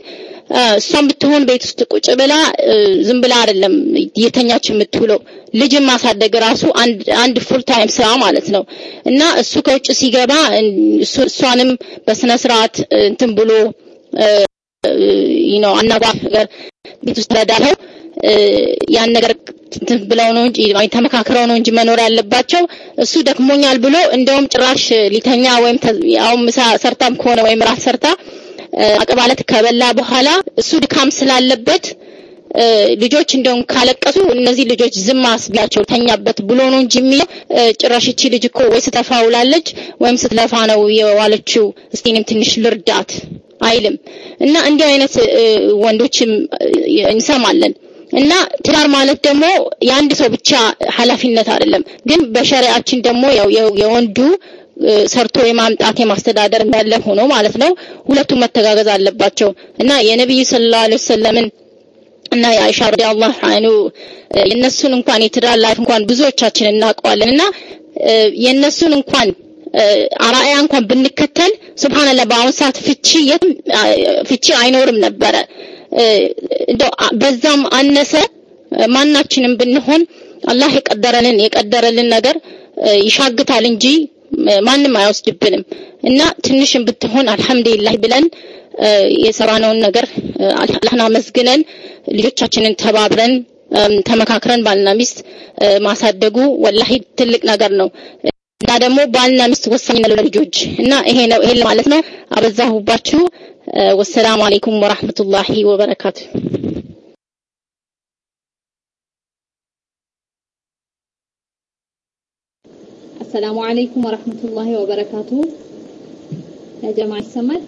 እሷም ብትሆን ቤት ውስጥ ቁጭ ብላ ዝም ብላ አይደለም የተኛች የምትውለው ልጅን ማሳደግ ራሱ አንድ አንድ ፉል ታይም ስራ ማለት ነው እና እሱ ከውጭ ሲገባ እሷንም በስነ ስርዓት እንትን ብሎ you know አናባር ነገር ቤት ውስጥ ተዳለው ያን ነገር ብለው ነው እንጂ ተመካክረው ነው እንጂ መኖር ያለባቸው እሱ ደክሞኛል ብሎ እንደውም ጭራሽ ሊተኛ ወይም ያው ምሳ ሰርታም ከሆነ ወይም ራስ ሰርታ አቀባለት ከበላ በኋላ እሱ ድካም ስላለበት ልጆች እንደውም ካለቀሱ እነዚህ ልጆች ዝም አስቢያቸው ተኛበት ብሎ ነው እንጂ ጭራሽ እቺ ልጅ እኮ ወይ ስተፋውላለች ወይም ስትለፋ ነው የዋለችው እስቲንም ትንሽ ልርዳት አይልም እና እንዲህ አይነት ወንዶችም እንሰማለን እና ትዳር ማለት ደግሞ የአንድ ሰው ብቻ ኃላፊነት አይደለም ግን በሸሪዓችን ደግሞ ያው የወንዱ ሰርቶ የማምጣት የማስተዳደር እንዳለ ሆኖ ማለት ነው ሁለቱም መተጋገዝ አለባቸው እና የነብዩ ሰለላሁ ዐለይሂ ወሰለምን እና የአይሻ ረዲየላሁ ዐንሁ የነሱን እንኳን የትዳር ላይፍ እንኳን ብዙዎቻችን እናውቀዋለንና የነሱን እንኳን አራያ እንኳን ብንከተል ሱብሃንአላህ በአሁን ሰዓት ፍቺ የትም ፍቺ አይኖርም ነበር እንደው በዛም አነሰ ማናችንም ብንሆን አላህ የቀደረልን የቀደረልን ነገር ይሻግታል እንጂ ማንንም አይወስድብንም እና ትንሽም ብትሆን አልহামዱሊላህ ብለን የሰራነውን ነገር አላህን አመስግነን ልጆቻችንን ተባብረን ተመካክረን ባልና ሚስት ማሳደጉ ወላሂ ትልቅ ነገር ነው እና ደግሞ ባልና ሚስት ወሳኝ ነው ለልጆች እና ይሄ ነው ይሄ ማለት ነው አበዛሁባችሁ ወሰላሙ አለይኩም ወራህመቱላሂ ወበረካቱ السلام عليكم ورحمة الله وبركاته يا جماعة السماء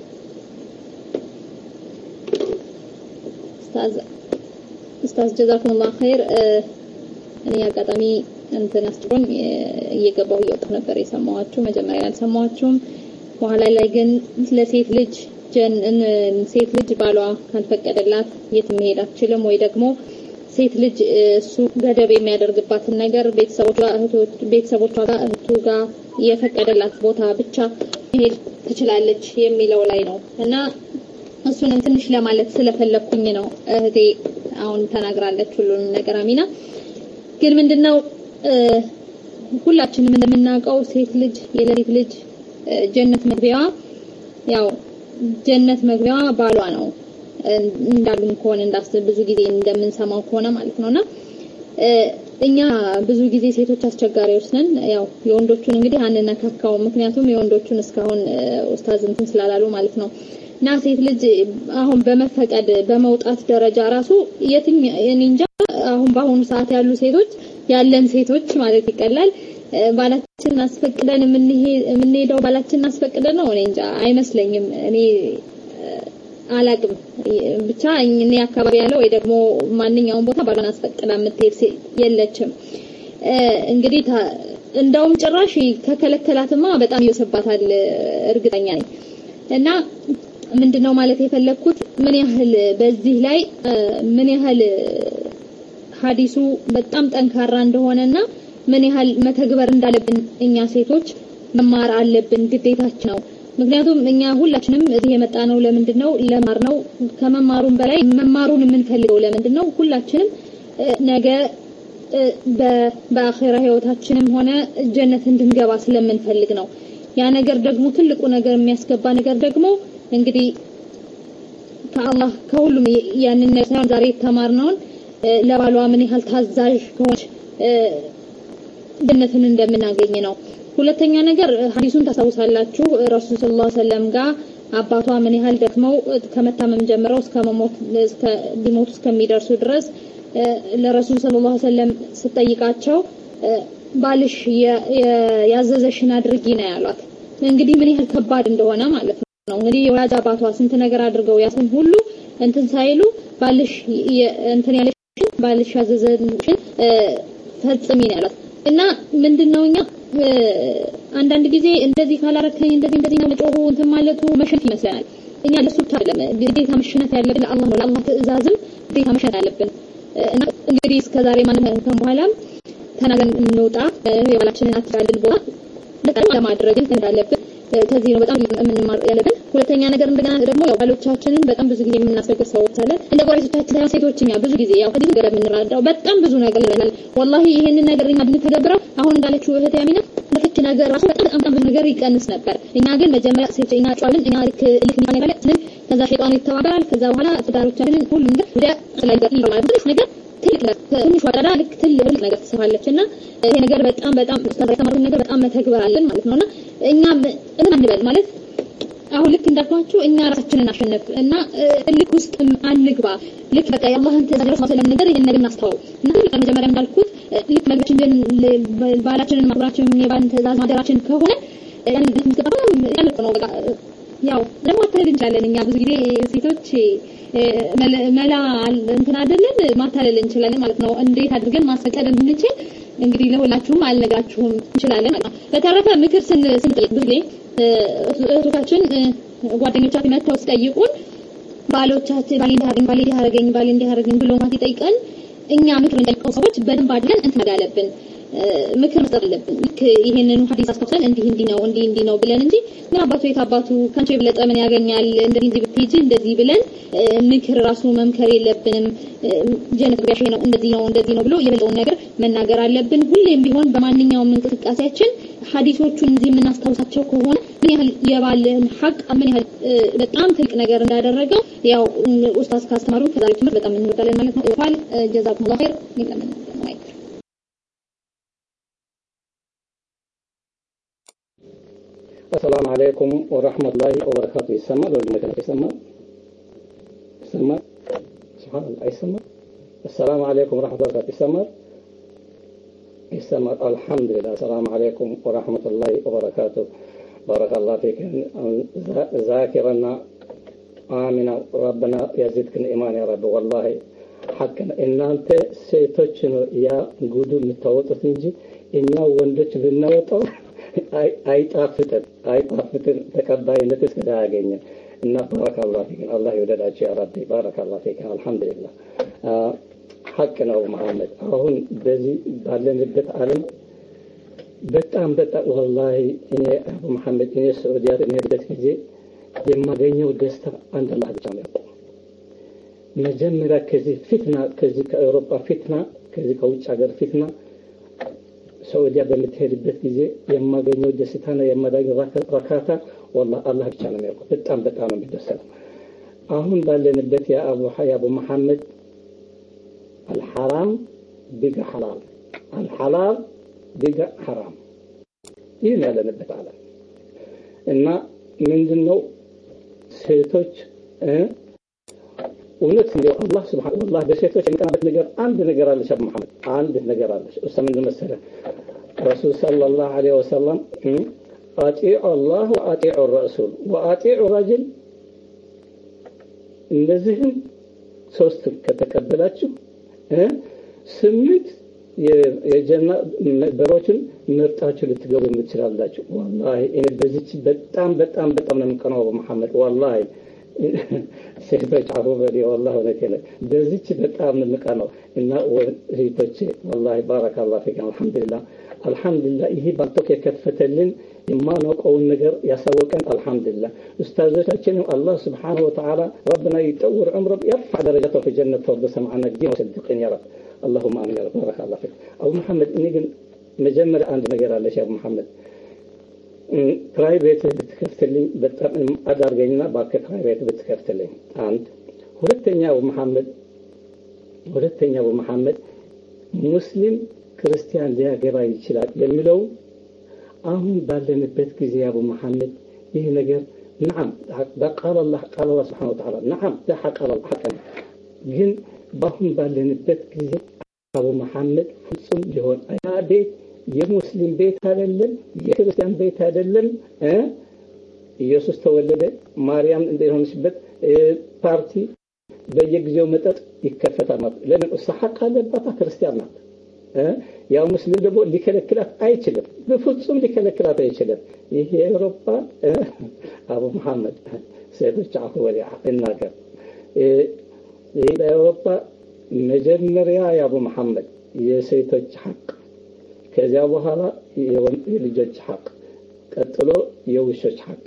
أستاذ أستاذ جزاكم الله خير أنا قدامي أنت نسترون يجبوا يوتنا بري سماواتهم مجمعين سماواتهم وعلى لاجن لسيف لج جن إن سيف لج بالوا كان فكر الله يتميل أشيلهم ويدقمو ሴት ልጅ እሱ ገደብ የሚያደርግባት ነገር ቤተሰቦቿ እህቶች ቤተሰቦቿ ጋር እህቱ ጋር የፈቀደላት ቦታ ብቻ መሄድ ትችላለች የሚለው ላይ ነው እና እሱን ትንሽ ለማለት ስለፈለኩኝ ነው እህቴ አሁን ተናግራለች ሁሉን ነገር አሚና ግን ምንድነው ሁላችንም እንደምናውቀው ሴት ልጅ የሌሊት ልጅ ጀነት መግቢያዋ ያው ጀነት መግቢያዋ ባሏ ነው እንዳሉን ከሆነ እንዳስብ ብዙ ጊዜ እንደምንሰማው ከሆነ ማለት ነውና እኛ ብዙ ጊዜ ሴቶች አስቸጋሪዎች ነን ያው የወንዶቹን እንግዲህ አንነካካው ምክንያቱም የወንዶቹን እስካሁን ኡስታዝ እንትን ስላላሉ ማለት ነው እና ሴት ልጅ አሁን በመፈቀድ በመውጣት ደረጃ ራሱ የትኛ እንጃ አሁን በአሁኑ ሰዓት ያሉ ሴቶች ያለን ሴቶች ማለት ይቀላል ባላችን አስፈቅደን ምን የምንሄደው ባላችን አስፈቅደን ነው እኔ እንጃ አይመስለኝም እኔ አላቅም ብቻ እኔ አካባቢ ያለው ወይ ደግሞ ማንኛውም ቦታ ባሏን አስፈቅዳ የምትሄድ የለችም እንግዲህ እንደውም ጭራሽ ከከለከላትማ በጣም ይወሰባታል እርግጠኛ ነኝ እና ምንድነው ማለት የፈለኩት ምን ያህል በዚህ ላይ ምን ያህል ሐዲሱ በጣም ጠንካራ እንደሆነና ምን ያህል መተግበር እንዳለብን እኛ ሴቶች መማር አለብን ግዴታችን ነው ምክንያቱም እኛ ሁላችንም እዚህ የመጣነው ለምንድነው ለማር ነው ከመማሩን በላይ መማሩን የምንፈልገው ለምንድነው ሁላችንም ነገ በአኺራ ህይወታችንም ሆነ ጀነት እንድንገባ ስለምንፈልግ ነው ያ ነገር ደግሞ ትልቁ ነገር የሚያስገባ ነገር ደግሞ እንግዲህ ከአላህ ከሁሉም ያንን ነገር ዛሬ ተማርነውን ለባሏ ምን ያህል ታዛዥ ከሆነች ጀነትን እንደምናገኝ ነው ሁለተኛ ነገር ሐዲሱን ተሳውሳላችሁ ረሱል ሰለላሁ ዐለይሂ ወሰለም ጋር አባቷ ምን ያህል ደክመው ከመታመም ጀምረው እስከ መሞት እስከ ሊሞቱ እስከሚደርሱ ድረስ ለረሱል ሰለላሁ ዐለይሂ ወሰለም ስጠይቃቸው ባልሽ ያዘዘሽን አድርጊ ነው ያሏት እንግዲህ ምን ያህል ከባድ እንደሆነ ማለት ነው እንግዲህ የወላጅ አባቷ ስንት ነገር አድርገው ያስን ሁሉ እንትን ሳይሉ ባልሽ እንትን ያለሽ ባልሽ ያዘዘሽን ፈጽሚ ነው ያሏት እና ምንድነውኛ አንዳንድ ጊዜ እንደዚህ ካላረከኝ እንደዚህ እንደዚህ ነው መጮሁ እንትን ማለቱ መሸነፍ ይመስላል እኛ ለሱ አይደለም ግዴታ መሸነፍ ያለብን ለአላህ ነው ለአላህ ትእዛዝም ግዴታ መሸነፍ ያለብን እና እንግዲህ እስከዛሬ ማለት ነው በኋላም ተናገን እንውጣ የባላችንን አትራልን ቦታ ለማድረግ እንዳለብን ከዚህ ነው በጣም የምንማር ያለብን ሁለተኛ ነገር እንደገና ደግሞ ያው ባሎቻችንን በጣም ብዙ ጊዜ የምናስፈቅር ሰዎች አለ እንደ ጎረቤቶቻችን ሴቶችኛ ብዙ ጊዜ ያው ከዚህ ነገር የምንራዳው በጣም ብዙ ነገር ይላል والله ይሄንን ነገር እኛ ብንተገብረው አሁን እንዳለችው እህት ያሚና ለፍች ነገር ራሱ በጣም በጣም ብዙ ነገር ይቀንስ ነበር እኛ ግን መጀመሪያ ሴት እኛ ጫልን እኛ ልክ ልክ ማለት ማለት ከዛ ሸይጣን ይተባበራል ከዛ በኋላ ትዳሮቻችንን ሁሉ ነገር ወደ ስለዚህ ማለት ነው ነገር ትልቅ ትንሽ ወዳዳ ልክ ትልቅ ነገር ተሰራለችና ይሄ ነገር በጣም በጣም ተስተካክለ ነገር በጣም መተግበር አለን ማለት ነውና እኛ እምን አንበል ማለት አሁን ልክ እንዳልኳችሁ እኛ ራሳችንን አሸነፍ እና ልክ ውስጥ አንግባ ልክ በቃ የአላህን ትእዛዝ ማሰለም ነገር ይሄን ነገር እናስተዋው እና ልክ መጀመሪያ እንዳልኩት ልክ መግባችን ባላችንን ማክብራችን የባን ትእዛዝ ማደራችን ከሆነ ያን እንድትገባ ያለቀ ነው በቃ ያው ደግሞ ታለል እንችላለን እኛ ብዙ ጊዜ ሴቶች መላ እንትን አይደለም ማታለል እንችላለን ማለት ነው እንዴት አድርገን ማስፈቀድ እንችል እንግዲህ ለሁላችሁም አልነጋችሁም እንችላለን ማለት ነው በተረፈ ምክር ስን ስንጠይቅ ብዙ ጊዜ እህቶቻችን ጓደኞቻችን መጥተው ሲጠይቁን ባሎቻችን ባል እንዲያርገኝ ባል እንዲያርገኝ ባል እንዲያርገኝ ብሎ ማለት ይጠይቃል እኛ ምክር እንጠይቀው ሰዎች በደንብ አድርገን እንትን ማጋለብን ምክር መስጠት አለብን ልክ ይሄንን ሐዲስ አስተውሰን እንዲህ እንዲህ ነው እንዲህ እንዲህ ነው ብለን እንጂ ምን አባቱ የታባቱ ካንቺ የበለጠ ምን ያገኛል እንደዚህ እንዲህ ብትይጂ እንደዚህ ብለን ምክር ራሱ መምከር የለብንም ጀነት ጋሽ ነው እንደዚህ ነው እንደዚህ ነው ብሎ የበለጠውን ነገር መናገር አለብን ሁሌም ቢሆን በማንኛውም እንቅስቃሴያችን ሐዲሶቹን እንጂ የምናስታውሳቸው ከሆነ ምን ያህል የባልን ሐቅ ምን ያህል በጣም ትልቅ ነገር እንዳደረገው ያው ኡስታዝ ካስተማሩ ከዛሬ ትምህርት በጣም እንወዳለን ማለት ነው ፋል ጀዛኩም ኸይር ይቀመን ማይክ السلام عليكم ورحمة الله وبركاته يسمى ولا ما كان يسمى يسمى سبحان الله يسمى السلام عليكم ورحمة الله وبركاته يسمى يسمى الحمد لله السلام عليكم ورحمة الله وبركاته بارك الله فيك ذاكرنا آمنا ربنا يزيدكن إيمان يا رب والله حقا إن أنت سيتوچن يا غدو متوتت እንጂ እኛ ወንዶች ብናወጣው አይጣፍጥም አይጣፍጥም ተቀባይነት እስከዳገኘ እና ባረካላሁ ፊክ አላህ ይወደዳችሁ ያ ረቢ ባረካላሁ ፊክ አልহামዱሊላህ ሐቅ ነው መሐመድ አሁን በዚህ ባለንበት ዓለም በጣም በጣም والله እኔ አቡ መሐመድ እኔ ሳውዲያ በሚሄድበት ጊዜ የማገኘው ደስታ አንድ አላህ ብቻ ነው መጀመሪያ ከዚህ ፊትና ከዚህ ከአውሮፓ ፊትና ከዚህ ከውጭ ሀገር ፊትና ሳውዲያ በምትሄድበት ጊዜ የማገኘው ደስታና የማገኘው ረካታ والله አላህ ብቻ ነው የሚያውቀው በጣም በጣም ነው የሚደሰተው አሁን ባለንበት ያ አቡ ሐያ አቡ መሐመድ الحرام بقى حلال الحلال بقى حرام ይሄን ያለንበት አለ እና ምንድነው ሴቶች እውነት ነው አላህ Subhanahu Wa Ta'ala በሴቶች የሚቀናበት ነገር አንድ ነገር አለ ሸህ መሐመድ አንድ ነገር አለ እሱ ምን መሰለ ረሱል ሰለላሁ ዐለይሂ ወሰለም አጢዑ አላህ ወአጢዑ الرسول ወአጢዑ الرجل እነዚህን ሶስት ከተቀበላችሁ ስምንት የጀና በሮችን መርጣችሁ ልትገቡ የምትችላላችሁ والله እኔ በዚህ በጣም በጣም በጣም ነው የምቀናው በመሐመድ والله ሴቶች አቡበዲ والله ወለከለ በዚህ በጣም ነው የምቀናው እና ሴቶች والله ባረካላሁ ፊክ አልহামዱሊላህ አልহামዱሊላህ ይሄ ባልቶክ የከፈተልን የማናውቀውን ነገር ያሳወቀን አልহামዱሊላህ ኡስታዞቻችን አላህ Subhanahu Wa Ta'ala ربنا يطور عمره يرفع درجته في الجنة وفردوس مع النبيين وصدقين يا رب اللهم آمين يا رب بارك الله فيك أبو محمد نيجي مجمر عند نجار الله شيخ محمد ፕራይቬት ብትከፍትልኝ በጣም አዳርገኝና ባከ ፕራይቬት ብትከፍትልኝ አንድ ሁለተኛው መሐመድ ሁለተኛው መሐመድ ሙስሊም ክርስቲያን ሊያገባ ይችላል የሚለው አሁን ባለንበት ጊዜ አቡ መሐመድ ይሄ ነገር نعم قال الله قال الله سبحانه وتعالى نعم ده حق الحق ግን ባሁን ባለንበት ጊዜ አቡ መሐመድ ፍጹም ሊሆን አይደል የሙስሊም ቤት አይደለም የክርስቲያን ቤት አይደለም እ ኢየሱስ ተወለደ ማርያም እንደሆነችበት ፓርቲ በየጊዜው መጠጥ ይከፈታል ማለት ለምን ኡስሐቅ አለባት ክርስቲያን ናት እ ያው ሙስሊም ደግሞ ሊከለክላት አይችልም በፍጹም ሊከለክላት አይችልም ይሄ አውሮፓ አቡ መሐመድ ሰይዶች አፉ ወሊያ እናገር ይሄ አውሮፓ መጀመሪያ የአቡ መሐመድ የሴቶች ሐቅ ከዚያ በኋላ የልጆች ሐቅ ቀጥሎ የውሾች ሐቅ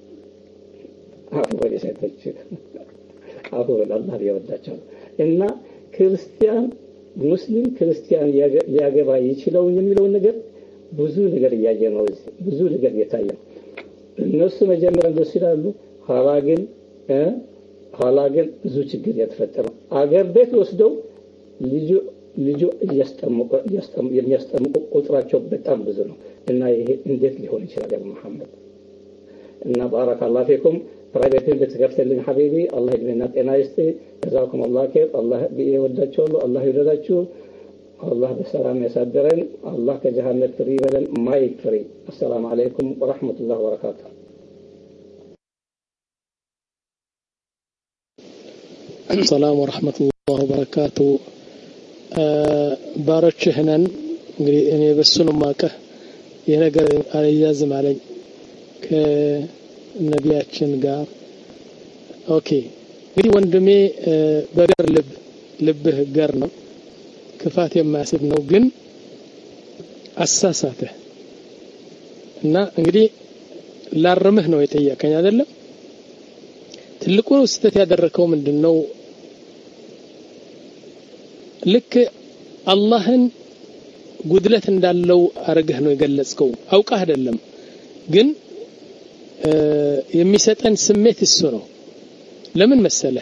አፉ ለሰጠች አፉ ለአላህ ይወዳቸው እና ክርስቲያን ሙስሊም ክርስቲያን ሊያገባ ይችላል የሚለው ነገር ብዙ ነገር እያየ ነው ብዙ ነገር እየታየ ነው እነሱ መጀመሪያ እንደሱ ይላሉ ኋላ ግን ኋላ ግን ብዙ ችግር የተፈጠረ አገር ቤት ወስደው ልጅ ልጅ እያስጠመቁ የሚያስጠምቁ ቁጥራቸው በጣም ብዙ ነው እና ይሄ እንዴት ሊሆን ይችላል ያ መሐመድ እና ባረከላሁ ፊኩም ፕራይቬት እንደተከፈተልኝ ሐቢቢ አላህ ይድነና ጤና ይስጥ ጀዛኩም አላህ ኸይር አላህ ይወዳችሁ አላህ ይወዳችሁ አላህ በሰላም ያሳድረን አላህ ከጀሃነም ፍሪ ይበለን ማይክ ፍሪ አሰላሙ አለይኩም ወራህመቱላሂ ወበረካቱሁ ሰላም ወራህመቱላሂ ወበረካቱሁ ባሮችህነን እንግዲህ እኔ በሱን ማቀህ የነገር አልያዝም አለኝ ከነቢያችን ጋር ኦኬ እንግዲህ ወንድሜ በገር ልብ ልብህ ገር ነው ክፋት የማያስብ ነው ግን አሳሳተ እና እንግዲህ ላርምህ ነው የጠየቀኝ አይደለም ትልቁ ስህተት ያደረከው ምንድነው ልክ አላህን ጉድለት እንዳለው አርገህ ነው የገለጽከው አውቀህ አይደለም ግን የሚሰጠን ስሜት እሱ ነው ለምን መሰለ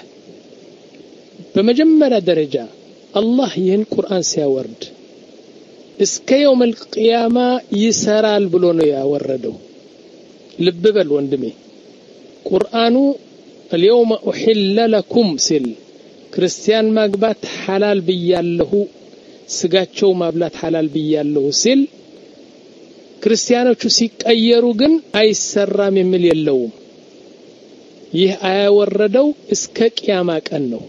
በመጀመሪያ ደረጃ አላህ ይህን ቁርአን ሲያወርድ እስከ يوم القيامه ይሰራል ብሎ ነው ያወረደው ልብ በል ወንድሜ ቁርአኑ اليوم احل لكم ሲል ክርስቲያን ማግባት ሐላል ብያለሁ ስጋቸው ማብላት ሐላል ብያለሁ ሲል ክርስቲያኖቹ ሲቀየሩ ግን አይሰራም የሚል የለውም ይህ አያወረደው እስከ ቂያማ ቀን ነው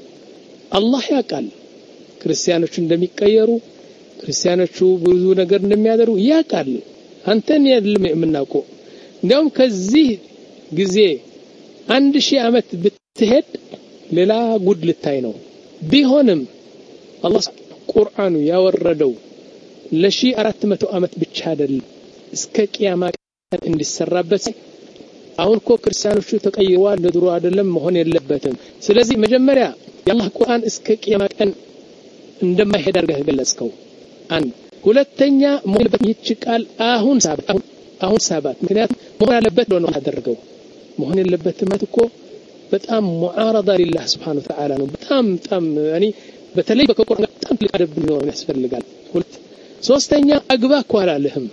አላህ ያውቃል ክርስቲያኖቹ እንደሚቀየሩ ክርስቲያኖቹ ብዙ ነገር እንደሚያደርጉ ያውቃል አንተን የምናውቀው እንደውም ከዚህ ጊዜ አንድ ሺህ አመት ብትሄድ ሌላ ጉድ ልታይ ነው ቢሆንም አላህ ቁርአኑ ያወረደው ለሺ አራት መቶ አመት ብቻ አይደለም እስከ ቂያማ ቀን እንዲሰራበት አሁን እኮ ክርስቲያኖቹ ተቀይረዋል ለድሮ አይደለም መሆን የለበትም ስለዚህ መጀመሪያ የአላህ ቁርአን እስከ ቂያማ ቀን እንደማይሄድ አድርገህ ገለጽከው አንድ ሁለተኛ ሞልበት ይችቃል አሁን ሳባት አሁን ሳባት ምክንያቱም መሆን ያለበት ነው ያደረገው መሆን የለበት ማለት እኮ በጣም ሙዓረዳ ሊላህ Subhanahu Wa Ta'ala ነው በጣም በጣም ያኒ በተለይ በቁርአን በጣም ልቀደብ ነው ያስፈልጋል ሁለት ሶስተኛ አግባ ኳላለህም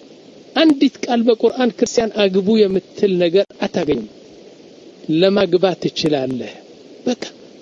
አንዲት ቃል በቁርአን ክርስቲያን አግቡ የምትል ነገር አታገኝም ለማግባት ትችላለህ በቃ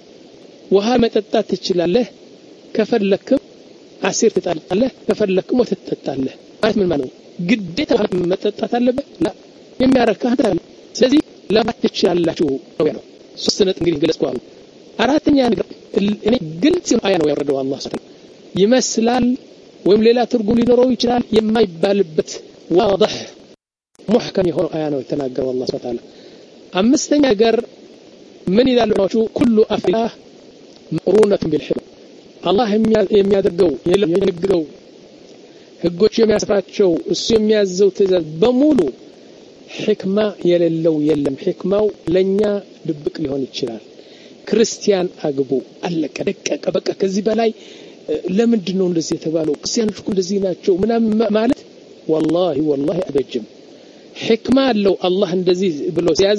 ውሃ መጠጣት ትችላለህ ከፈለክም አሲር ትጠጣለህ ከፈለክም ወተት ትጠጣለህ ማለት ምን ማለት ነው ግዴታ መጠጣት አለበት ላ የሚያረካህ ታል ስለዚህ ለማት ትችላላችሁ ነው ያለው ሶስት ነጥብ እንግዲህ ገለጽኳል አራተኛ ነገር እኔ ግልጽ አያ ነው ያወረደው አላህ Subhanahu ይመስላል ወይም ሌላ ትርጉም ሊኖረው ይችላል የማይባልበት واضح محكم يهون آية ነው የተናገረው አላህ Subhanahu አምስተኛ ነገር ምን ይላል ነው كل افعال مقرونه بالحكمه አላህ የሚያደርገው የሚነግረው ህጎች የሚያስፋቸው እሱ የሚያዘው ትእዛዝ በሙሉ ህክማ የሌለው የለም ህክማው ለኛ ድብቅ ሊሆን ይችላል ክርስቲያን አግቡ አለቀ ደቀቀ በቃ ከዚህ በላይ ለምንድን ነው እንደዚህ የተባለው ክርስቲያኖች እኮ እንደዚህ ናቸው ምናምን ማለት والله والله አበጅም ህክማ አለው አላህ እንደዚህ ብሎ ሲያዝ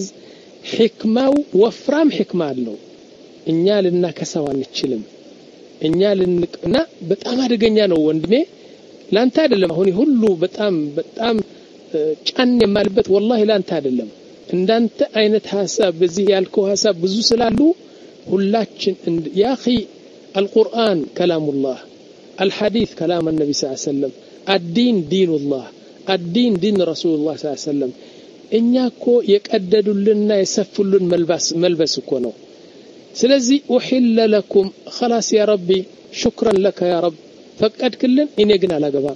ህክማው ወፍራም ህክማ አለው እኛ ልናከሳው አንችልም እኛ ልንቅና በጣም አደገኛ ነው ወንድሜ ላንተ አይደለም አሁን ሁሉ በጣም በጣም ጫን የማልበት والله ላንተ አይደለም እንዳንተ አይነት ሐሳብ በዚህ ያልከው ሐሳብ ብዙ ስላሉ ሁላችን ያ اخي القرآن كلام الله الحديث كلام النبي صلى الله عليه وسلم الدين دين الله الدين دين رسول الله صلى الله عليه وسلم እኛኮ የቀደዱልና የሰፉልን መልበስ መልበስ እኮ ነው ስለዚህ وحل لكم خلاص يا ربي شكرا لك يا رب ፈቀድክልን እኔ ግን አላገባም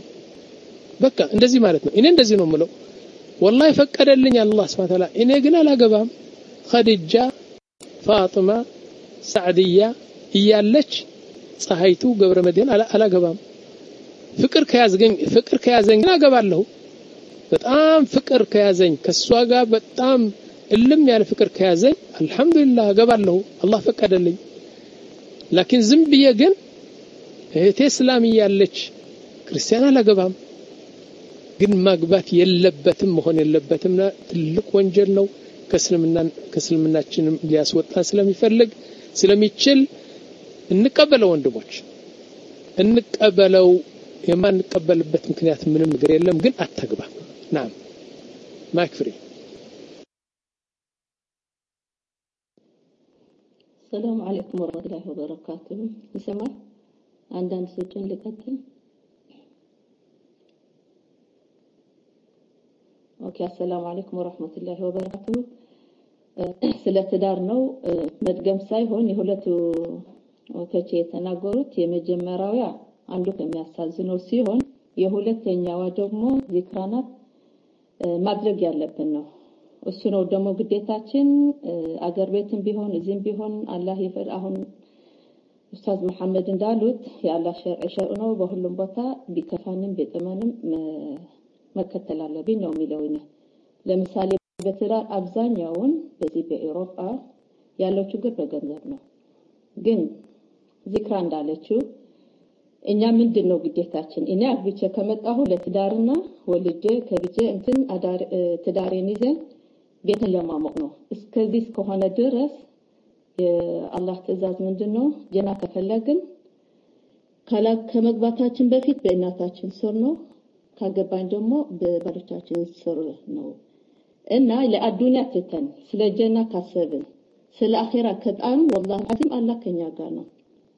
በቃ እንደዚህ ማለት ነው እኔ እንደዚህ ነው የምለው والله ፈቀደልኝ አላህ Subhanahu Wa Ta'ala እኔ ግን አላገባም ኸዲጃ ፋጢማ ሳዕዲያ እያለች ፀሐይቱ ገብረ መድህን አላገባም ፍቅር ከያዘኝ ፍቅር ከያዘኝ አገባለሁ በጣም ፍቅር ከያዘኝ ከሷ ጋር በጣም እልም ያለ ፍቅር ከያዘኝ አልহামዱሊላህ ገባለሁ አላህ ፈቀደልኝ ላኪን ዝም ብዬ ግን እህቴ እስላም ያለች ክርስቲያን አላገባም ግን ማግባት የለበትም መሆን የለበትም ትልቅ ወንጀል ነው ከእስልምና ከእስልምናችንም ሊያስወጣ ስለሚፈልግ ስለሚችል እንቀበለው ወንድሞች እንቀበለው የማንቀበልበት ምክንያት ምንም ነገር የለም ግን አታግባ نعم ማክፍሪ السلام عليكم ورحمة الله وبركاته يسمع عندنا سجن لقتل اوكي السلام عليكم ورحمة الله وبركاته ስለ ትዳር ነው መድገም ሳይሆን የሁለቱ ወተቼ ተናገሩት የመጀመሪያው አንዱ ከሚያሳዝነው ሲሆን የሁለተኛው ደግሞ ዚክራናት ማድረግ ያለብን ነው እሱ ነው ደግሞ ግዴታችን አገር ቤትም ቢሆን እዚህም ቢሆን አላህ ይፈር አሁን ኡስታዝ መሐመድ እንዳሉት ያላህ ሸርዕ ሸርዕ ነው በሁሉም ቦታ ቢከፋንም ቢጠመንም መከተል አለብን ነው የሚለው ለምሳሌ በትዳር አብዛኛውን በዚህ በአውሮፓ ያለው ችግር በገንዘብ ነው ግን ዚክራ እንዳለችው እኛ ምንድነው ግዴታችን እኔ አግብቼ ከመጣሁ ለትዳርና ወልጄ ከልጄ እንትን አዳር ትዳሬን ይዘን ቤትን ለማሞቅ ነው እስከዚህ እስከሆነ ድረስ የአላህ ትእዛዝ ምንድነው ጀና ከፈለግን ካላ ከመግባታችን በፊት በእናታችን ስር ነው ካገባን ደግሞ በባሎቻችን ስር ነው እና ለአዱንያ ተተን ስለ ጀና ካሰብን ስለ አኺራ ከጣን والله አዚም አላህ ከኛ ጋር ነው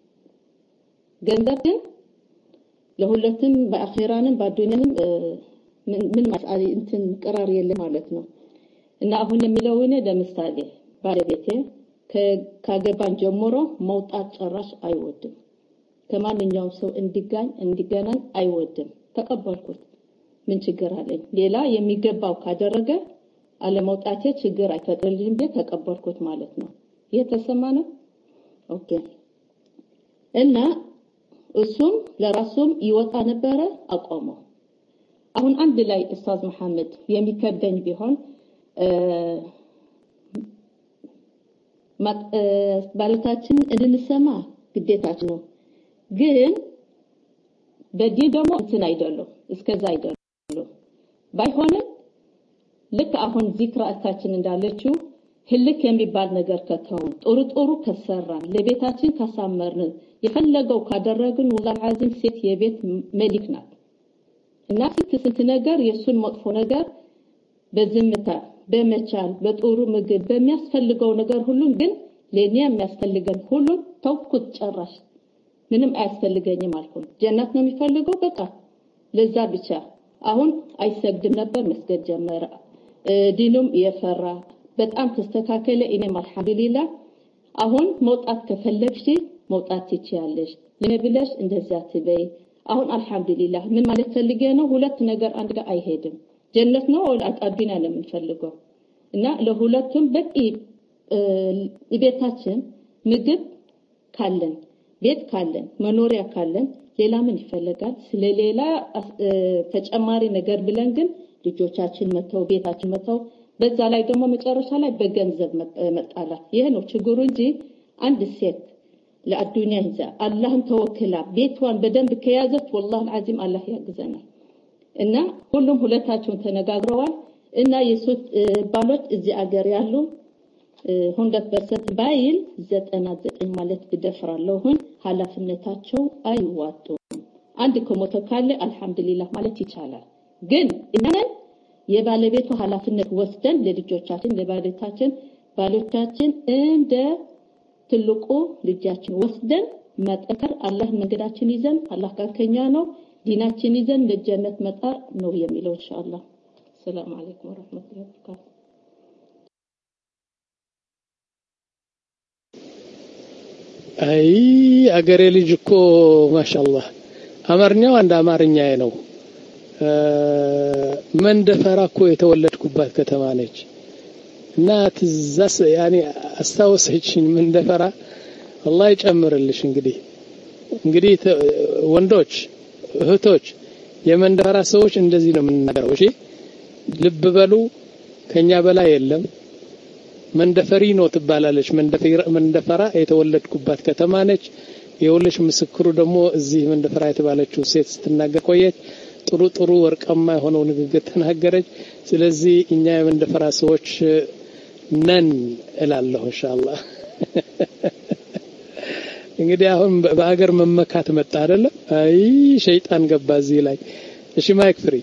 ገንዘብ ለሁለቱም በአኺራንም በአዱንያንም ምን ማሳሊ እንትን ቀራር የለ ማለት ነው እና አሁን የሚለውነ ለምሳሌ ባለቤቴ ካገባን ጀምሮ መውጣት ጨራሽ አይወድም ከማንኛውም ሰው እንዲጋኝ እንዲገናኝ አይወድም ተቀበልኩት ምን ችግር አለኝ ሌላ የሚገባው ካደረገ አለመውጣቴ ችግር አይፈጥርልኝም ቤት ተቀበልኩት ማለት ነው የተሰማነ ኦኬ እና እሱም ለራሱም ይወጣ ነበር አቆመው አሁን አንድ ላይ ኡስታዝ መሐመድ የሚከደኝ ቢሆን ባለታችን እንድንሰማ ግዴታችን ነው ግን በዲን ደግሞ እንትን አይደለም እስከዛ አይደለም ባይሆንም ልክ አሁን ዚክራታችን እንዳለችው ህልክ የሚባል ነገር ከተው ጥሩ ጥሩ ከሰራን ለቤታችን ካሳመርን የፈለገው ካደረግን ወላሂ አዚም ሴት የቤት መሊክ ናት እና ስንት ነገር የሱን መጥፎ ነገር በዝምታ በመቻል በጥሩ ምግብ በሚያስፈልገው ነገር ሁሉ ግን ለኛ የሚያስፈልገን ሁሉ ተውኩት ጨራሽ ምንም አያስፈልገኝም አልኩኝ ጀነት ነው የሚፈልገው በቃ ለዛ ብቻ አሁን አይሰግድም ነበር መስገድ ጀመረ ዲኑም የፈራ በጣም ተስተካከለ እኔም አልহামዱሊላህ አሁን መውጣት ከፈለግሽ መውጣት ትችያለሽ ለነብለሽ እንደዛ ትበይ አሁን አልহামዱሊላህ ምን ማለት ፈልጌ ነው ሁለት ነገር አንድ ጋር አይሄድም ጀነት ነው አጣዲና ነው የምንፈልገው እና ለሁለቱም በቂ ቤታችን ምግብ ካለን ቤት ካለን መኖሪያ ካለን ሌላ ምን ይፈልጋል ስለሌላ ተጨማሪ ነገር ብለን ግን ልጆቻችን መተው ቤታችን መተው በዛ ላይ ደግሞ መጨረሻ ላይ በገንዘብ መጣላት ይሄ ነው ችግሩ እንጂ አንድ ሴት ለአዱንያ ይዛ አላህን ተወክላ ቤቷን በደንብ ከያዘች والله العظيم አላህ ያግዘናል እና ሁሉም ሁለታቸውን ተነጋግረዋል እና የሱት ባሎች እዚህ አገር ያሉ one hundred percent ባይል ዘጠና ዘጠኝ ማለት ብደፍራለሁን ሐላፍነታቸው አይዋጡም አንድ ከሞተ ካለ አልহামዱሊላህ ማለት ይቻላል ግን እናን የባለቤቱ ሐላፍነት ወስደን ለልጆቻችን ለባለቤታችን ባሎቻችን እንደ ትልቁ ልጃችን ወስደን መጠከር አላህ መንገዳችን ይዘን አላህ ከኛ ነው ዲናችን ይዘን ለጀነት መጣር ነው የሚለው ኢንሻአላህ ሰላም አለይኩም ወራህመቱላሂ ወበረካቱ አይ አገሬ ልጅ እኮ ማሻአላህ አማርኛው አንድ አማርኛዬ ነው መንደፈራ እኮ የተወለድኩባት ከተማ ነች እና ትዛስ ያኒ አስተዋወሰችኝ መንደፈራ አላህ ይጨምርልሽ እንግዲህ እንግዲህ ወንዶች እህቶች የመንደፈራ ሰዎች እንደዚህ ነው የምንናገረው እሺ ልብ በሉ ከኛ በላይ የለም መንደፈሪ ነው ትባላለች መንደፈራ መንደፈራ የተወለድኩባት ከተማ ነች የወለሽ ምስክሩ ደግሞ እዚህ መንደፈራ የተባለችው ሴት ስትናገር ቆየች ጥሩ ጥሩ ወርቃማ የሆነው ንግግር ተናገረች ስለዚህ እኛ የመንደፈራ ሰዎች ነን እላለሁ ኢንሻአላህ እንግዲህ አሁን በአገር መመካት መጣ አይደለ አይ ሸይጣን ገባ እዚህ ላይ እሺ ማይክ ፍሪ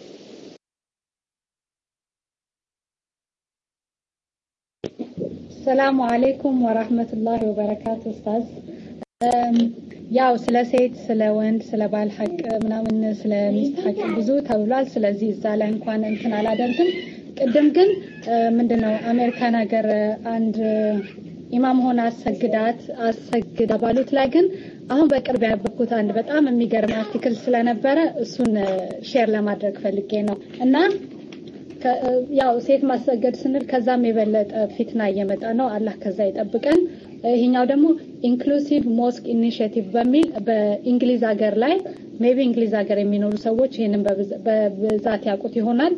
ሰላም አለይኩም ወራህመቱላሂ ወበረካቱ ኡስታዝ ያው ስለ ሴት ስለ ወንድ ስለ ባል ሐቅ ምናምን ስለ ሚስት ሐቅ ብዙ ተብሏል ስለዚህ እዛ ላይ እንኳን እንትን አላደርግም ቅድም ግን ምንድነው አሜሪካን ሀገር አንድ ኢማም ሆና አሰግዳት አሰግዳ ባሉት ላይ ግን አሁን በቅርብ ያበኩት አንድ በጣም የሚገርም አርቲክል ስለነበረ እሱን ሼር ለማድረግ ፈልጌ ነው እና ያው ሴት ማሰገድ ስንል ከዛም የበለጠ ፊትና እየመጣ ነው አላህ ከዛ ይጠብቀን ይሄኛው ደግሞ ኢንክሉሲቭ ሞስክ ኢኒሺየቲቭ በሚል በእንግሊዝ ሀገር ላይ ሜቢ እንግሊዝ ሀገር የሚኖሩ ሰዎች ይሄንን በብዛት ያውቁት ይሆናል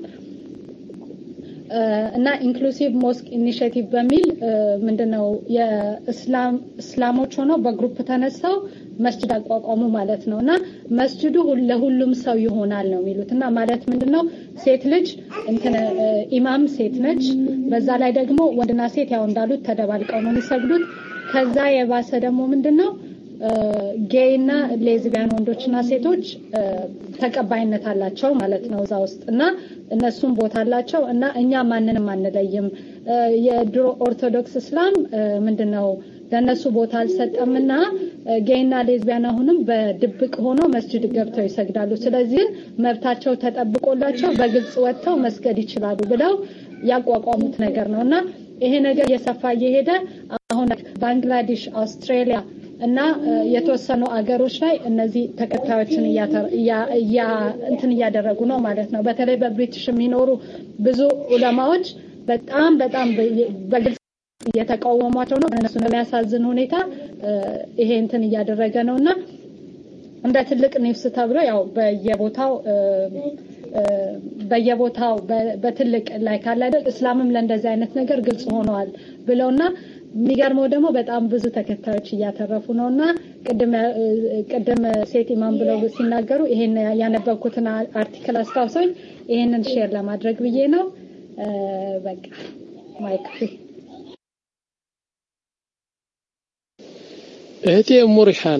እና ኢንክሉሲቭ ሞስክ ኢኒሺየቲቭ በሚል ምንድነው የእስላም እስላሞች ሆነው በግሩፕ ተነሳው መስጂድ አቋቋሙ ማለት ነውና መስጂዱ ለሁሉም ሰው ይሆናል ነው የሚሉትና ማለት ምንድነው ሴት ልጅ እንትን ኢማም ሴት ነች በዛ ላይ ደግሞ ወንድና ሴት ያው እንዳሉት ተደባልቀው ነው የሚሰግዱት ከዛ የባሰ ደግሞ ምንድነው ጌይና ሌዝቢያን ወንዶችና ሴቶች ተቀባይነት አላቸው ማለት ነው እዛ ውስጥና እነሱም ቦታ አላቸው እና እኛ ማንንም አንለይም የድሮ ኦርቶዶክስ እስላም ምንድነው ለነሱ ቦታ አልሰጠምና ጌይና ሌዝቢያን አሁንም በድብቅ ሆኖ መስጂድ ገብተው ይሰግዳሉ ስለዚህ መብታቸው ተጠብቆላቸው በግልጽ ወጥተው መስገድ ይችላሉ ብለው ያቋቋሙት ነገር ነውና ይሄ ነገር የሰፋ እየሄደ አሁን ባንግላዴሽ አውስትራሊያ እና የተወሰኑ አገሮች ላይ እነዚህ ተከታዮችን ያ እንትን ያደረጉ ነው ማለት ነው በተለይ በብሪቲሽ የሚኖሩ ብዙ ዑለማዎች በጣም በጣም በግልጽ የተቃወሟቸው ነው እነሱ ነው የሚያሳዝን ሁኔታ ይሄ እንትን ያደረገ ነውና እንደ ትልቅ ኒውስ ተብሎ ያው በየቦታው በየቦታው በትልቅ ላይ ካለ አይደል እስላምም ለእንደዚህ አይነት ነገር ግልጽ ሆነዋል ብለውና የሚገርመው ደግሞ በጣም ብዙ ተከታዮች እያተረፉ ነውና ቅድም ቅድም ሴት ኢማም ብለው ሲናገሩ ይሄን ያነበብኩትን አርቲክል አስታውሰኝ ይሄንን ሼር ለማድረግ ብዬ ነው በቃ ማይክ እህቴ ሙሪሃን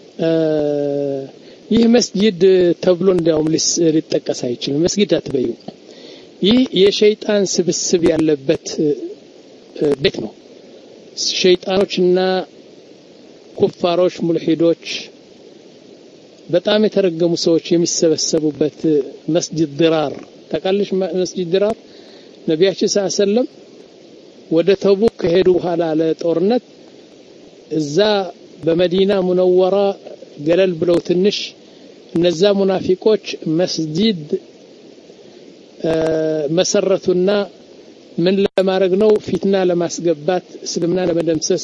ይህ መስጊድ ተብሎ እንዲያውም ሊጠቀስ አይችልም መስጊድ አትበዩ ይህ የሸይጣን ስብስብ ያለበት ቤት ነው ሸይጣኖችና ኩፋሮች ሙልሂዶች በጣም የተረገሙ ሰዎች የሚሰበሰቡበት መስጊድ ድራር ተቃልሽ መስጊድ ድራር ነብያችን ሰለላሁ ዐለይሂ ወሰለም ወደ ተቡክ ከሄዱ በኋላ ለጦርነት እዛ በመዲና ሙነወራ ገለል ብለው ትንሽ እነዛ ሙናፊቆች መስጊድ መሰረቱና ምን ለማድረግ ነው ፊትና ለማስገባት እስልምና ለመደምሰስ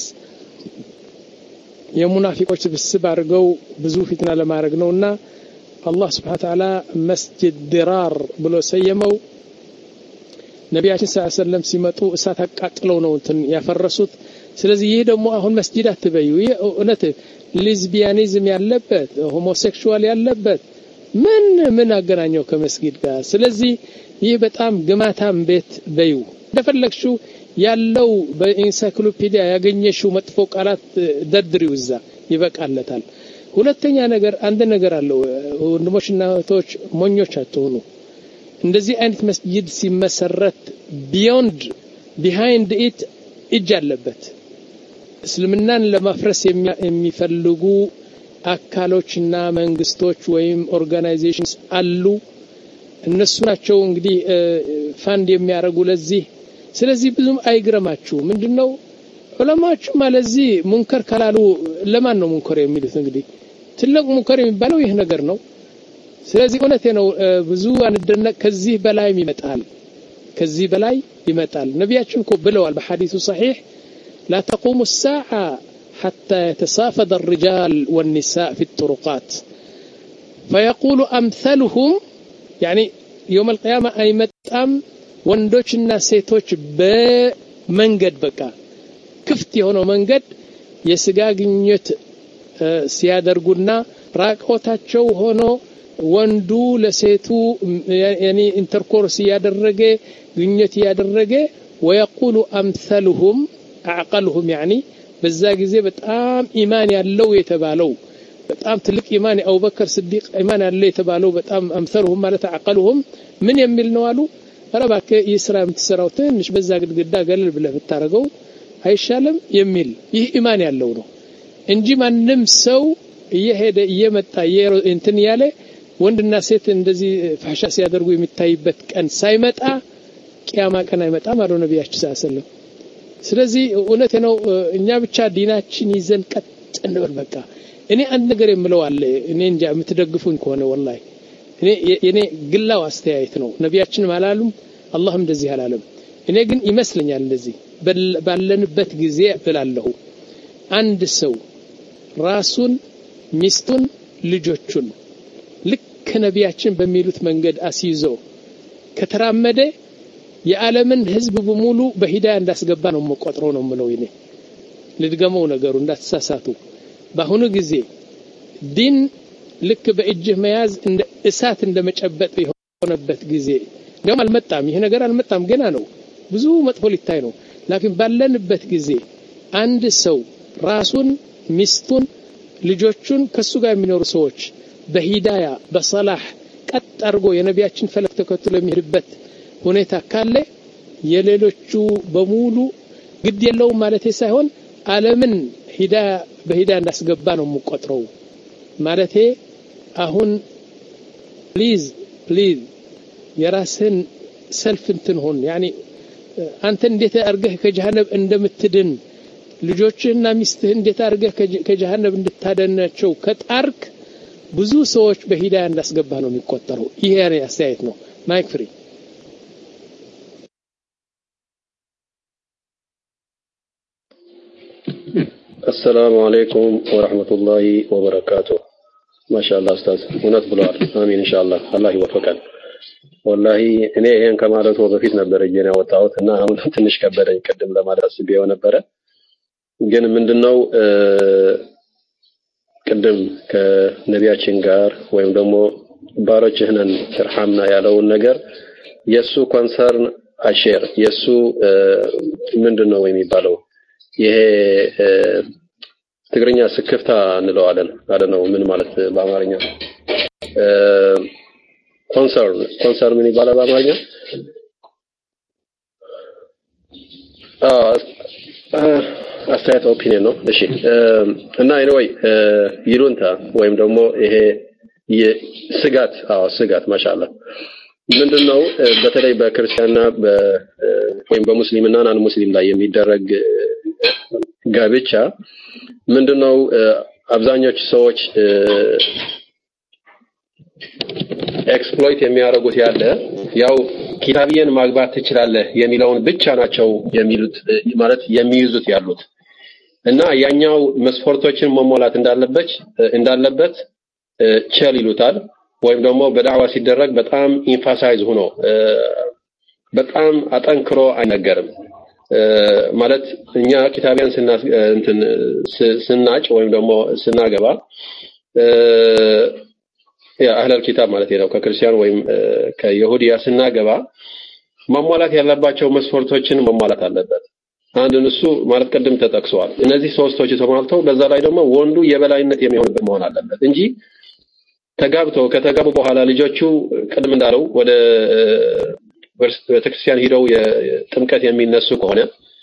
የሙናፊቆች ስብስብ አድርገው ብዙ ፊትና ለማድረግ ነውና አላህ Subhanahu Wa Ta'ala መስጊድ ድራር ብሎ ሰየመው ነብያችን ሰለላሁ ዐለይሂ ወሰለም ሲመጡ እሳት አቃጥለው ነው እንትን ያፈረሱት ስለዚህ ይሄ ደግሞ አሁን መስጊድ አትበዩ እውነት ሌዝቢያኒዝም ያለበት ሆሞሴክሹዋል ያለበት ምን ምን አገናኘው ከመስጊድ ጋር ስለዚህ ይህ በጣም ግማታም ቤት በዩ እንደፈለግሽው ያለው በኢንሳይክሎፒዲያ ያገኘሽው መጥፎ ቃላት ደድሪው እዛ ይበቃለታል ሁለተኛ ነገር አንድ ነገር አለው ወንድሞችና እህቶች ሞኞች አትሆኑ እንደዚህ አይነት መስጊድ ሲመሰረት ቢዮንድ ቢሃይንድ ኢት እጅ አለበት እስልምናን ለማፍረስ የሚፈልጉ አካሎችና መንግስቶች ወይም ኦርጋናይዜሽንስ አሉ እነሱ ናቸው እንግዲህ ፋንድ የሚያረጉ ለዚህ ስለዚህ ብዙም አይግረማችሁ ምንድነው ዑለማዎች ማለዚህ ሙንከር ካላሉ ለማን ነው ሙንከር የሚሉት እንግዲህ ትልቅ ሙንከር የሚባለው ይሄ ነገር ነው ስለዚህ እውነቴ ነው ብዙ አንደነቅ ከዚህ በላይ ይመጣል ከዚህ በላይ ይመጣል ነብያችን እኮ ብለዋል በሐዲሱ صحيح لا تقوم الساعة حتى يتصافد الرجال والنساء في الطرقات فيقول أمثلهم يعني يوم القيامة አይመጣም ወንዶችና ሴቶች በመንገድ በቃ ክፍት የሆነው መንገድ የስጋ ግንኙነት ሲያደርጉና ራቆታቸው ሆኖ ወንዱ ለሴቱ ያኒ ኢንተርኮርስ ያደረገ ግንኙነት ያደረገ ويقول امثلهم اعقلهم يعني በዛ ጊዜ በጣም ኢማን ያለው የተባለው በጣም ትልቅ ኢማን አቡበከር ስዲቅ ኢማን ያለው የተባለው በጣም امثلهم ማለት አቀሉهم ምን የሚል ነው አሉ ረባከ ይስራ የምትሰራው ትንሽ በዛ ግድግዳ ገለል ብለህ ብታረገው አይሻለም የሚል ይህ ኢማን ያለው ነው እንጂ ማንም ሰው እየሄደ እየመጣ እንትን ያለ ወንድና ሴት እንደዚህ ፋሻ ሲያደርጉ የሚታይበት ቀን ሳይመጣ ቂያማ ቀን አይመጣም አለው ነብያችን ሰለላሁ ስለዚህ እውነት ነው እኛ ብቻ ዲናችን ይዘን ቀጥ እንበል በቃ እኔ አንድ ነገር የምለው አለ እኔ እንጃ የምትደግፉኝ ከሆነ ወላሂ እኔ እኔ ግላው አስተያየት ነው ነብያችን ማላሉም አላህም እንደዚህ አላለም እኔ ግን ይመስለኛል እንደዚህ ባለንበት ጊዜ እላለሁ አንድ ሰው ራሱን ሚስቱን ልጆቹን ልክ ነብያችን በሚሉት መንገድ አስይዞ ከተራመደ የዓለምን ህዝብ በሙሉ በሂዳያ እንዳስገባ ነው መቆጥሮ ነው ምለው ይኔ ልድገመው ነገሩ እንዳትሳሳቱ በአሁኑ ጊዜ ዲን ልክ በእጅህ መያዝ እንደ እሳት እንደመጨበጥ የሆነበት ጊዜ ነው አልመጣም ይሄ ነገር አልመጣም ገና ነው ብዙ መጥፎ ሊታይ ነው ላኪን ባለንበት ጊዜ አንድ ሰው ራሱን ሚስቱን ልጆቹን ከሱ ጋር የሚኖሩ ሰዎች በሂዳያ በሰላህ ቀጥ አርጎ የነብያችን ፈለክ ተከትሎ የሚሄድበት ሁኔታ ካለ የሌሎቹ በሙሉ ግድ የለው ማለት ሳይሆን ዓለምን ሂዳያ በሂዳያ እንዳስገባ ነው መቆጥረው ማለት አሁን ፕሊዝ ፕሊዝ የራስን ሰልፍ እንትን ሆን ያኒ አንተ እንዴት አርገህ ከጀሃነም እንደምትድን ልጆችህና ሚስትህ እንዴት አርገህ ከጀሃነም እንድታደናቸው ከጣርክ ብዙ ሰዎች በሂዳያ እንዳስገባ ነው የሚቆጠረው ይሄ ያኔ አስተያየት ነው ማይክ ፍሪ السلام عليكم ورحمة الله وبركاته ما شاء الله أستاذ ونت بلوار آمين إن شاء الله الله يوفقك والله እኔ ይሄን ከማለት በፊት ነበር እጄን ያወጣሁት እና አሁን ትንሽ ከበደኝ ቀደም ለማለት አስቤው ነበር ግን ምንድነው ቀደም ከነቢያችን ጋር ወይም ደግሞ ባሮችህነን ተርሐምና ያለውን ነገር የሱ ኮንሰርን አሼር የሱ ምንድነው የሚባለው ይሄ ትግርኛ ስክፍታ እንለዋለን አይደል ምን ማለት በአማርኛ ኮንሰርን ኮንሰርን ምን ይባላል በአማርኛ አ አስተያየት ኦፒኒየን ነው እሺ እና ኤኒዌይ ይሉንታ ወይም ደግሞ ይሄ የስጋት አዎ ስጋት ማሻአላ ምንድነው በተለይ በክርስቲያንና ወይም በሙስሊምና ናን ሙስሊም ላይ የሚደረግ ጋብቻ ምንድነው አብዛኞቹ ሰዎች ኤክስፕሎይት የሚያደርጉት ያለ ያው ኪታቢያን ማግባት ትችላለህ የሚለውን ብቻ ናቸው የሚሉት ማለት የሚይዙት ያሉት እና ያኛው መስፈርቶችን መሟላት እንዳለበት እንዳለበት ቸል ይሉታል ወይም ደግሞ በዳዕዋ ሲደረግ በጣም ኢንፋሳይዝ ሆኖ በጣም አጠንክሮ አይነገርም ማለት እኛ ኪታቢያን ስና እንትን ስናጭ ወይም ደግሞ ስናገባ ያ አህለል ኪታብ ማለት ነው ከክርስቲያን ወይም ከይሁዲያ ስናገባ ማሟላት ያለባቸው መስፈርቶችን ማሟላት አለበት አንድ እሱ ማለት ቀደም ተጠቅሷል እነዚህ ሶስቶች ተሟልተው በዛ ላይ ደግሞ ወንዱ የበላይነት የሚሆንበት መሆን አለበት እንጂ ተጋብተው ከተጋቡ በኋላ ልጆቹ ቀደም እንዳለው ወደ ቤተክርስቲያን ሄደው የጥምቀት የሚነሱ ከሆነ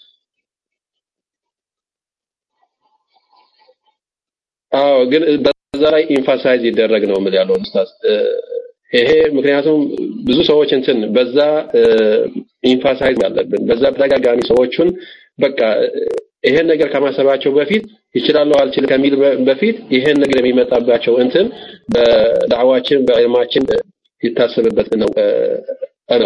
አዎ ግን በዛ ላይ ኢንፋሳይዝ ይደረግ ነው ማለት ያለው ኡስታዝ ይሄ ምክንያቱም ብዙ ሰዎች እንትን በዛ ኢንፋሳይዝ ያለብን በዛ ተደጋጋሚ ሰዎችን በቃ ይሄን ነገር ከማሰባቸው በፊት ይችላል አልችል ከሚል በፊት ይሄን ነገር የሚመጣባቸው እንትን በዳዕዋችን በዕልማችን ይታሰብበት ነው አረ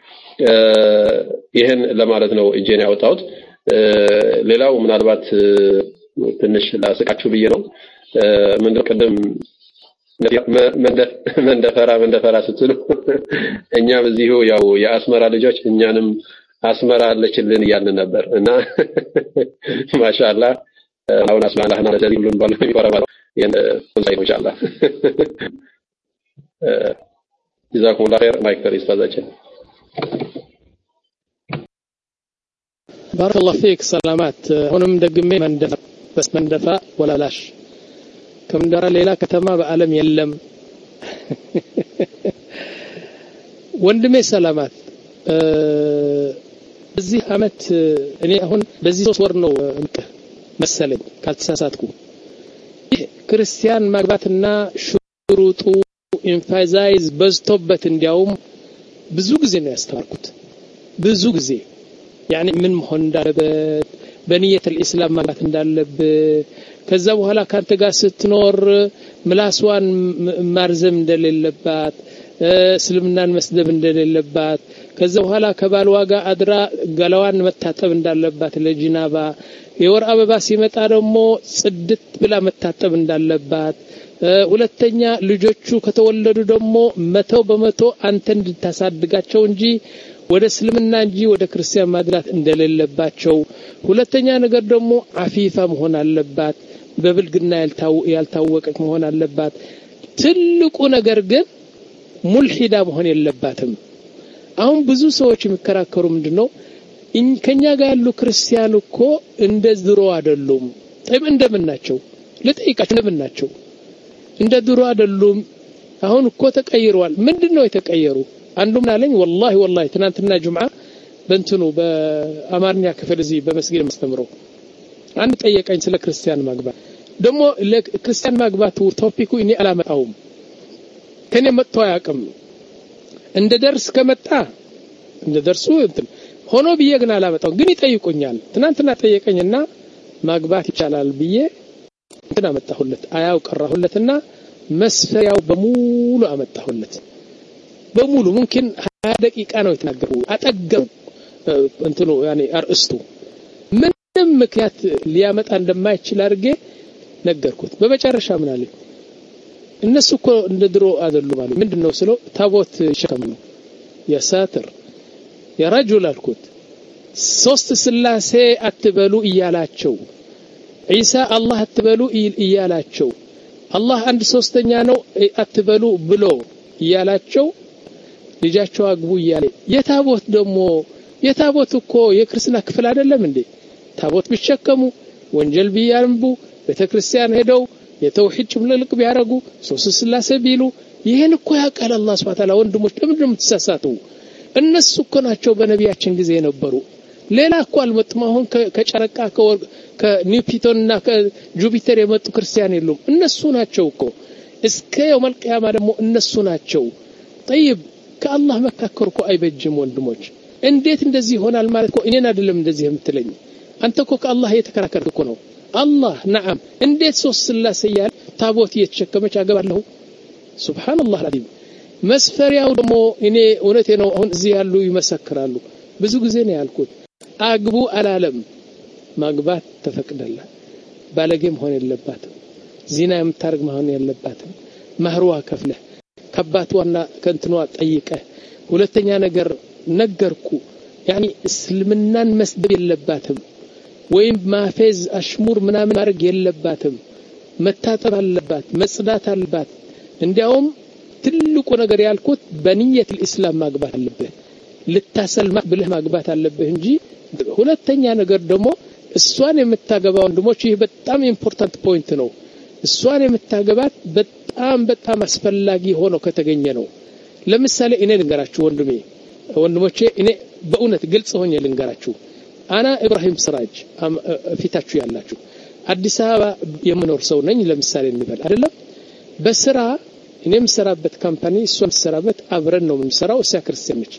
ይሄን ለማለት ነው እጄን ያወጣሁት ሌላው ምናልባት ትንሽ ላስቃችሁ ብዬ ነው ምን ቀደም መንደፈራ መንደፈራ ስትሉ እኛ በዚሁ ያው የአስመራ ልጆች እኛንም አስመራ አለችልን እያልን ነበር እና ማሻአላ አሁን አስመራ እና ለዚህ ሁሉን ባለው ይቆራባል ያን ወዛይ ኢንሻአላህ ጀዛኩም الله خير ማይክ ፈሪስ ታዛችን بارك الله فيك سلامات هونم ደግሜ መንደፋ بس መንደፋ ወላላሽ ከምንደራ ሌላ ከተማ በአለም የለም ወንድሜ ሰላማት በዚህ አመት እኔ አሁን በዚህ ሶስት ወር ነው መሰለኝ ካልተሳሳትኩ ክርስቲያን ማግባትና ሽሩጡ ኢንፋይዛይዝ በዝቶበት እንዲያውም ብዙ ጊዜ ነው ያስተማርኩት ብዙ ጊዜ يعني من መሆን እንዳለበት በንየት الاسلام ማለት እንዳለበት ከዛ በኋላ ካንተ ጋር ስትኖር ምላስዋን ማርዘም እንደሌለባት እስልምናን መስደብ እንደሌለባት ከዛ በኋላ ከባልዋ ጋር አድራ ገላዋን መታጠብ እንዳለባት ለጂናባ የወር አበባ ሲመጣ ደግሞ ጽድት ብላ መታጠብ እንዳለባት ሁለተኛ ልጆቹ ከተወለዱ ደግሞ መተው በመቶ አንተ እንድታሳድጋቸው እንጂ ወደ እስልምና እንጂ ወደ ክርስቲያን ማድላት እንደሌለባቸው ሁለተኛ ነገር ደግሞ አፊፋ መሆን አለባት በብልግና ያልታው ያልታወቀች መሆን አለባት ትልቁ ነገር ግን ሙልሂዳ መሆን የለባትም አሁን ብዙ ሰዎች የሚከራከሩ ምንድነው ከኛ ጋር ያሉ ክርስቲያን እኮ እንደ ድሮ አይደሉም ጥም እንደምናቸው ለጠይቃቸው እንደምናቸው እንደ ድሮ አይደሉም አሁን እኮ ተቀይሯል ምንድነው የተቀየሩ አንዱ ምን አለኝ والله والله ትናንትና ጁምዓ በእንትኑ በአማርኛ ክፍል እዚህ በመስጊድ ማስተምረው አንድ ጠየቀኝ ስለ ክርስቲያን ማግባት ደግሞ ለክርስቲያን ማግባቱ ቶፒኩ እኔ አላመጣውም ከኔ መጥቶ ያቀም እንደ ደርስ ከመጣ እንደ ደርሱ እንትን ሆኖ ብዬ ግን አላመጣው ግን ይጠይቁኛል ትናንትና ጠየቀኝና ማግባት ይቻላል ብዬ እንትና አመጣሁለት አያው ቀራሁለትና መስፈሪያው በሙሉ አመጣሁለት በሙሉ ممكن ሀያ ደቂቃ ነው የተናገረው አጠገብ እንትኑ ያኔ አርእስቱ ምንም ምክንያት ሊያመጣ እንደማይችል አድርጌ ነገርኩት በመጨረሻ ምን አለ እነሱ እኮ እንደ ድሮ አይደሉ ማለት ምንድነው ስለው ታቦት ይሸከሙ የሳትር የረጁል አልኩት ሶስት ስላሴ አትበሉ እያላቸው ኢሳ አላህ አትበሉ እያላቸው አላህ አንድ ሶስተኛ ነው አትበሉ ብሎ እያላቸው ልጃቸው አግቡ እያለ የታቦት ደግሞ የታቦት እኮ የክርስቲና ክፍል አይደለም እንዴ ታቦት ቢሸከሙ ወንጀል ቢያንቡ ቤተክርስቲያን ሄደው የተውሂድ ጭምልልቅ ቢያረጉ ሶስት ስላሴ ቢሉ ይሄን እኮ ያቀለ አላህ Subhanahu Ta'ala ወንድሞች ለምንድነው የምትሳሳቱ እነሱ እኮ ናቸው በነቢያችን ጊዜ ነበሩ ሌላ እኮ አልመጡም አሁን ከጨረቃ ከኒውፕቶንና ከጁፒተር የመጡ ክርስቲያን የሉም እነሱ ናቸው እኮ እስከ የውመል ቂያማ ደግሞ እነሱ ናቸው طيب ከአላህ መካከርኩ አይበጅም ወንድሞች እንዴት እንደዚህ ይሆናል ማለት እኮ እኔን አይደለም እንደዚህ የምትለኝ አንተ እኮ ከአላህ የተከራከርክ እኮ ነው አላህ ነዓም እንዴት ሶስት ስላሴ ያል ታቦት እየተሸከመች አገባለሁ ሱብሃንአላህ አልዓዚም መስፈሪያው ደግሞ እኔ እውነቴ ነው አሁን እዚህ ያሉ ይመሰክራሉ ብዙ ጊዜ ነው ያልኩት አግቡ አላለም ማግባት ተፈቅደላ ባለጌም ሆነ የለባትም ዚና የምታርግ መሆን የለባትም ማህሩዋ ከፍለ ከባቷና ከንትኗ ጠይቀ ሁለተኛ ነገር ነገርኩ ያኒ እስልምናን መስደብ የለባትም ወይም ማፈዝ አሽሙር ምናምን ማድረግ የለባትም መታጠብ አለባት መጽዳት አለባት እንዲያውም ትልቁ ነገር ያልኩት በንየት الاسلام ማግባት አለበት ልታሰልማ ብለህ ማግባት አለበት እንጂ ሁለተኛ ነገር ደግሞ እሷን የምታገባው ወንድሞች ይሄ በጣም ኢምፖርታንት ፖይንት ነው እሷን የምታገባት በጣም በጣም አስፈላጊ ሆኖ ከተገኘ ነው ለምሳሌ እኔ ልንገራችሁ ወንድሜ ወንድሞቼ እኔ በእውነት ግልጽ ሆኜ ልንገራችሁ አና ኢብራሂም ስራጅ ፊታችሁ ያላችሁ አዲስ አበባ የምኖር ሰው ነኝ ለምሳሌ እንበል አይደለም በስራ እኔም ሰራበት ካምፓኒ እሷም ሰራበት አብረን ነው የምንሰራው እሷ ክርስቲያኖች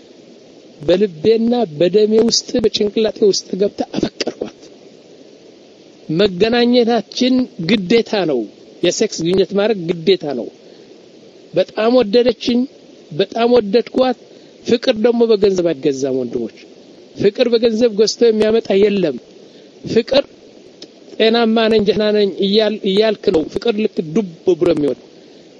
በልቤና በደሜ ውስጥ በጭንቅላቴ ውስጥ ገብታ አፈቀርኳት መገናኘታችን ግዴታ ነው የሴክስ ግንኙነት ማድረግ ግዴታ ነው በጣም ወደደችኝ በጣም ወደድኳት ፍቅር ደግሞ በገንዘብ አይገዛም ወንድሞች ፍቅር በገንዘብ ገዝቶ የሚያመጣ የለም ፍቅር ጤናማ ነኝ ጀና ነኝ እያል እያልክ ነው ፍቅር ልክ ዱብ ብሎ የሚወድ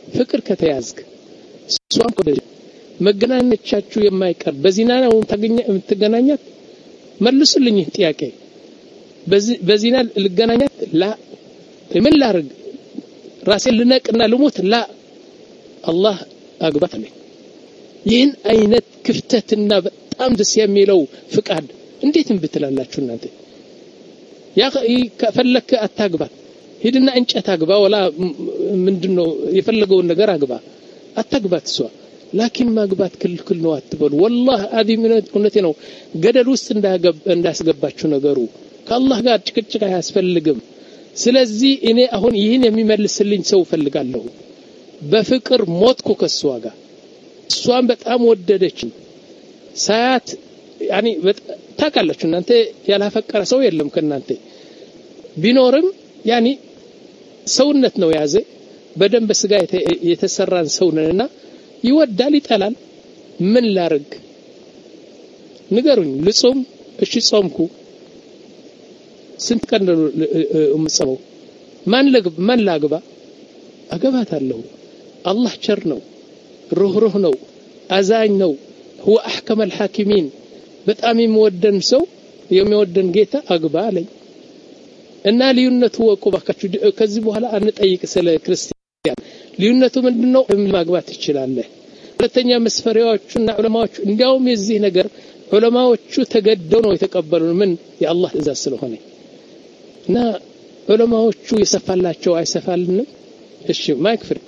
ፍቅር ከተያዝክ እሷም ከወደደ መገናኘታችሁ የማይቀር በዚና ነው የምትገናኛት መልሱልኝ ጥያቄ በዚና ልገናኛት ላ ምን ላርግ ራሴን ልነቅና ልሞት ላ አላህ አግባት አለኝ ይህን አይነት ክፍተትና በጣም ደስ የሚለው ፍቃድ እንዴት እንብትላላችሁ እናንተ ያ ከፈለክ አታግባ ሄድና እንጨት አግባ ወላ ምንድነው የፈለገውን ነገር አግባ አታግባት እሷ ላኪን ማግባት ክልክል ነው አትበሉ والله አዲም እውነቴ ነው ገደል ውስጥ እንዳስገባችሁ ነገሩ ከአላህ ጋር ጭቅጭቅ አያስፈልግም ስለዚህ እኔ አሁን ይህን የሚመልስልኝ ሰው ፈልጋለሁ በፍቅር ሞትኩ ከሷ ጋር እሷን በጣም ወደደችኝ ሳያት ያኒ ታውቃላችሁ እናንተ ያላፈቀረ ሰው የለም ከናንተ ቢኖርም ያኒ ሰውነት ነው ያዘ በደንብ ስጋ የተሰራን ሰው ነንና ይወዳል ይጠላል ምን ላርግ ንገሩኝ ልጾም እሺ ጾምኩ ስንት ቀን ነው የምጾመው ማን ለግብ ማን ላግባ አገባታለሁ አላህ ቸር ነው ሩህሩህ ነው አዛኝ ነው هو احكم الحاكمين በጣም የሚወደን ሰው የሚወደን ጌታ አግባ አለኝ እና ልዩነቱ ወቁባካችሁ ከዚህ በኋላ አንጠይቅ ስለ ክርስቲያን ልዩነቱ ምንድነው ማግባት ይችላል ሁለተኛ መስፈሪያዎቹና ዑለማዎቹ እንዲያውም የዚህ ነገር ዑለማዎቹ ተገደው ነው የተቀበሉን ምን የአላህ ትእዛዝ ስለሆነ እና ዑለማዎቹ ይሰፋላቸው አይሰፋልንም እሺ ማይክ ፍሪ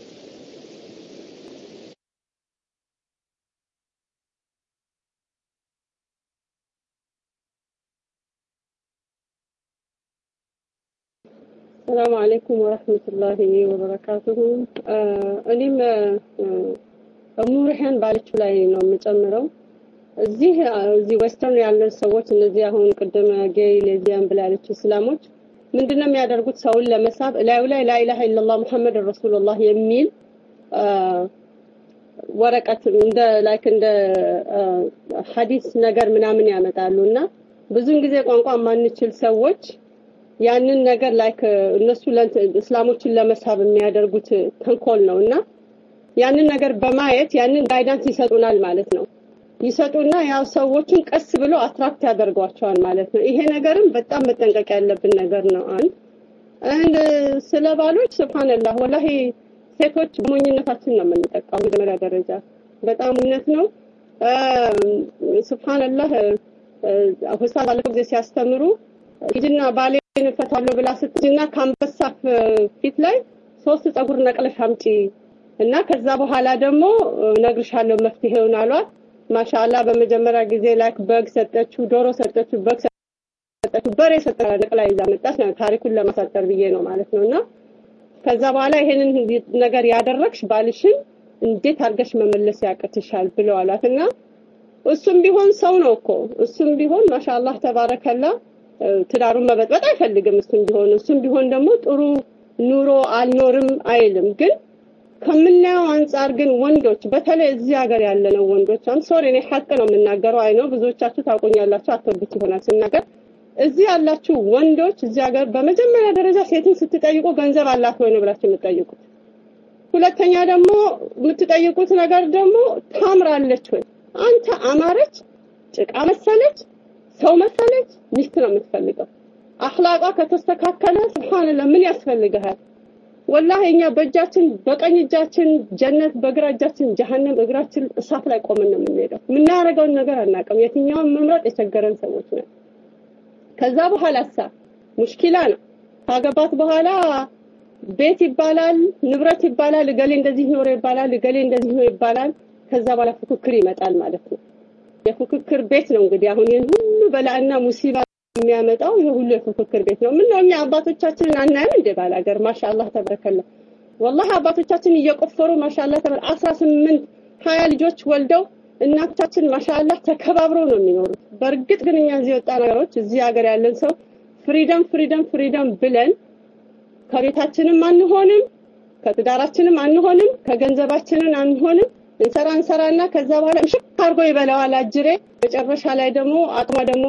السلام عليكم ورحمة الله وبركاته እኔም ሙርሃን ባለችው ላይ ነው የምጨምረው እዚህ እዚህ ዌስተርን ያለ ሰዎች እነዚህ አሁን ቀደም ጌይ ለዚያን ብላለች እስላሞች ምንድነው የሚያደርጉት ሰውን ለመሳብ ላዩ ላይ ላ ኢላሃ ኢላላህ ሙሐመድ ረሱላህ የሚል ወረቀት እንደ ላይክ እንደ ሐዲስ ነገር ምናምን ያመጣሉና ብዙን ጊዜ ቋንቋ ማንችል ሰዎች ያንን ነገር ላይክ እነሱ ለእስላሞችን ለመሳብ የሚያደርጉት ተንኮል ነውና ያንን ነገር በማየት ያንን ጋይዳንስ ይሰጡናል ማለት ነው ይሰጡና ያው ሰዎችን ቀስ ብሎ አትራክት ያደርጓቸዋል ማለት ነው ይሄ ነገርም በጣም መጠንቀቅ ያለብን ነገር ነው አንድ አንድ ስለባሎች ሱብሃንአላህ ወላሂ ሴቶች ሞኝነታችን ነው የምንጠቃው በመጀመሪያ ደረጃ በጣም እውነት ነው ሱብሃንአላህ ኡስታዝ አለፈ ሲያስተምሩ ይድና ባሌን ፈታለው ብላ ስትልና ካምበሳ ፊት ላይ ሶስት ጸጉር ነቅለሽ አምጪ እና ከዛ በኋላ ደግሞ ነግርሻለሁ መፍትሄውን አሏት ማሻአላ በመጀመሪያ ጊዜ ላይክ በግ ሰጠችው ዶሮ ሰጠችው በግ ሰጠችው በሬ ሰጠራ ነቅላ ይዛ መጣች ታሪኩን ለማሳጠር ብዬ ነው ማለት ነውና ከዛ በኋላ ይሄንን ነገር ያደረክሽ ባልሽን እንዴት አርገሽ መመለስ ያቀትሻል ብለው አሏትና እሱም ቢሆን ሰው ነው እኮ እሱም ቢሆን ማሻአላ ተባረከላ ትዳሩን መበጥበጥ አይፈልግም እሱም ቢሆን እሱም ቢሆን ደግሞ ጥሩ ኑሮ አልኖርም አይልም ግን ከመናው አንፃር ግን ወንዶች በተለይ እዚህ ሀገር ያለነው ወንዶች አም ሶሪ እኔ ሐቅ ነው የምናገረው አይ ነው ብዙዎቻችሁ ታቆኛላችሁ አትወዱት ይሆናል ስናገር እዚህ ያላችሁ ወንዶች እዚህ ሀገር በመጀመሪያ ደረጃ ሴትን ስትጠይቁ ገንዘብ አላት ወይ ነው ብላችሁ የምትጠይቁት ሁለተኛ ደግሞ የምትጠይቁት ነገር ደግሞ ታምራለች ወይ አንተ አማረች ጭቃ መሰለች ሰው መሰለች ሚስት ነው የምትፈልገው አخلاقا ከተስተካከለ ሱብሃንአላህ ምን ያስፈልጋል والله እኛ በእጃችን በቀኝ እጃችን ጀነት በግራ እጃችን ጀሃነም እግራችን እሳት ላይ ቆመን ነው የምንሄደው ምን ያረጋው ነገር አናቀም የትኛውን መምረጥ የቸገረን ሰዎች ነን ከዛ በኋላሳ ሙሽኪላ ነው ካገባት በኋላ ቤት ይባላል ንብረት ይባላል ገሌ እንደዚህ ነው ይባላል ገሌ እንደዚህ ነው ይባላል ከዛ በኋላ ፍክክር ይመጣል ማለት ነው የፍክክር ቤት ነው እንግዲህ አሁን ይሄን ሁሉ በላና ሙሲባ የሚያመጣው የሁሉ የፍክክር ቤት ነው ምን ነው እኛ አባቶቻችንን አናየም እንደ ባላገር ማሻአላህ ተበረከለ والله አባቶቻችን እየቆፈሩ ማሻአላህ ተበረ አስራ ስምንት ሀያ ልጆች ወልደው እናቶቻችን ማሻአላህ ተከባብረው ነው የሚኖሩት በርግጥ ግን እኛ እዚህ ወጣ ነገሮች እዚህ ሀገር ያለን ሰው ፍሪደም ፍሪደም ፍሪደም ብለን ከቤታችንም አንሆንም ከትዳራችንም አንሆንም ከገንዘባችንን አንሆንም እንሰራ እንሰራና ከዛ በኋላ እሺ ካርጎ ይበላዋል አጅሬ መጨረሻ ላይ ደግሞ አጥማ ደግሞ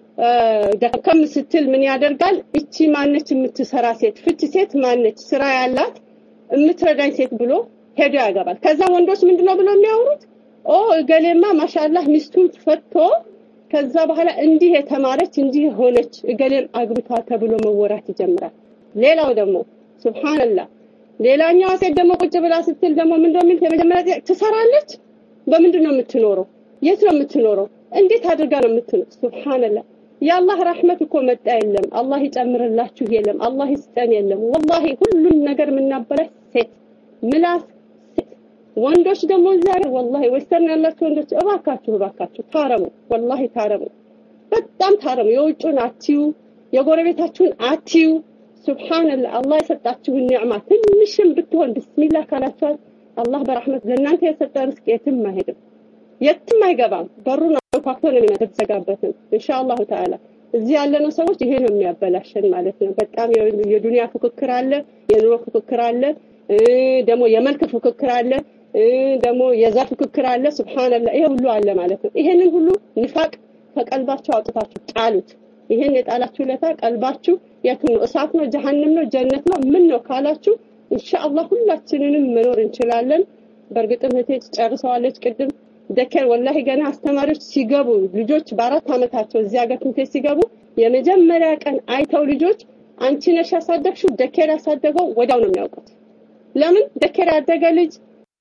ደከም ስትል ምን ያደርጋል እቺ ማነች የምትሰራ ሴት ፍቺ ሴት ማነች ስራ ያላት እምትረዳኝ ሴት ብሎ ሄዶ ያገባል ከዛ ወንዶች ምንድነው ብለው የሚያወሩት ኦ እገሌማ ማሻአላህ ሚስቱን ፈቶ ከዛ በኋላ እንዲህ የተማረች እንዲህ ሆነች እገሌም አግብታ ተብሎ መወራት ይጀምራል ሌላው ደግሞ ሱብሃንአላህ ሌላኛው ሴት ደግሞ ቁጭ ብላ ስትል ደግሞ ምንድነው የሚል የመጀመሪያ ትሰራለች በምንድነው የምትኖረው የት ነው የምትኖረው እንዴት አድርጋ ነው የምትኖረው ሱብሃንአላህ ያላህ ረህመት እኮ መጣ የለም አላህ ይጨምርላችሁ የለም አላህ ይስጠን የለም ወላሂ ሁሉም ነገር ምናበላሽ ሴት ምላስ ወንዶች ደግሞ ዛሬ ወላሂ ወስተን ያላችሁ ወንዶች እባካችሁ እባካችሁ ታረሙ ወላሂ ታረሙ በጣም ታረሙ የውጭውን አትዩ የጎረቤታችሁን አትዩ ሱብሃንአላህ አላህ የሰጣችሁን ኒዕማ ትንሽም ብትሆን ቢስሚላህ ካላችኋል አላህ በረህመት ለእናንተ የሰጠ ርስቅ የትም አይሄድም የትም አይገባም በሩን አውጥቶ ነው የሚመተዘጋበት ኢንሻአላህ ተዓላ እዚህ ያለነው ሰዎች ይሄ ነው የሚያበላሽን ማለት ነው በጣም የዱንያ ፍክክር አለ የኑሮ ፍክክር አለ ደግሞ የመልክ ፍክክር አለ ደግሞ የዛፍ ፍክክር አለ ሱብሃንአላህ ይሄ ሁሉ አለ ማለት ነው ይሄንን ሁሉ ንፋቅ ከቀልባችሁ አውጥታችሁ ጣሉት ይሄን የጣላችሁ ለታ ቀልባችሁ የት ነው እሳት ነው ጀሃነም ነው ጀነት ነው ምን ነው ካላችሁ ኢንሻአላህ ሁላችንንም መኖር እንችላለን በርግጥም እህቴ ጨርሰዋለች ቅድም ደከር ወላሂ ገና አስተማሪዎች ሲገቡ ልጆች በአራት አመታቸው እዚህ ሀገር ትምህርት ሲገቡ የመጀመሪያ ቀን አይተው ልጆች አንቺ ነሽ ያሳደግሽው ደከር ያሳደገው ወዳው ነው የሚያውቁት ለምን ደከር ያደገ ልጅ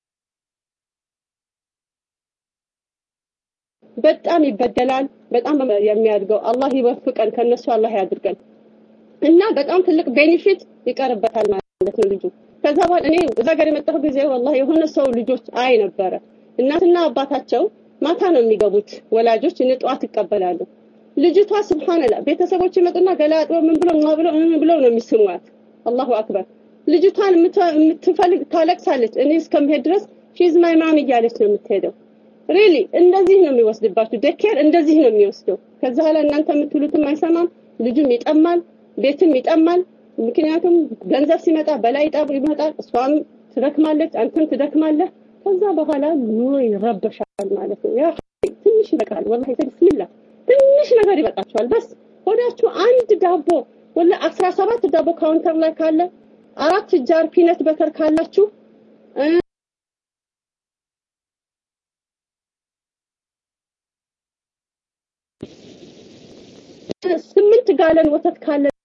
በጣም ይበደላል በጣም የሚያድገው አላህ ይወፍቀን ከነሱ አላህ ያድርገን እና በጣም ትልቅ ቤኒፊት ይቀርበታል ማለት ነው ልጁ ከዛ በኋላ እኔ እዛ ጋር የመጣሁ ጊዜ ወላሂ የሆነ ሰው ልጆች አይ ነበረ እናትና አባታቸው ማታ ነው የሚገቡት ወላጆች ንጧት ይቀበላሉ ልጅቷ ሱብሃንአላህ ቤተሰቦች ይመጡና ገላጥሮ ምን ብለው ነው ብለው ምን ብለው ነው የሚስሟት አላሁ አክበር ልጅቷን የምትፈልግ ታለቅሳለች እኔ እስከምሄድ ድረስ ሺዝ ማይ ማም እያለች ነው የምትሄደው ሪሊ እንደዚህ ነው የሚወስድባችሁ ደከር እንደዚህ ነው የሚወስደው ከዛ ኋላ እናንተ የምትሉትም አይሰማም ልጁም ይጠማል ቤትም ይጠማል ምክንያቱም ገንዘብ ሲመጣ በላይ ይጣብ ይመጣል እሷም ትደክማለች አንተም ትደክማለህ ከዛ በኋላ ኑሮ ይረበሻል ማለት ነው ያ ትንሽ ይበቃል ወላሂ ቢስሚላህ ትንሽ ነገር ይበቃችኋል በስ ሆዳችሁ አንድ ዳቦ ወላ አስራ ሰባት ዳቦ ካውንተር ላይ ካለ አራት ጃር ፒነት በተር ካላችሁ ስምንት ጋለን ወተት ካለ